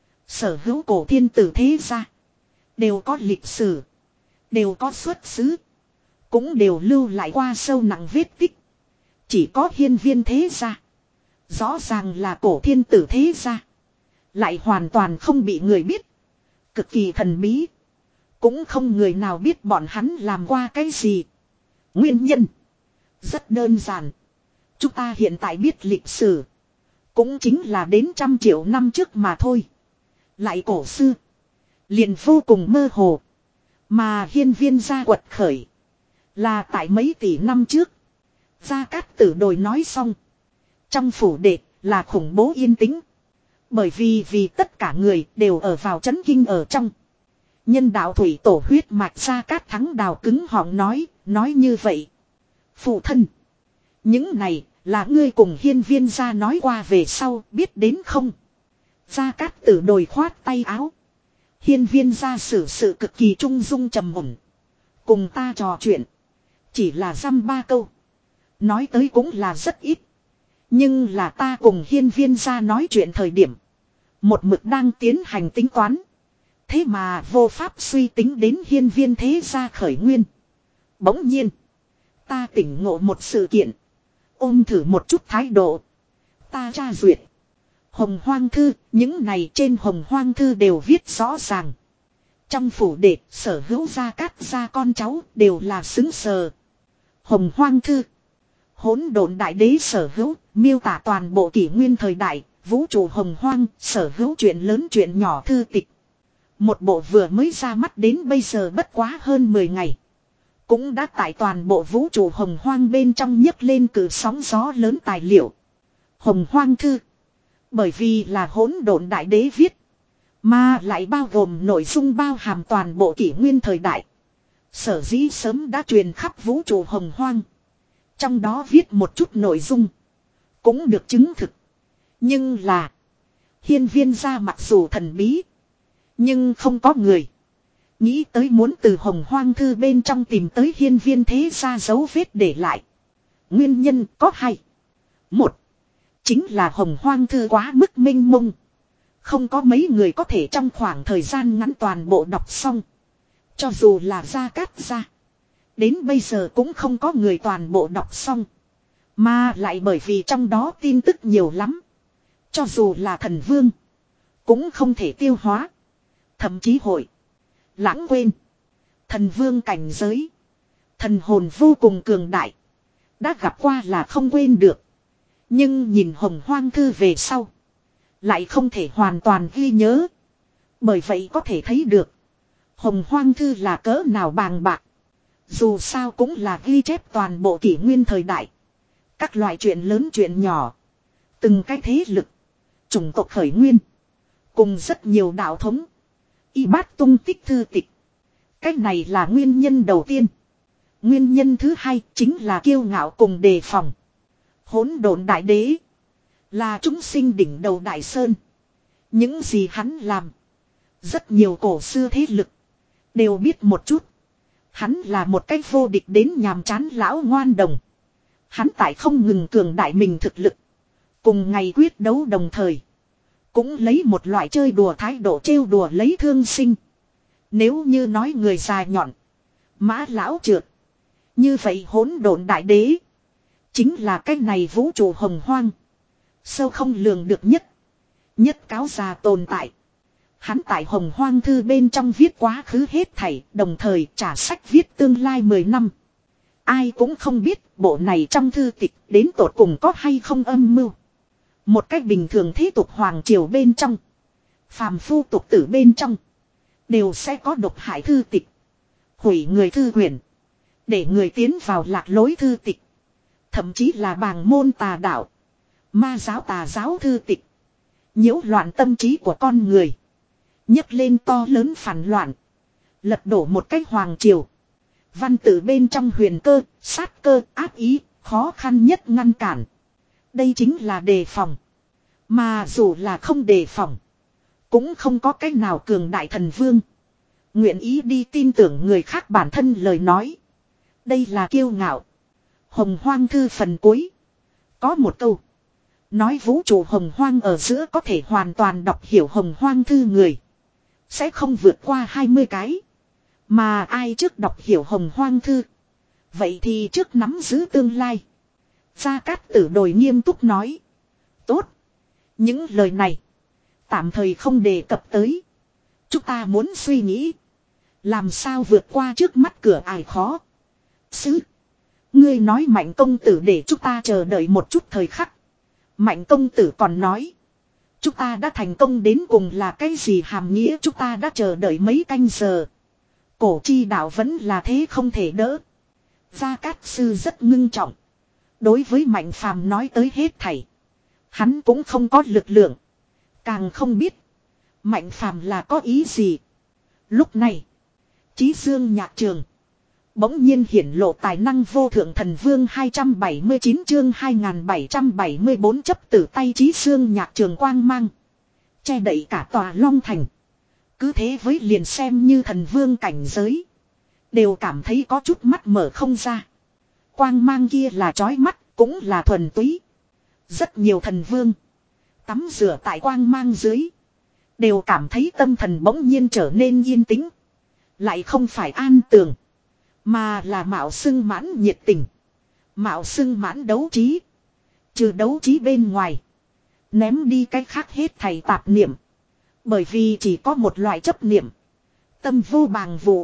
Sở hữu cổ thiên tử thế gia. Đều có lịch sử. Đều có xuất xứ. Cũng đều lưu lại qua sâu nặng vết tích. Chỉ có hiên viên thế gia. Rõ ràng là cổ thiên tử thế gia. Lại hoàn toàn không bị người biết. Cực kỳ thần bí. Cũng không người nào biết bọn hắn làm qua cái gì. Nguyên nhân. Rất đơn giản. Chúng ta hiện tại biết lịch sử. Cũng chính là đến trăm triệu năm trước mà thôi. Lại cổ xưa. Liền vô cùng mơ hồ. Mà hiên viên gia quật khởi. Là tại mấy tỷ năm trước. Gia Cát Tử đồi nói xong. Trong phủ đệ là khủng bố yên tĩnh. Bởi vì vì tất cả người đều ở vào chấn kinh ở trong. Nhân đạo thủy tổ huyết mạch Gia Cát Thắng đào cứng họng nói. Nói như vậy. Phụ thân. Những này là ngươi cùng hiên viên gia nói qua về sau biết đến không? Gia Cát Tử đồi khoát tay áo. Hiên viên gia xử sự cực kỳ trung dung trầm ổn. Cùng ta trò chuyện. Chỉ là dăm ba câu. Nói tới cũng là rất ít. Nhưng là ta cùng hiên viên gia nói chuyện thời điểm. Một mực đang tiến hành tính toán. Thế mà vô pháp suy tính đến hiên viên thế gia khởi nguyên. Bỗng nhiên. Ta tỉnh ngộ một sự kiện. Ôm thử một chút thái độ. Ta tra duyệt. Hồng Hoang Thư, những này trên Hồng Hoang Thư đều viết rõ ràng. Trong phủ đệ, sở hữu Gia Cát gia con cháu đều là xứng sờ. Hồng Hoang Thư. Hỗn độn đại đế sở hữu, miêu tả toàn bộ kỷ nguyên thời đại, vũ trụ Hồng Hoang, sở hữu chuyện lớn chuyện nhỏ thư tịch. Một bộ vừa mới ra mắt đến bây giờ bất quá hơn mười ngày. Cũng đã tại toàn bộ vũ trụ Hồng Hoang bên trong nhấc lên cử sóng gió lớn tài liệu. Hồng Hoang Thư. Bởi vì là hỗn độn đại đế viết. Mà lại bao gồm nội dung bao hàm toàn bộ kỷ nguyên thời đại. Sở dĩ sớm đã truyền khắp vũ trụ Hồng Hoang. Trong đó viết một chút nội dung. Cũng được chứng thực. Nhưng là. Hiên viên gia mặc dù thần bí. Nhưng không có người. Nghĩ tới muốn từ Hồng Hoang Thư bên trong tìm tới hiên viên thế gia dấu vết để lại. Nguyên nhân có hai. Một. Chính là Hồng Hoang Thư quá mức mênh mông. Không có mấy người có thể trong khoảng thời gian ngắn toàn bộ đọc xong. Cho dù là Gia Cát gia. Đến bây giờ cũng không có người toàn bộ đọc xong. Mà lại bởi vì trong đó tin tức nhiều lắm. Cho dù là thần vương. Cũng không thể tiêu hóa. Thậm chí hội. Lãng quên. Thần vương cảnh giới. Thần hồn vô cùng cường đại. Đã gặp qua là không quên được. Nhưng nhìn Hồng Hoang Thư về sau. Lại không thể hoàn toàn ghi nhớ. Bởi vậy có thể thấy được. Hồng Hoang Thư là cỡ nào bàng bạc. Dù sao cũng là ghi chép toàn bộ kỷ nguyên thời đại. Các loại chuyện lớn chuyện nhỏ. Từng cái thế lực. Chủng tộc khởi nguyên. Cùng rất nhiều đạo thống. Y bát tung tích thư tịch. Cách này là nguyên nhân đầu tiên. Nguyên nhân thứ hai chính là kiêu ngạo cùng đề phòng. Hỗn độn đại đế. Là chúng sinh đỉnh đầu đại sơn. Những gì hắn làm. Rất nhiều cổ xưa thế lực. Đều biết một chút. Hắn là một cách vô địch đến nhàm chán lão ngoan đồng. Hắn tại không ngừng cường đại mình thực lực. Cùng ngày quyết đấu đồng thời. Cũng lấy một loại chơi đùa thái độ trêu đùa lấy thương sinh. Nếu như nói người già nhọn. Mã lão trượt. Như vậy hỗn độn đại đế. Chính là cái này vũ trụ Hồng Hoang. Sâu không lường được nhất. Nhất cáo già tồn tại. Hắn tại Hồng Hoang Thư bên trong viết quá khứ hết thảy. Đồng thời trả sách viết tương lai mười năm. Ai cũng không biết bộ này trong thư tịch đến tột cùng có hay không âm mưu. Một cách bình thường thế tục hoàng triều bên trong. Phàm phu tục tử bên trong. Đều sẽ có độc hại thư tịch. Hủy người thư quyển. Để người tiến vào lạc lối thư tịch. Thậm chí là bàng môn tà đạo. Ma giáo tà giáo thư tịch. Nhiễu loạn tâm trí của con người. Nhấc lên to lớn phản loạn. Lật đổ một cách hoàng triều. Văn tự bên trong huyền cơ, sát cơ, ác ý, khó khăn nhất ngăn cản. Đây chính là đề phòng. Mà dù là không đề phòng. Cũng không có cách nào cường đại thần vương. Nguyện ý đi tin tưởng người khác bản thân lời nói. Đây là kiêu ngạo. Hồng hoang thư phần cuối. Có một câu. Nói vũ trụ hồng hoang ở giữa có thể hoàn toàn đọc hiểu hồng hoang thư người. Sẽ không vượt qua hai mươi cái. Mà ai trước đọc hiểu hồng hoang thư. Vậy thì trước nắm giữ tương lai. Gia Cát Tử đồi nghiêm túc nói. Tốt. Những lời này. Tạm thời không đề cập tới. Chúng ta muốn suy nghĩ. Làm sao vượt qua trước mắt cửa ải khó. Sứ. Ngươi nói Mạnh công tử để chúng ta chờ đợi một chút thời khắc. Mạnh công tử còn nói. Chúng ta đã thành công đến cùng là cái gì hàm nghĩa chúng ta đã chờ đợi mấy canh giờ. Cổ chi đạo vẫn là thế không thể đỡ. Gia Cát Sư rất ngưng trọng. Đối với Mạnh Phàm nói tới hết thảy. Hắn cũng không có lực lượng. Càng không biết. Mạnh Phàm là có ý gì. Lúc này. Chí Dương Nhạc Trường. Bỗng nhiên hiển lộ tài năng vô thượng thần vương hai trăm bảy mươi chín chương hai nghìn bảy trăm bảy mươi bốn chấp tử tay Chí Dương Nhạc Trường quang mang. Che đậy cả tòa Long Thành. Cứ thế với liền xem như thần vương cảnh giới. Đều cảm thấy có chút mắt mở không ra. Quang mang kia là chói mắt, cũng là thuần túy. Rất nhiều thần vương. Tắm rửa tại quang mang dưới. Đều cảm thấy tâm thần bỗng nhiên trở nên yên tĩnh. Lại không phải an tường. Mà là mạo xưng mãn nhiệt tình. Mạo xưng mãn đấu trí. Trừ đấu trí bên ngoài. Ném đi cái khác hết thầy tạp niệm. Bởi vì chỉ có một loại chấp niệm. Tâm vô bàng vụ.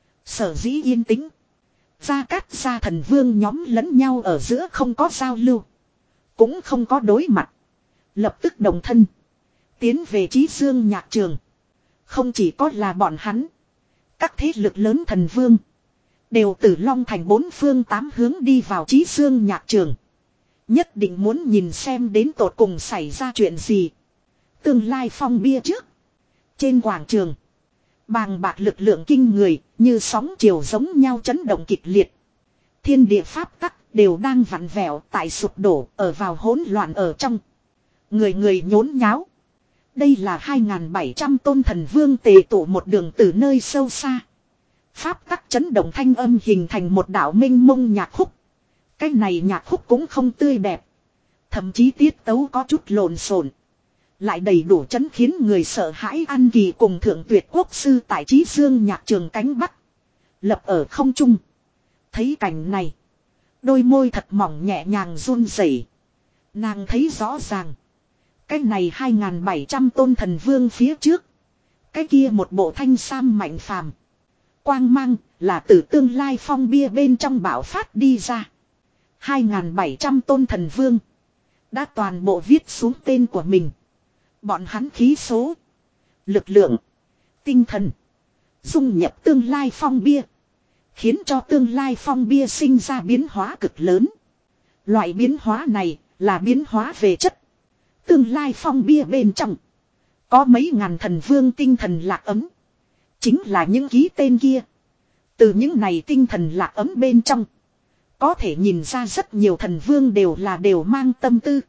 Sở dĩ yên tĩnh. Gia Cát gia thần vương nhóm lẫn nhau ở giữa không có giao lưu. Cũng không có đối mặt. Lập tức đồng thân. Tiến về Chí Dương Nhạc Trường. Không chỉ có là bọn hắn. Các thế lực lớn thần vương. Đều từ Long Thành bốn phương tám hướng đi vào Chí Dương Nhạc Trường. Nhất định muốn nhìn xem đến tột cùng xảy ra chuyện gì. Tương lai phong bia trước. Trên quảng trường. Bàng bạc lực lượng kinh người. Như sóng chiều giống nhau chấn động kịch liệt. Thiên địa pháp tắc đều đang vặn vẹo tại sụp đổ ở vào hỗn loạn ở trong. Người người nhốn nháo. Đây là hai nghìn bảy trăm tôn thần vương tề tụ một đường từ nơi sâu xa. Pháp tắc chấn động thanh âm hình thành một đạo minh mông nhạc khúc. Cái này nhạc khúc cũng không tươi đẹp. Thậm chí tiết tấu có chút lộn xộn. Lại đầy đủ chấn khiến người sợ hãi An Kỳ cùng thượng tuyệt quốc sư tại Chí Dương Nhạc Trường cánh bắc. Lập ở không trung. Thấy cảnh này. Đôi môi thật mỏng nhẹ nhàng run rẩy. Nàng thấy rõ ràng. Cái này hai nghìn bảy trăm tôn thần vương phía trước. Cái kia một bộ thanh sam Mạnh Phàm. Quang mang là từ tương lai phong bia bên trong bạo phát đi ra. hai nghìn bảy trăm tôn thần vương. Đã toàn bộ viết xuống tên của mình. Bọn hắn khí số. Lực lượng. Tinh thần. Dung nhập tương lai phong bia. Khiến cho tương lai phong bia sinh ra biến hóa cực lớn. Loại biến hóa này là biến hóa về chất. Tương lai phong bia bên trong. Có mấy ngàn thần vương tinh thần lạc ấm. Chính là những ký tên kia. Từ những này tinh thần lạc ấm bên trong. Có thể nhìn ra rất nhiều thần vương đều là đều mang tâm tư.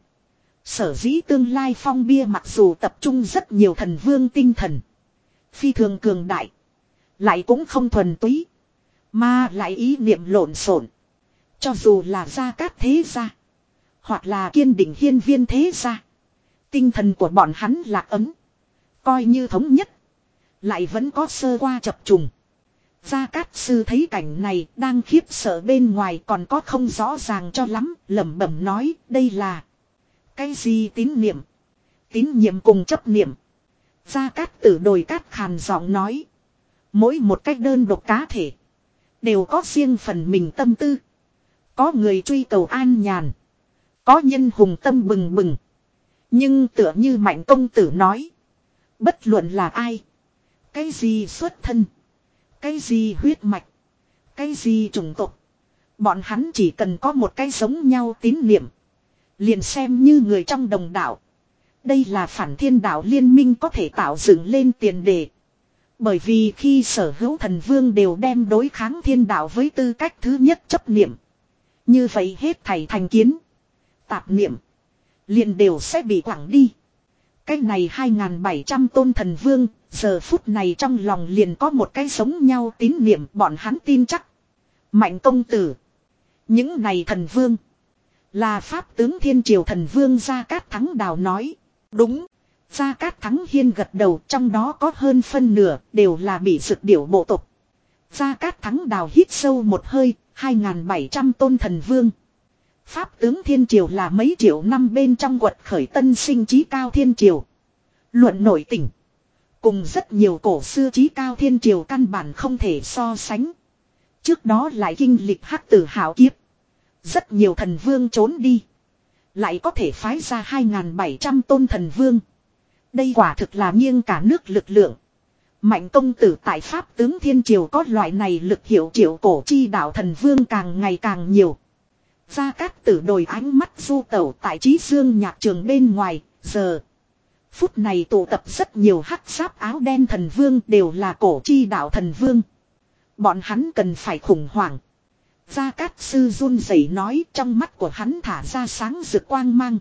Sở dĩ tương lai phong bia mặc dù tập trung rất nhiều thần vương tinh thần. Phi thường cường đại. Lại cũng không thuần túy. Mà lại ý niệm lộn xộn. Cho dù là Gia Cát thế gia. Hoặc là Kiên Định Hiên Viên thế gia. Tinh thần của bọn hắn lạc ấm. Coi như thống nhất. Lại vẫn có sơ qua chập trùng. Gia Cát sư thấy cảnh này đang khiếp sợ bên ngoài còn có không rõ ràng cho lắm. Lẩm bẩm nói đây là. Cái gì tín niệm. Tín nhiệm cùng chấp niệm. Gia Cát Tử đồi cát khàn giọng nói. Mỗi một cách đơn độc cá thể. Đều có riêng phần mình tâm tư. Có người truy cầu an nhàn. Có nhân hùng tâm bừng bừng. Nhưng tựa như Mạnh công tử nói. Bất luận là ai. Cái gì xuất thân. Cái gì huyết mạch. Cái gì chủng tộc. Bọn hắn chỉ cần có một cái giống nhau tín niệm. Liền xem như người trong đồng đạo. Đây là phản thiên đạo liên minh có thể tạo dựng lên tiền đề. Bởi vì khi sở hữu thần vương đều đem đối kháng thiên đạo với tư cách thứ nhất chấp niệm. Như vậy hết thảy thành kiến. Tạp niệm. Liền đều sẽ bị quẳng đi. Cái này hai nghìn bảy trăm tôn thần vương. Giờ phút này trong lòng liền có một cái giống nhau tín niệm. Bọn hắn tin chắc. Mạnh công tử. Những này thần vương. Là pháp tướng thiên triều thần vương Gia Cát Thắng Đào nói. Đúng. Gia Cát Thắng Hiên gật đầu, trong đó có hơn phân nửa đều là bị dực điểu bộ tộc. Gia Cát Thắng Đào hít sâu một hơi, hai nghìn bảy trăm tôn thần vương. Pháp tướng thiên triều là mấy triệu năm bên trong quật khởi tân sinh trí cao thiên triều. Luận nổi tình. Cùng rất nhiều cổ xưa trí cao thiên triều căn bản không thể so sánh. Trước đó lại kinh lịch hắc tử hảo kiếp. Rất nhiều thần vương trốn đi. Lại có thể phái ra hai nghìn bảy trăm tôn thần vương. Đây quả thực là nghiêng cả nước lực lượng. Mạnh công tử tại Pháp tướng thiên triều có loại này lực hiệu triệu cổ chi đạo thần vương càng ngày càng nhiều. Gia Cát tử đồi ánh mắt du tẩu tại Chí Dương nhạc trường bên ngoài, giờ. Phút này tụ tập rất nhiều hắc giáp áo đen thần vương đều là cổ chi đạo thần vương. Bọn hắn cần phải khủng hoảng. Gia Cát sư run rẩy nói, trong mắt của hắn thả ra sáng rực quang mang.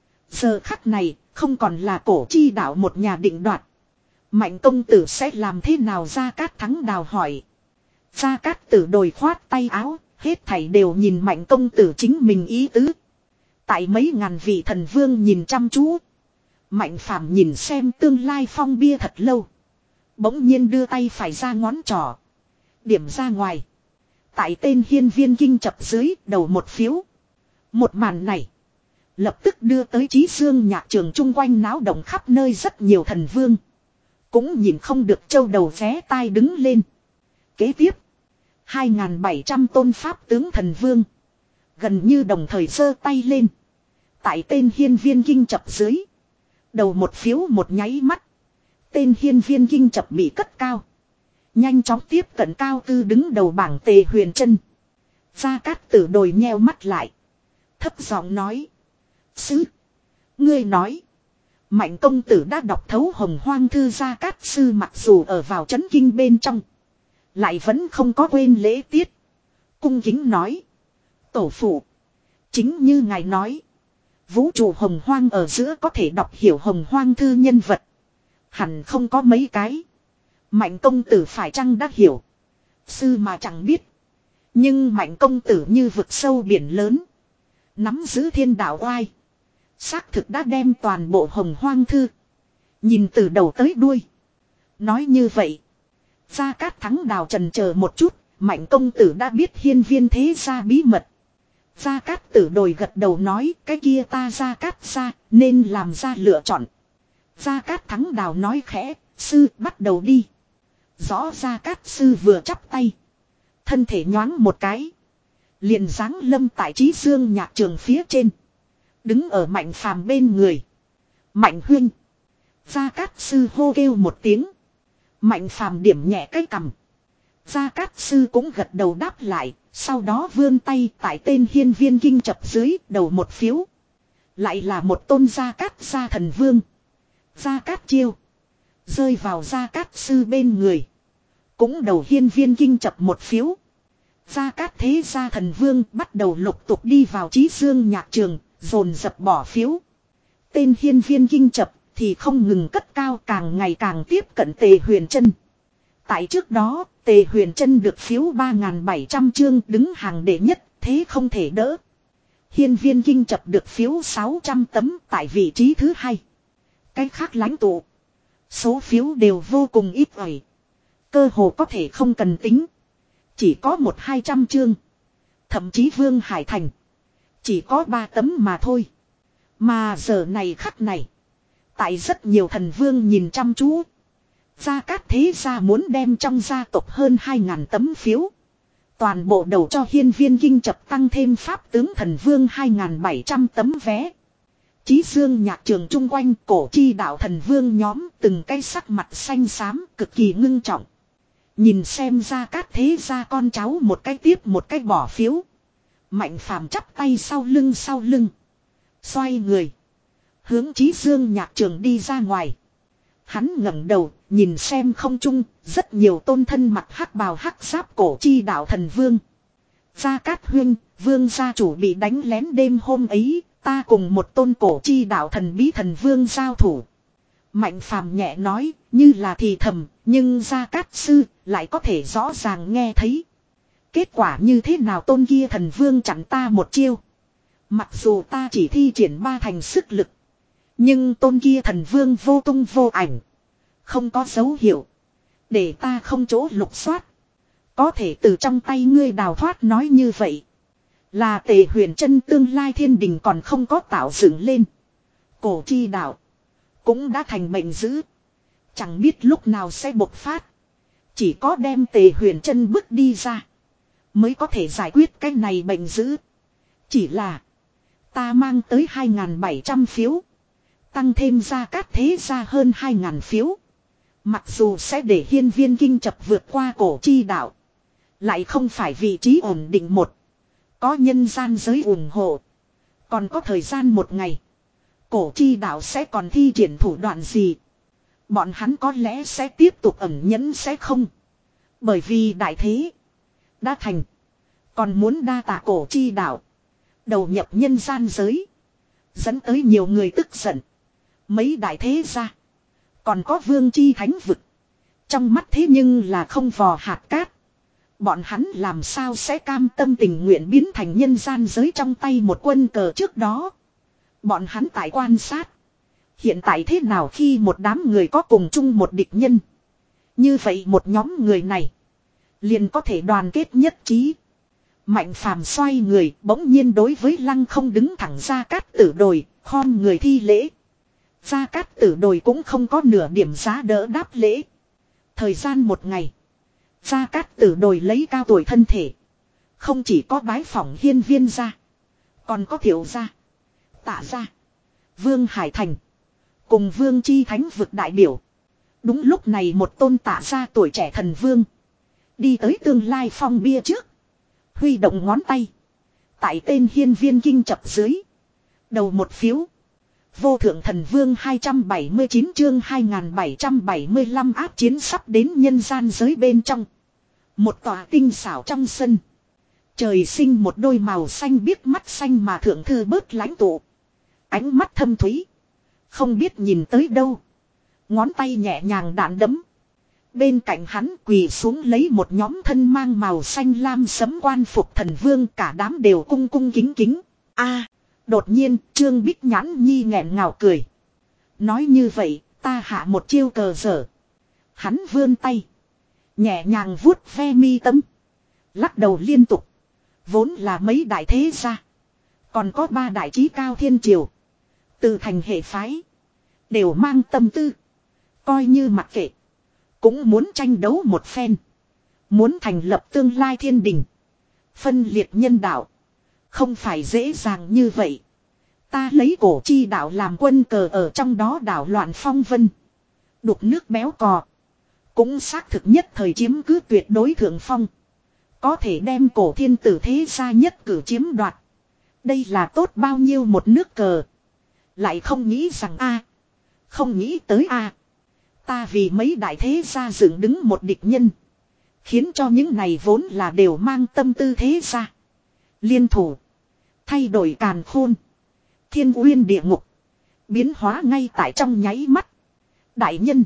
Giờ khắc này, không còn là cổ chi đạo một nhà định đoạt. Mạnh công tử sẽ làm thế nào? Gia Cát Thắng Đào hỏi. Gia Cát tử đồi khoát tay áo, hết thảy đều nhìn Mạnh công tử chính mình ý tứ. Tại mấy ngàn vị thần vương nhìn chăm chú. Mạnh Phàm nhìn xem tương lai phong bia thật lâu. Bỗng nhiên đưa tay phải ra ngón trỏ. Điểm ra ngoài. Tại tên hiên viên kinh chập dưới đầu một phiếu. Một màn này. Lập tức đưa tới Chí Dương nhạc trường chung quanh náo động khắp nơi, rất nhiều thần vương. Cũng nhìn không được châu đầu vé tai đứng lên. Kế tiếp. hai nghìn bảy trăm tôn pháp tướng thần vương. Gần như đồng thời giơ tay lên. Tại tên hiên viên kinh chập dưới. Đầu một phiếu một nháy mắt. Tên hiên viên kinh chập bị cất cao. Nhanh chóng tiếp cận cao tư đứng đầu bảng Tề Huyền Trân. Gia Cát tử đồi nheo mắt lại. Thấp giọng nói. Sư. Ngươi nói. Mạnh công tử đã đọc thấu Hồng Hoang thư. Gia Cát sư mặc dù ở vào chấn kinh bên trong. Lại vẫn không có quên lễ tiết. Cung kính nói. Tổ phụ. Chính như ngài nói. Vũ trụ Hồng Hoang ở giữa có thể đọc hiểu Hồng Hoang thư nhân vật. Hẳn không có mấy cái. Mạnh công tử phải chăng đã hiểu. Sư mà chẳng biết. Nhưng Mạnh công tử như vực sâu biển lớn. Nắm giữ thiên đạo oai. Xác thực đã đem toàn bộ Hồng Hoang thư. Nhìn từ đầu tới đuôi. Nói như vậy. Gia Cát Thắng Đào trần chờ một chút. Mạnh công tử đã biết hiên viên thế gia bí mật. Gia Cát tử đồi gật đầu nói. Cái kia ta Gia Cát gia nên làm ra lựa chọn. Gia Cát Thắng Đào nói khẽ. Sư bắt đầu đi. Rõ Gia Cát sư vừa chắp tay. Thân thể nhoáng một cái. Liền giáng lâm tại Chí Dương nhạc trường phía trên. Đứng ở Mạnh Phàm bên người. Mạnh huynh. Gia Cát sư hô kêu một tiếng. Mạnh Phàm điểm nhẹ cái cằm. Gia Cát sư cũng gật đầu đáp lại. Sau đó vươn tay tại tên hiên viên kinh chập dưới đầu một phiếu. Lại là một tôn Gia Cát gia thần vương. Gia Cát chiêu. Rơi vào Gia Cát sư bên người. Cũng đầu hiên viên kinh chập một phiếu. Gia Cát thế gia thần vương bắt đầu lục tục đi vào Chí Dương nhạc trường. Dồn dập bỏ phiếu. Tên hiên viên kinh chập thì không ngừng cất cao, càng ngày càng tiếp cận Tề Huyền Trân. Tại trước đó, Tề Huyền Trân được phiếu ba nghìn bảy trăm chương đứng hàng đệ nhất, thế không thể đỡ. Hiên viên kinh chập được phiếu sáu trăm tấm tại vị trí thứ hai. Cái khác lãnh tụ. Số phiếu đều vô cùng ít ỏi. Cơ hồ có thể không cần tính. Chỉ có một hai trăm chương. Thậm chí Vương Hải Thành. Chỉ có ba tấm mà thôi. Mà giờ này khắc này. Tại rất nhiều thần vương nhìn chăm chú. Gia Cát thế gia muốn đem trong gia tộc hơn hai ngàn tấm phiếu. Toàn bộ đầu cho hiên viên kinh chập tăng thêm pháp tướng thần vương hai nghìn bảy trăm tấm vé. Chí dương nhạc trường chung quanh cổ chi đạo thần vương nhóm từng cái sắc mặt xanh xám cực kỳ ngưng trọng. Nhìn xem ra các thế gia con cháu một cái tiếp một cái bỏ phiếu. Mạnh phàm chắp tay sau lưng sau lưng. Xoay người. Hướng chí dương nhạc trường đi ra ngoài. Hắn ngẩng đầu nhìn xem không trung. Rất nhiều tôn thân mặc hắc bào hắc giáp cổ chi đạo thần vương. Gia Cát Huyên, vương gia chủ bị đánh lén đêm hôm ấy. Ta cùng một tôn cổ chi đạo thần bí thần vương giao thủ. Mạnh phàm nhẹ nói, như là thì thầm, nhưng Gia Cát sư lại có thể rõ ràng nghe thấy. Kết quả như thế nào tôn kia thần vương chặn ta một chiêu. Mặc dù ta chỉ thi triển ba thành sức lực. Nhưng tôn kia thần vương vô tung vô ảnh. Không có dấu hiệu. Để ta không chỗ lục soát. Có thể từ trong tay ngươi đào thoát nói như vậy. Là Tề Huyền Chân tương lai thiên đình còn không có tạo dựng lên. Cổ chi đạo cũng đã thành bệnh dữ. Chẳng biết lúc nào sẽ bộc phát. Chỉ có đem Tề Huyền Chân bước đi ra. Mới có thể giải quyết cái này bệnh dữ. Chỉ là. Ta mang tới hai nghìn bảy trăm phiếu. Tăng thêm Gia Cát thế gia hơn hai nghìn phiếu. Mặc dù sẽ để hiên viên kinh chập vượt qua cổ chi đạo. Lại không phải vị trí ổn định một. Có nhân gian giới ủng hộ. Còn có thời gian một ngày. Cổ chi đạo sẽ còn thi triển thủ đoạn gì. Bọn hắn có lẽ sẽ tiếp tục ẩn nhẫn sẽ không. Bởi vì đại thế. Đã thành. Còn muốn đa tạ cổ chi đạo. Đầu nhập nhân gian giới. Dẫn tới nhiều người tức giận. Mấy đại thế ra. Còn có vương chi thánh vực. Trong mắt thế nhưng là không vò hạt cát. Bọn hắn làm sao sẽ cam tâm tình nguyện biến thành nhân gian giới trong tay một quân cờ trước đó. Bọn hắn tại quan sát. Hiện tại thế nào khi một đám người có cùng chung một địch nhân. Như vậy một nhóm người này. Liền có thể đoàn kết nhất trí. Mạnh phàm xoay người bỗng nhiên đối với lăng không đứng thẳng Gia Cát Tử đồi. Khom người thi lễ. Gia Cát Tử đồi cũng không có nửa điểm giá đỡ đáp lễ. Thời gian một ngày. Gia Cát Tử đồi lấy cao tuổi thân thể. Không chỉ có bái phỏng hiên viên gia. Còn có Thiệu gia. Tạ gia. Vương Hải Thành. Cùng vương chi thánh vực đại biểu. Đúng lúc này một tôn Tạ gia tuổi trẻ thần vương. Đi tới tương lai phong bia trước. Huy động ngón tay. Tại tên hiên viên kinh chập dưới. Đầu một phiếu. Vô thượng thần vương hai trăm bảy mươi chín chương hai nghìn bảy trăm bảy mươi lăm áp chiến sắp đến nhân gian giới bên trong. Một tòa tinh xảo trong sân. Trời sinh một đôi màu xanh biếc mắt xanh mà thượng thư bớt lãnh tụ. Ánh mắt thâm thúy. Không biết nhìn tới đâu. Ngón tay nhẹ nhàng đạn đấm. Bên cạnh hắn quỳ xuống lấy một nhóm thân mang màu xanh lam sấm quan phục thần vương cả đám đều cung cung kính kính. A, đột nhiên Trương Bích Nhãn Nhi nghẹn ngào cười. Nói như vậy ta hạ một chiêu cờ dở. Hắn vươn tay. Nhẹ nhàng vuốt ve mi tâm. Lắc đầu liên tục. Vốn là mấy đại thế gia. Còn có ba đại trí cao thiên triều. Từ thành hệ phái. Đều mang tâm tư. Coi như mặc kệ. Cũng muốn tranh đấu một phen. Muốn thành lập tương lai thiên đình. Phân liệt nhân đạo. Không phải dễ dàng như vậy. Ta lấy cổ chi đạo làm quân cờ ở trong đó đảo loạn phong vân. Đục nước béo cò. Cũng xác thực nhất thời chiếm cứ tuyệt đối thượng phong. Có thể đem cổ thiên tử thế gia nhất cử chiếm đoạt. Đây là tốt bao nhiêu một nước cờ. Lại không nghĩ rằng a Không nghĩ tới a Ta vì mấy đại thế gia dựng đứng một địch nhân. Khiến cho những này vốn là đều mang tâm tư thế gia. Liên thủ. Thay đổi càn khôn. Thiên uyên địa ngục. Biến hóa ngay tại trong nháy mắt. Đại nhân.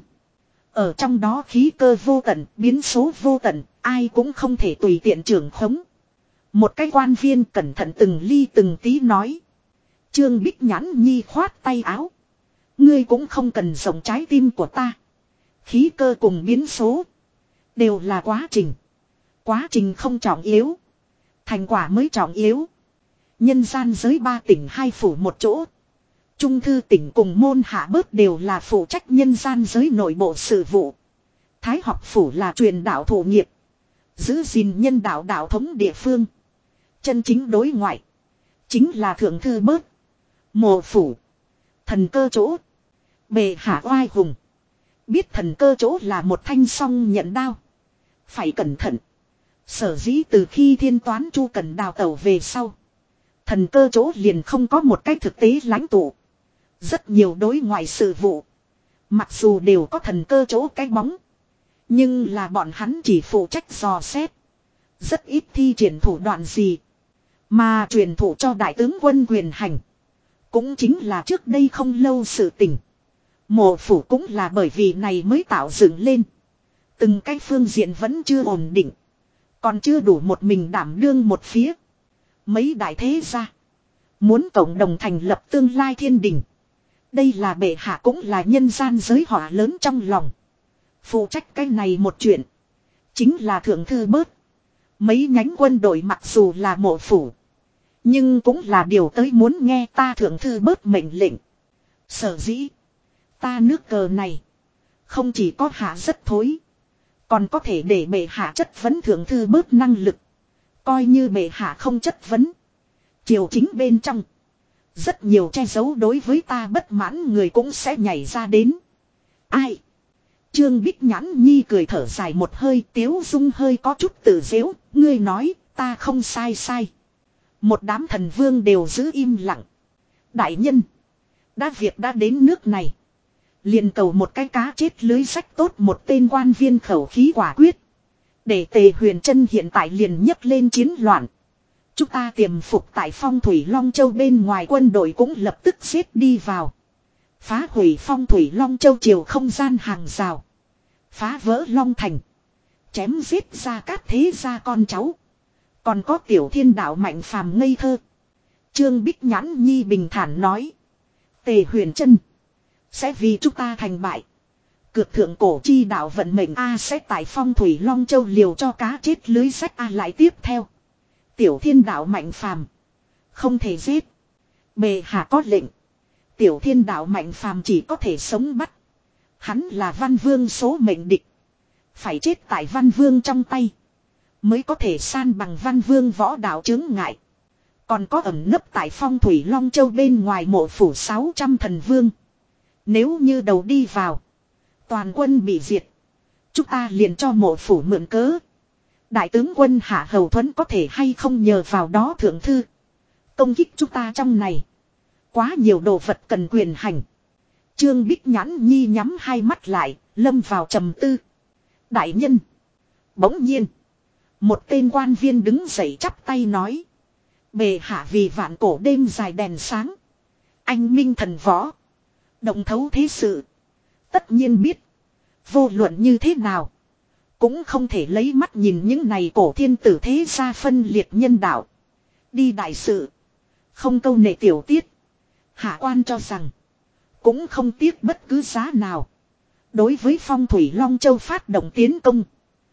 Ở trong đó khí cơ vô tận, biến số vô tận, ai cũng không thể tùy tiện trưởng khống. Một cái quan viên cẩn thận từng ly từng tí nói. Trương Bích Nhãn Nhi khoát tay áo. Ngươi cũng không cần rộng trái tim của ta. Khí cơ cùng biến số. Đều là quá trình. Quá trình không trọng yếu. Thành quả mới trọng yếu. Nhân gian giới ba tỉnh hai phủ một chỗ. Trung thư tỉnh cùng môn hạ bớt đều là phụ trách nhân gian giới nội bộ sự vụ. Thái học phủ là truyền đạo thụ nghiệp. Giữ gìn nhân đạo đạo thống địa phương. Chân chính đối ngoại. Chính là thượng thư bớt. Mộ phủ. Thần cơ chỗ. Bệ hạ oai hùng. Biết thần cơ chỗ là một thanh song nhận đao. Phải cẩn thận. Sở dĩ từ khi thiên toán chu cần đào tẩu về sau. Thần cơ chỗ liền không có một cách thực tế lãnh tụ. Rất nhiều đối ngoại sự vụ. Mặc dù đều có thần cơ chỗ cái bóng. Nhưng là bọn hắn chỉ phụ trách dò xét. Rất ít thi triển thủ đoạn gì. Mà truyền thụ cho đại tướng quân quyền hành. Cũng chính là trước đây không lâu sự tình. Mộ phủ cũng là bởi vì này mới tạo dựng lên. Từng cái phương diện vẫn chưa ổn định. Còn chưa đủ một mình đảm đương một phía. Mấy đại thế gia. Muốn cộng đồng thành lập tương lai thiên đình. Đây là bệ hạ cũng là nhân gian giới họa lớn trong lòng. Phụ trách cái này một chuyện. Chính là thượng thư bớt. Mấy nhánh quân đội mặc dù là mộ phủ. Nhưng cũng là điều tới muốn nghe ta thượng thư bớt mệnh lệnh. Sở dĩ. Ta nước cờ này. Không chỉ có hạ rất thối. Còn có thể để bệ hạ chất vấn thượng thư bớt năng lực. Coi như bệ hạ không chất vấn. Triều chính bên trong. Rất nhiều che giấu đối với ta bất mãn người cũng sẽ nhảy ra đến. Ai? Trương Bích Nhãn Nhi cười thở dài một hơi, Tiếu Dung hơi có chút tự dễu. Ngươi nói ta không sai sai. Một đám thần vương đều giữ im lặng. Đại nhân. Đã việc đã đến nước này. Liền cầu một cái cá chết lưới sách tốt một tên quan viên khẩu khí quả quyết. Để Tề Huyền Trân hiện tại liền nhấc lên chiến loạn. Chúng ta tiềm phục tại Phong Thủy Long Châu bên ngoài quân đội cũng lập tức xếp đi vào. Phá hủy Phong Thủy Long Châu chiều không gian hàng rào. Phá vỡ Long Thành. Chém giết ra các thế gia con cháu. Còn có tiểu thiên đạo Mạnh Phàm ngây thơ. Trương Bích Nhãn Nhi bình thản nói. Tề Huyền Trân. Sẽ vì chúng ta thành bại. Cược thượng cổ chi đạo vận mệnh A sẽ tại Phong Thủy Long Châu liều cho cá chết lưới sách A lại tiếp theo. Tiểu thiên đạo Mạnh Phàm không thể giết. Bệ hạ có lệnh. Tiểu thiên đạo Mạnh Phàm chỉ có thể sống bắt. Hắn là Văn Vương số mệnh địch. Phải chết tại Văn Vương trong tay. Mới có thể san bằng Văn Vương võ đạo chướng ngại. Còn có ẩn nấp tại Phong Thủy Long Châu bên ngoài mộ phủ sáu trăm thần vương. Nếu như đầu đi vào. Toàn quân bị diệt. Chúng ta liền cho mộ phủ mượn cớ. Đại tướng quân Hạ Hầu Thuấn có thể hay không nhờ vào đó thượng thư. Công kích chúng ta trong này. Quá nhiều đồ vật cần quyền hành. Trương Bích Nhãn Nhi nhắm hai mắt lại. Lâm vào trầm tư. Đại nhân. Bỗng nhiên. Một tên quan viên đứng dậy chắp tay nói. Bệ hạ vì vạn cổ đêm dài đèn sáng. Anh minh thần võ. Động thấu thế sự. Tất nhiên biết. Vô luận như thế nào. Cũng không thể lấy mắt nhìn những này cổ thiên tử thế gia phân liệt nhân đạo. Đi đại sự. Không câu nệ tiểu tiết. Hạ quan cho rằng. Cũng không tiếc bất cứ giá nào. Đối với Phong Thủy Long Châu phát động tiến công.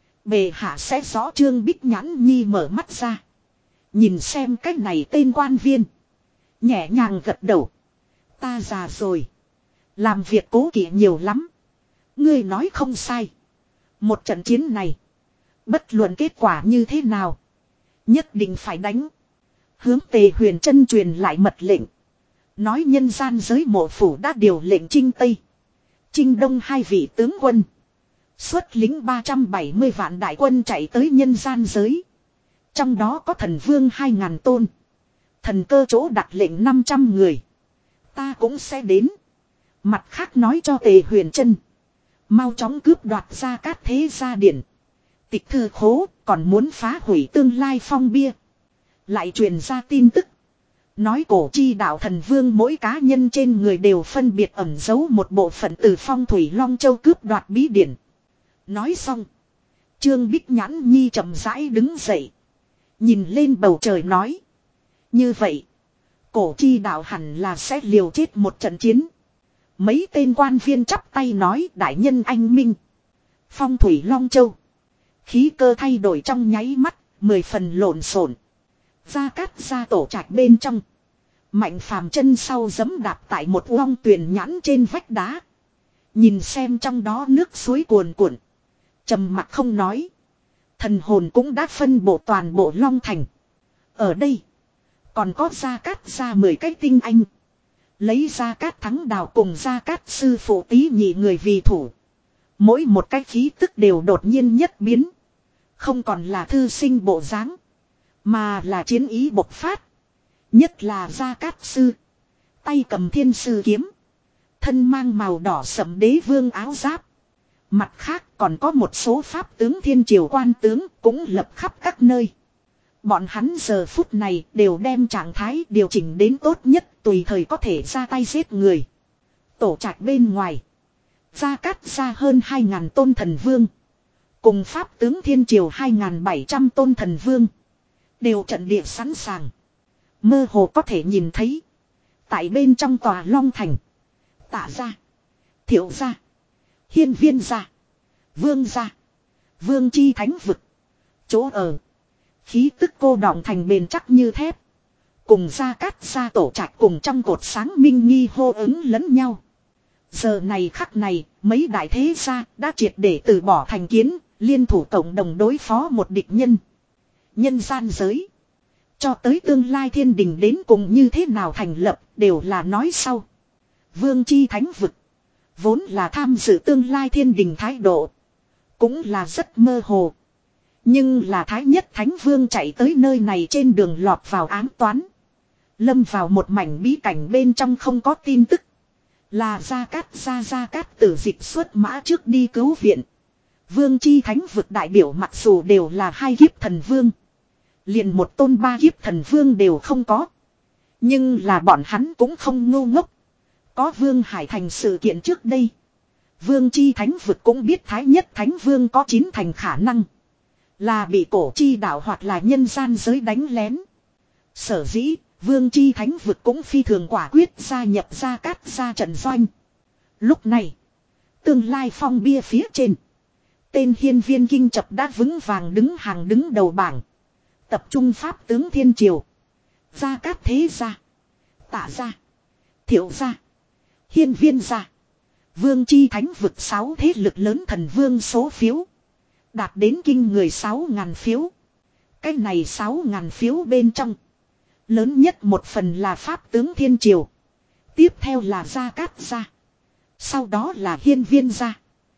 Bệ hạ sẽ rõ. Trương Bích Nhãn Nhi mở mắt ra. Nhìn xem cách này tên quan viên. Nhẹ nhàng gật đầu. Ta già rồi. Làm việc cố kỵ nhiều lắm. Ngươi nói không sai. Một trận chiến này. Bất luận kết quả như thế nào. Nhất định phải đánh. Hướng Tề Huyền Trân truyền lại mật lệnh. Nói nhân gian giới mộ phủ đã điều lệnh chinh Tây. Chinh Đông hai vị tướng quân. Xuất lính ba trăm bảy mươi vạn đại quân chạy tới nhân gian giới. Trong đó có thần vương hai ngàn tôn. Thần cơ chỗ đặt lệnh năm trăm người. Ta cũng sẽ đến. Mặt khác nói cho Tề Huyền Trân. Mau chóng cướp đoạt ra các thế gia điển. Tịch thư khố còn muốn phá hủy tương lai phong bia. Lại truyền ra tin tức. Nói cổ chi đạo thần vương mỗi cá nhân trên người đều phân biệt ẩn giấu một bộ phận từ Phong Thủy Long Châu cướp đoạt bí điển. Nói xong. Trương Bích Nhãn Nhi chậm rãi đứng dậy. Nhìn lên bầu trời nói. Như vậy. Cổ chi đạo hẳn là sẽ liều chết một trận chiến. Mấy tên quan viên chắp tay nói đại nhân anh minh. Phong Thủy Long Châu. Khí cơ thay đổi trong nháy mắt. Mười phần lộn xộn. Gia Cát gia tổ trạch bên trong. Mạnh Phàm chân sau giẫm đạp tại một long tuyền nhãn trên vách đá. Nhìn xem trong đó nước suối cuồn cuộn. Trầm mặc không nói. Thần hồn cũng đã phân bộ toàn bộ Long Thành. Ở đây. Còn có Gia Cát ra mười cái tinh anh. Lấy Gia Cát Thắng Đào cùng Gia Cát sư phụ tí nhị người vì thủ. Mỗi một cái khí tức đều đột nhiên nhất biến. Không còn là thư sinh bộ dáng, mà là chiến ý bộc phát. Nhất là Gia Cát sư. Tay cầm thiên sư kiếm. Thân mang màu đỏ sẫm đế vương áo giáp. Mặt khác còn có một số pháp tướng thiên triều quan tướng cũng lập khắp các nơi. Bọn hắn giờ phút này đều đem trạng thái điều chỉnh đến tốt nhất, tùy thời có thể ra tay giết người. Tổ trạch bên ngoài. Gia Cát ra hơn hai ngàn tôn thần vương. Cùng pháp tướng thiên triều hai ngàn bảy trăm tôn thần vương. Đều trận địa sẵn sàng. Mơ hồ có thể nhìn thấy. Tại bên trong tòa Long Thành. Tạ gia, Thiệu gia, Hiên Viên gia, Vương gia, Vương chi thánh vực. Chỗ ở. Khí tức cô đọng thành bền chắc như thép. Cùng Gia Cát gia tổ trạch cùng trong cột sáng minh nghi hô ứng lẫn nhau. Giờ này khắc này, mấy đại thế gia đã triệt để từ bỏ thành kiến, liên thủ cộng đồng đối phó một địch nhân. Nhân gian giới. Cho tới tương lai thiên đình đến cùng như thế nào thành lập, đều là nói sau. Vương chi thánh vực. Vốn là tham dự tương lai thiên đình thái độ. Cũng là rất mơ hồ. Nhưng là thái nhất thánh vương chạy tới nơi này trên đường lọt vào ám toán. Lâm vào một mảnh bí cảnh bên trong không có tin tức. Là Gia Cát gia Gia Cát tử dịch xuất mã trước đi cứu viện. Vương chi thánh vực đại biểu mặc dù đều là hai kiếp thần vương. Liền một tôn ba kiếp thần vương đều không có. Nhưng là bọn hắn cũng không ngu ngốc. Có Vương Hải Thành sự kiện trước đây. Vương chi thánh vực cũng biết thái nhất thánh vương có chín thành khả năng. Là bị cổ chi đạo hoặc là nhân gian giới đánh lén. Sở dĩ, Vương chi thánh vực cũng phi thường quả quyết gia nhập Gia Cát gia trận doanh. Lúc này, tương lai phong bia phía trên. Tên Hiên Viên Kinh Chập đã vững vàng đứng hàng đứng đầu bảng. Tập trung pháp tướng thiên triều. Gia Cát thế gia. Tạ gia. Thiệu gia. Hiên Viên gia. Vương chi thánh vực sáu thế lực lớn thần vương số phiếu. Đạt đến kinh người sáu ngàn phiếu. Cái này sáu ngàn phiếu bên trong. Lớn nhất một phần là pháp tướng thiên triều. Tiếp theo là Gia Cát gia. Sau đó là Hiên Viên gia.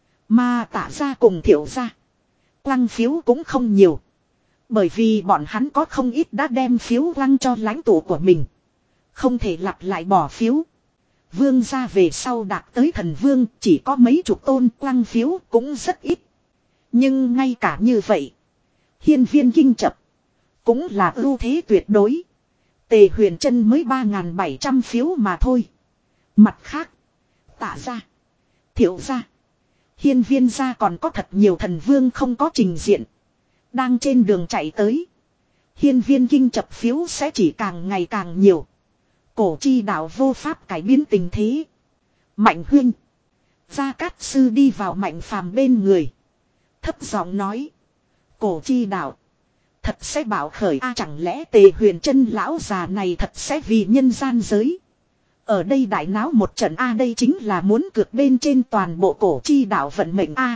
Mà Tạ gia cùng Thiệu gia. Lăng phiếu cũng không nhiều. Bởi vì bọn hắn có không ít đã đem phiếu lăng cho lãnh tụ của mình. Không thể lặp lại bỏ phiếu. Vương gia về sau đạt tới thần vương chỉ có mấy chục tôn, lăng phiếu cũng rất ít. Nhưng ngay cả như vậy. Hiên Viên Kinh Chập. Cũng là ưu thế tuyệt đối. Tề Huyền Trân mới ba nghìn bảy trăm phiếu mà thôi. Mặt khác. Tạ gia. Thiệu gia. Hiên Viên gia còn có thật nhiều thần vương không có trình diện. Đang trên đường chạy tới. Hiên Viên Kinh Chập phiếu sẽ chỉ càng ngày càng nhiều. Cổ chi đạo vô pháp cải biến tình thế. Mạnh Huyên. Gia Cát sư đi vào Mạnh Phàm bên người. Thấp giọng nói. Cổ chi đạo. Thật sẽ bảo khởi a à, chẳng lẽ Tề Huyền Trân lão già này thật sẽ vì nhân gian giới. Ở đây đại náo một trận a à, đây chính là muốn cược bên trên toàn bộ cổ chi đạo vận mệnh a à.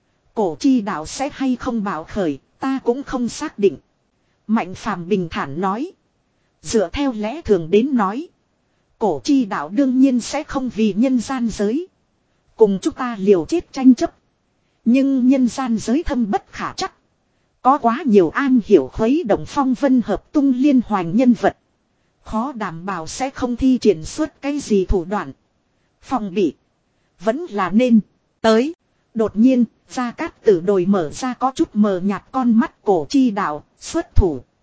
Cổ chi đạo sẽ hay không bảo khởi, ta cũng không xác định. Mạnh Phàm bình thản nói. Dựa theo lẽ thường đến nói. Cổ chi đạo đương nhiên sẽ không vì nhân gian giới. Cùng chúng ta liều chết tranh chấp. Nhưng nhân gian giới thâm bất khả chắc. Có quá nhiều an hiểu khuấy động phong vân hợp tung liên hoàn nhân vật. Khó đảm bảo sẽ không thi triển xuất cái gì thủ đoạn. Phòng bị. Vẫn là nên. Tới. Đột nhiên, Gia Cát Tử đồi mở ra có chút mờ nhạt con mắt cổ chi đạo, xuất thủ.